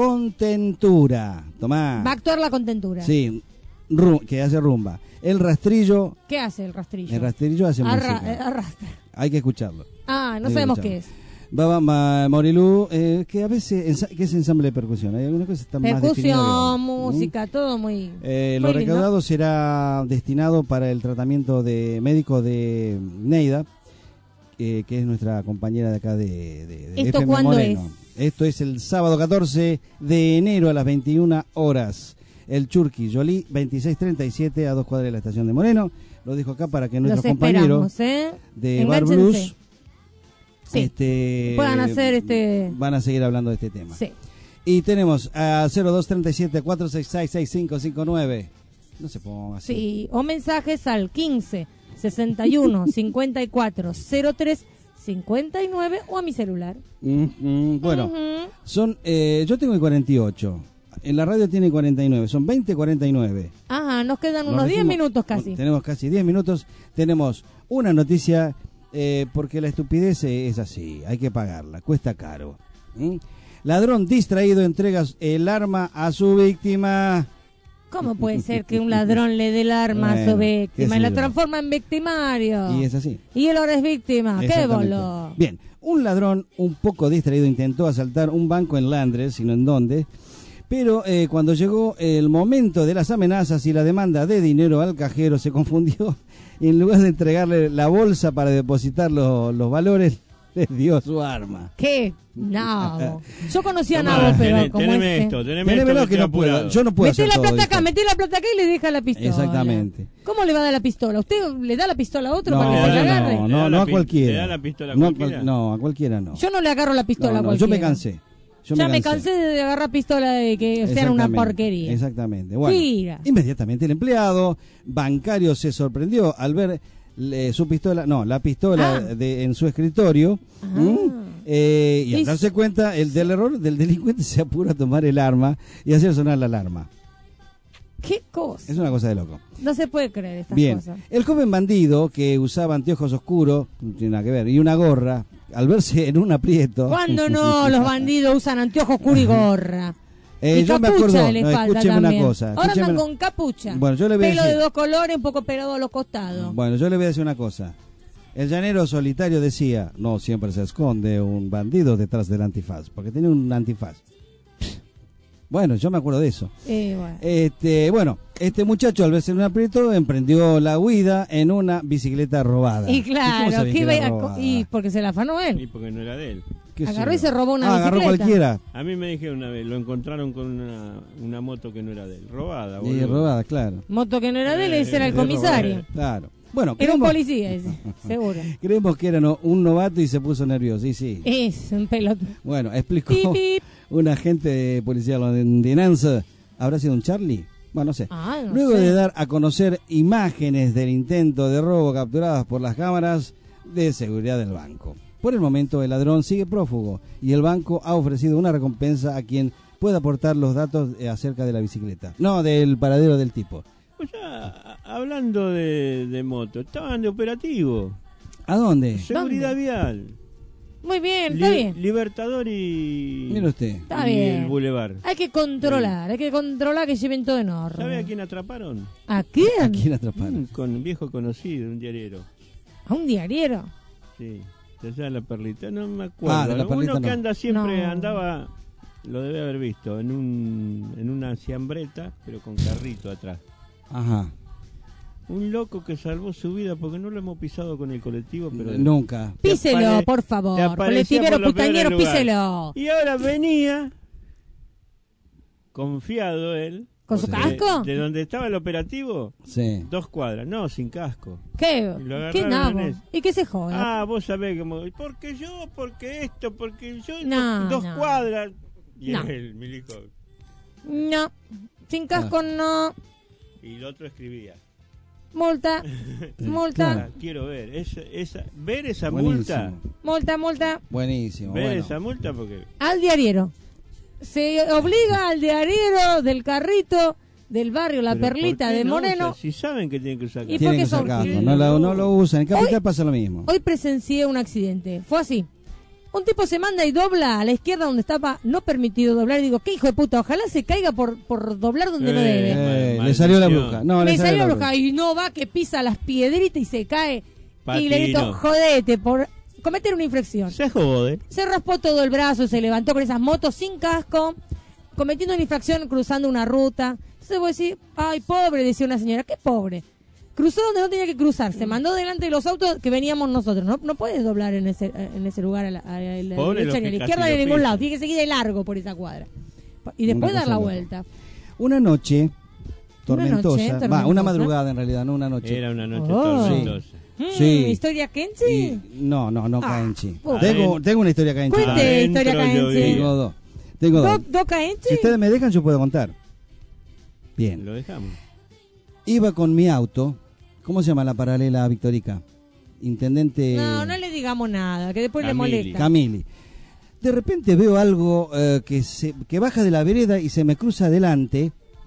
Contentura. Tomá. Va a actuar la contentura. Sí, ru- que hace rumba. El rastrillo. ¿Qué hace el rastrillo? El rastrillo hace Arra- música. eh, arrastra. Hay que escucharlo. Ah, no Hay que sabemos escucharlo. qué es. Baba Ma- Morilú, eh, que a veces ensa- que es ensamble de percusión. Hay algunas cosas que están más definidas. Percusión, digamos. música, todo muy. Eh, muy lo lindo. recaudado será destinado para el tratamiento de médico de Neida, eh, que es nuestra compañera de acá de, de, de ¿Esto F M cuándo Moreno. Esto es el sábado catorce de enero a las veintiuna horas. El Churqui Yolí, veintiséis treinta y siete, a dos cuadras de la estación de Moreno. Lo dejo acá para que nuestros Los compañeros esperamos, ¿eh? de Bar Engánchense. Blues Sí. este, Puedan hacer este. van a seguir hablando de este tema. Sí. Y tenemos a cero dos treinta y siete, cuatro seis seis, seis cinco cinco nueve. No se ponga así. Sí, o mensajes al quince sesenta y uno cincuenta y cuatro cero tres cincuenta y nueve o a mi celular. Mm, mm, bueno, Ujú. son eh, yo tengo el cuarenta y ocho. En la radio tiene cuarenta y nueve. Son veinte cuarenta y nueve. Ajá, nos quedan Nos unos diez decimos- minutos casi. Tenemos casi diez minutos. Tenemos una noticia, eh, porque la estupidez eh, es así. Hay que pagarla. Cuesta caro. ¿Mm? Ladrón distraído entrega el arma a su víctima. ¿Cómo puede ser que un ladrón le dé el arma a Bueno, su qué víctima sé y la yo. transforma en victimario? Y es así. Y él ahora es víctima. ¡Qué Exactamente. bolo! Bien, un ladrón un poco distraído intentó asaltar un banco en Londres, sino en dónde, pero eh, cuando llegó el momento de las amenazas y la demanda de dinero al cajero se confundió y en lugar de entregarle la bolsa para depositar lo- los valores, le dio su arma. ¿Qué? No. Yo conocía a Tomá, Nabo, pero tené- como teneme este. esto, teneme Tenémelo esto que estoy no puedo, apurado. yo no puedo Metí hacer la todo, plata dijo. acá, metí la plata acá y le deja la pistola. Exactamente. ¿Cómo le va a dar la pistola? ¿Usted le da la pistola a otro No, para que se la agarre? no, ¿Le da no, la no a pi- cualquiera. le da la pistola a No a cualquiera? cual- no, a cualquiera no. Yo no le agarro la pistola No, a no, cualquiera. yo me cansé. Yo ya me cansé de agarrar pistola de que sea una Exactamente, porquería. Exactamente. Bueno, Tira. inmediatamente el empleado bancario se sorprendió al ver le- su pistola, no, la pistola Ah. de, en su escritorio. ¿m? Eh, y al Y- darse cuenta el del error del delincuente se apura a tomar el arma y hacer sonar la alarma. ¿Qué cosa? Es una cosa de loco. No se puede creer estas Bien, cosas. el joven bandido que usaba anteojos oscuros, no tiene nada que ver, y una gorra, al verse en un aprieto. ¿Cuándo no los bandidos usan anteojos oscuros y gorra? Eh, y yo me capucha acuerdo, les no, falta escúcheme una también. cosa, Ahora escúcheme andan una- con capucha. Bueno, yo le voy a Pelo decir- de dos colores, un poco pelado a los costados. Bueno, yo le voy a decir una cosa. El llanero solitario decía, no siempre se esconde un bandido detrás del antifaz, porque tenía un antifaz. Bueno, yo me acuerdo de eso. Eh, bueno. Este, bueno, este muchacho al verse en un aprieto emprendió la huida en una bicicleta robada. Y cómo claro, sabía que que iba era a co- robada? y porque se la afanó Y él. porque no era de él. ¿Qué sé Agarró yo? y se robó una Ah, agarró bicicleta. cualquiera. A mí me dijeron una vez, lo encontraron con una, una moto que no era de él. Robada, Y boludo. robada, claro. Moto que no era de él, ese era el Eh, comisario. Claro. Bueno, Era un creemos, policía ese, seguro. creemos que era no- un novato y se puso nervioso. Y sí. Es un pelotón. Bueno, explicó Pip, pip. un agente de policía londinense. ¿Habrá sido un Charlie? Bueno, no sé. Ah, no Luego sé. de dar a conocer imágenes del intento de robo capturadas por las cámaras de seguridad del banco. Por el momento el ladrón sigue prófugo y el banco ha ofrecido una recompensa a quien pueda aportar los datos eh, acerca de la bicicleta. No, del paradero del tipo. O sea, a- hablando de, de moto, estaban de operativo. ¿A dónde? Seguridad vial. Muy bien, está Li- bien. Libertador y, Mire usted. Está y bien. el Boulevard. Hay que controlar, hay que controlar que lleven todo en orden. ¿Sabe a quién atraparon? ¿A quién? ¿A quién atraparon? Mm, con un viejo conocido, un diariero. ¿A un diariero? Sí, de allá de la Perlita, no me acuerdo. Ah, de la Perlita Uno que no. anda siempre, No. andaba, lo debe haber visto, en un en una ciambreta, pero con carrito atrás. Ajá. Un loco que salvó su vida porque no lo hemos pisado con el colectivo, pero Nunca. te Píselo, apare- por te favor. aparecía Colectivero, por los peores putañero, lugares. píselo. Y ahora venía, confiado él, ¿Con su De- casco? De, donde estaba el operativo, Sí. dos cuadras, no, sin casco. ¿Qué? Y lo ¿Qué agarraron nabo? en eso. ¿Y qué se joda? Ah, vos sabés cómo. Porque yo, porque esto, porque yo. No, dos no. cuadras. Y No. el milico. No, sin casco Ah. no. Y el otro escribía. Multa, multa, Ah, quiero ver. Esa, esa, ver esa Buenísimo. multa. multa, multa. Buenísimo. Ver Bueno. esa multa porque. Al diariero. Se obliga al diariero del carrito del barrio La Pero ¿por Perlita qué de no Moreno. usa? Si saben que tienen que usar ¿Y casco. por qué Tienen que son- sacarlo. No, la- no lo usan. En Capital pasa lo mismo. Hoy presencié un accidente. Fue así. Un tipo se manda y dobla a la izquierda donde estaba no permitido doblar. Y digo, qué hijo de puta, ojalá se caiga por, por doblar donde no Eh, debe. Eh, mal- le salió la maldición. bruja. No, Me le salió la la bruja y no va que pisa las piedritas y se cae. Y le grito, Patino. jodete, por cometer una infracción. Se jode. Se raspó todo el brazo, se levantó con esas motos sin casco, cometiendo una infracción cruzando una ruta. Entonces vos decís, ay, pobre, decía una señora, qué pobre. Cruzó donde no tenía que cruzar, se mandó delante de los autos que veníamos nosotros. No, no puedes doblar en ese, en ese lugar a la, a la Pobre derecha los ni a la que izquierda casi ni a lo ningún pisan. lado. Tiene que seguir de largo por esa cuadra. Y después Una dar cosa la loca. vuelta. Una noche tormentosa. noche Va, tormentosa. una madrugada en realidad, no una noche. Era una noche Oh. tormentosa. Mm, Sí. ¿Historia Kenchi? Y- no, no, no Ah, Caenchi. puta. Tengo, tengo una historia Caenchi. Cuente Adentro historia yo Kenchi. vi. Tengo dos. Tengo dos. ¿Do, do Kenchi? Si ustedes me dejan, yo puedo contar. Bien. Lo dejamos. Iba con mi auto. ¿Cómo se llama la paralela Victorica? Intendente No, no le digamos nada, que después le Camili. molesta. Camili. De repente veo algo eh, que se que baja de la vereda y se me cruza adelante.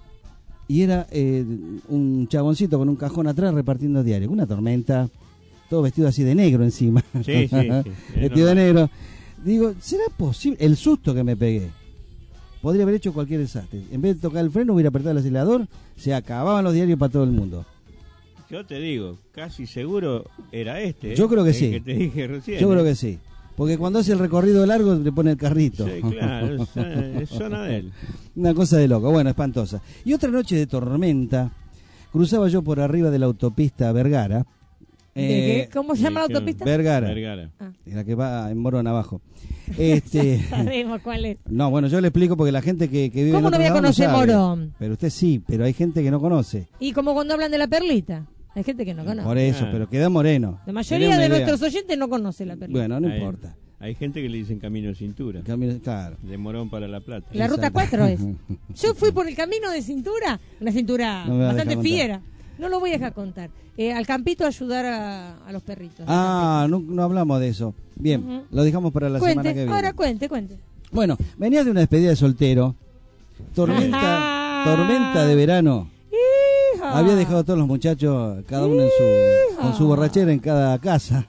Y era eh, un chaboncito con un cajón atrás repartiendo diario. Una tormenta. Todo vestido así de negro encima. Sí, sí, sí. Vestido de negro. Digo, ¿será posible? El susto que me pegué. Podría haber hecho cualquier desastre. En vez de tocar el freno, hubiera apretado el acelerador. Se acababan los diarios para todo el mundo. Yo te digo, casi seguro era este. ¿eh? Yo creo que El sí. Que te dije recién. Yo ¿eh? creo que sí. Porque cuando hace el recorrido largo le pone el carrito. Sí, claro, es, es zona de él. Una cosa de loco, bueno, espantosa. Y otra noche de tormenta, cruzaba yo por arriba de la autopista Vergara. ¿De Eh, qué? ¿Cómo se llama la sí, autopista? Vergara, Vergara. Ah. la que va en Morón abajo. Este, Sabemos cuál es. no, bueno, yo le explico porque la gente que, que vive ¿Cómo en no otro voy a lado conocer sabe. Morón? Pero usted sí, pero hay gente que no conoce. Y como cuando hablan de la perlita. Hay gente que no conoce. Por eso, Ah. pero queda moreno. La mayoría Tiene de una idea. nuestros oyentes no conoce la perlita. Bueno, no Hay- importa. Hay gente que le dicen camino de cintura. Camino- claro. De Morón para La Plata. La ruta Exacto. cuatro es. Yo fui por el camino de cintura, una cintura No me va a bastante dejar contar. fiera. No lo voy a dejar contar. Eh, al campito a ayudar a, a los perritos. Ah, no, no hablamos de eso. Bien, Ujú. lo dejamos para la semana que Cuente, viene. ahora cuente, cuente. Bueno, venía de una despedida de soltero. Tormenta, tormenta de verano. Hija. Había dejado a todos los muchachos, cada uno en su, con su borrachera en cada casa.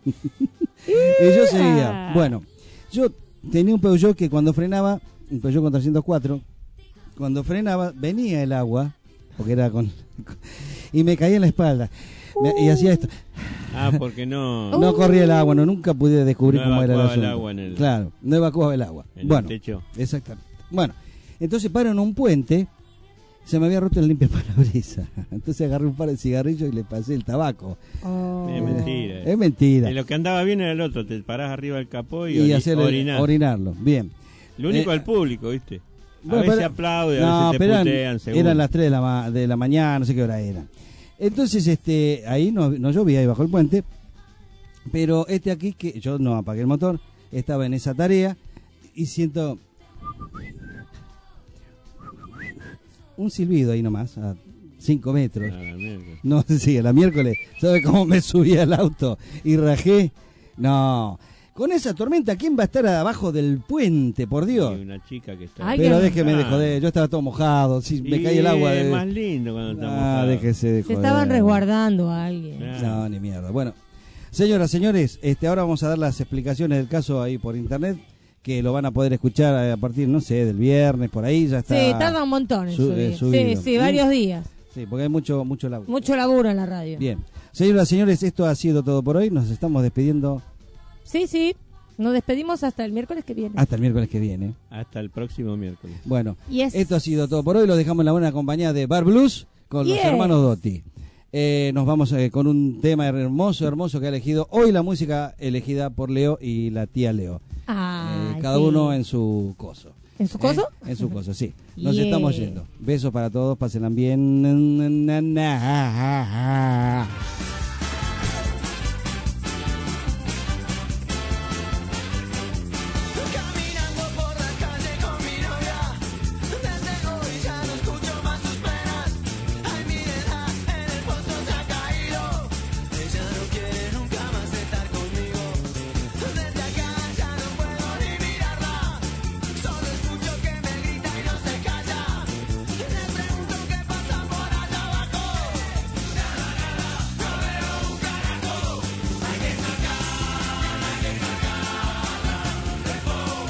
Y yo seguía. Bueno, yo tenía un Peugeot que cuando frenaba, un Peugeot con trescientos cuatro, cuando frenaba venía el agua, porque era con... y me caía en la espalda. Me- y hacía esto. Ah, porque no. No corría el agua, no, nunca pude descubrir No cómo era el evacuaba el asunto. agua en el- Claro, no evacuaba el agua. en el bueno, techo. exactamente. Bueno, entonces paro en un puente, se me había roto el limpiaparabrisas. Entonces agarré un par de cigarrillos y le pasé el tabaco. Oh. Es mentira. Es mentira. Y lo que andaba bien era el otro. Te parás arriba del capó y, Y ori- hacerle orinás. orinarlo. Bien. Lo único Eh, al público, ¿viste? A Bueno, veces pero- aplaude, a no, veces te pero eran- putean, seguro. eran las tres de la, ma- de la mañana, no sé qué hora era. Entonces, este, ahí no, no llovía, ahí bajo el puente. Pero este aquí, que yo no apagué el motor, estaba en esa tarea y siento un silbido ahí nomás, a cinco metros. A la mierda. No sé si a la miércoles, ¿sabe cómo me subí al auto y rajé? No. Con esa tormenta, ¿quién va a estar abajo del puente, por Dios? Y una chica que está. Ay, Pero qué- déjeme de Ah. joder, yo estaba todo mojado, si me Y cae el agua. Es de- más lindo cuando está Ah, mojado. déjese de Se joder. estaban resguardando a alguien. Claro. No, ni mierda. Bueno, señoras, señores, este, ahora vamos a dar las explicaciones del caso ahí por internet, que lo van a poder escuchar a partir, no sé, del viernes, por ahí ya está. Sí, tarda un montón en su- subir. eh, subido. Sí, sí, varios días. Sí, porque hay mucho, mucho laburo. Mucho laburo en la radio. Bien. Señoras, señores, esto ha sido todo por hoy. Nos estamos despidiendo Sí, sí. Nos despedimos hasta el miércoles que viene. hasta el miércoles que viene. Hasta el próximo miércoles. Bueno, Yes. esto ha sido todo por hoy. Lo dejamos en la buena compañía de Bar Blues con los Yes. hermanos Dotti. Eh, nos vamos eh, con un tema hermoso, hermoso que ha elegido hoy la música elegida por Leo y la tía Leo. Ah, Eh, cada sí. uno en su coso. ¿En su coso? ¿Eh? En su coso, sí. Nos Yeah. estamos yendo. Besos para todos, pásenla bien. Na, na, na. Ella no quiere nunca más estar conmigo. Desde acá ya no puedo ni mirarla. Solo escucho que me grita y no se calla. Le pregunto qué pasa por allá abajo. Nada, nada, no veo un carajo. Hay que sacarla, hay que sacarla del pozo.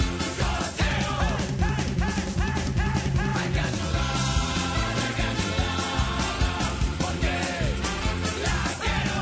Hay que ayudarla, hay que ayudarla. Porque la quiero.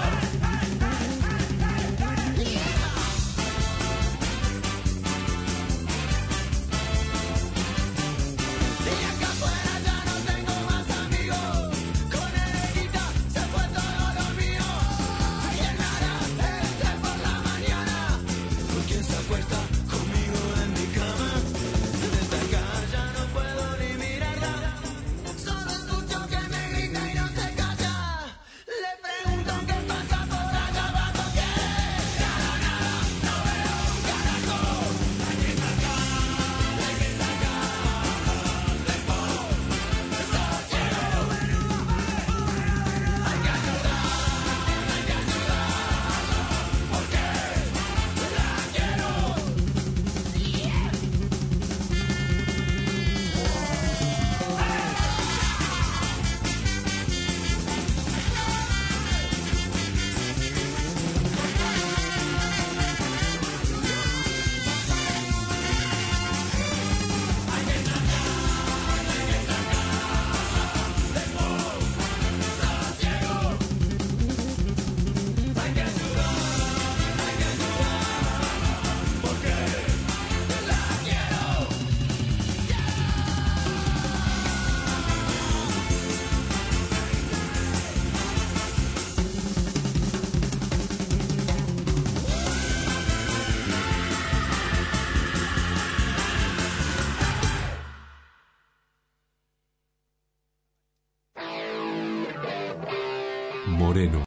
Y acá afuera ya no tengo más amigos. Con Ereguita se fue todo lo mío. Y el nada es de por la mañana. ¿Con quién se acuesta conmigo en mi cama? Desde acá ya no puedo ni mirarla. Solo escucho que me grita y no se calla. Le pregunto qué pasa por allá abajo. Que nada, nada, no veo un carajo. Hay que sacarla, hay que sacarla del pozo ciego. Hay que ayudarla, hay que ayudarla. Porque la quiero. Moreno.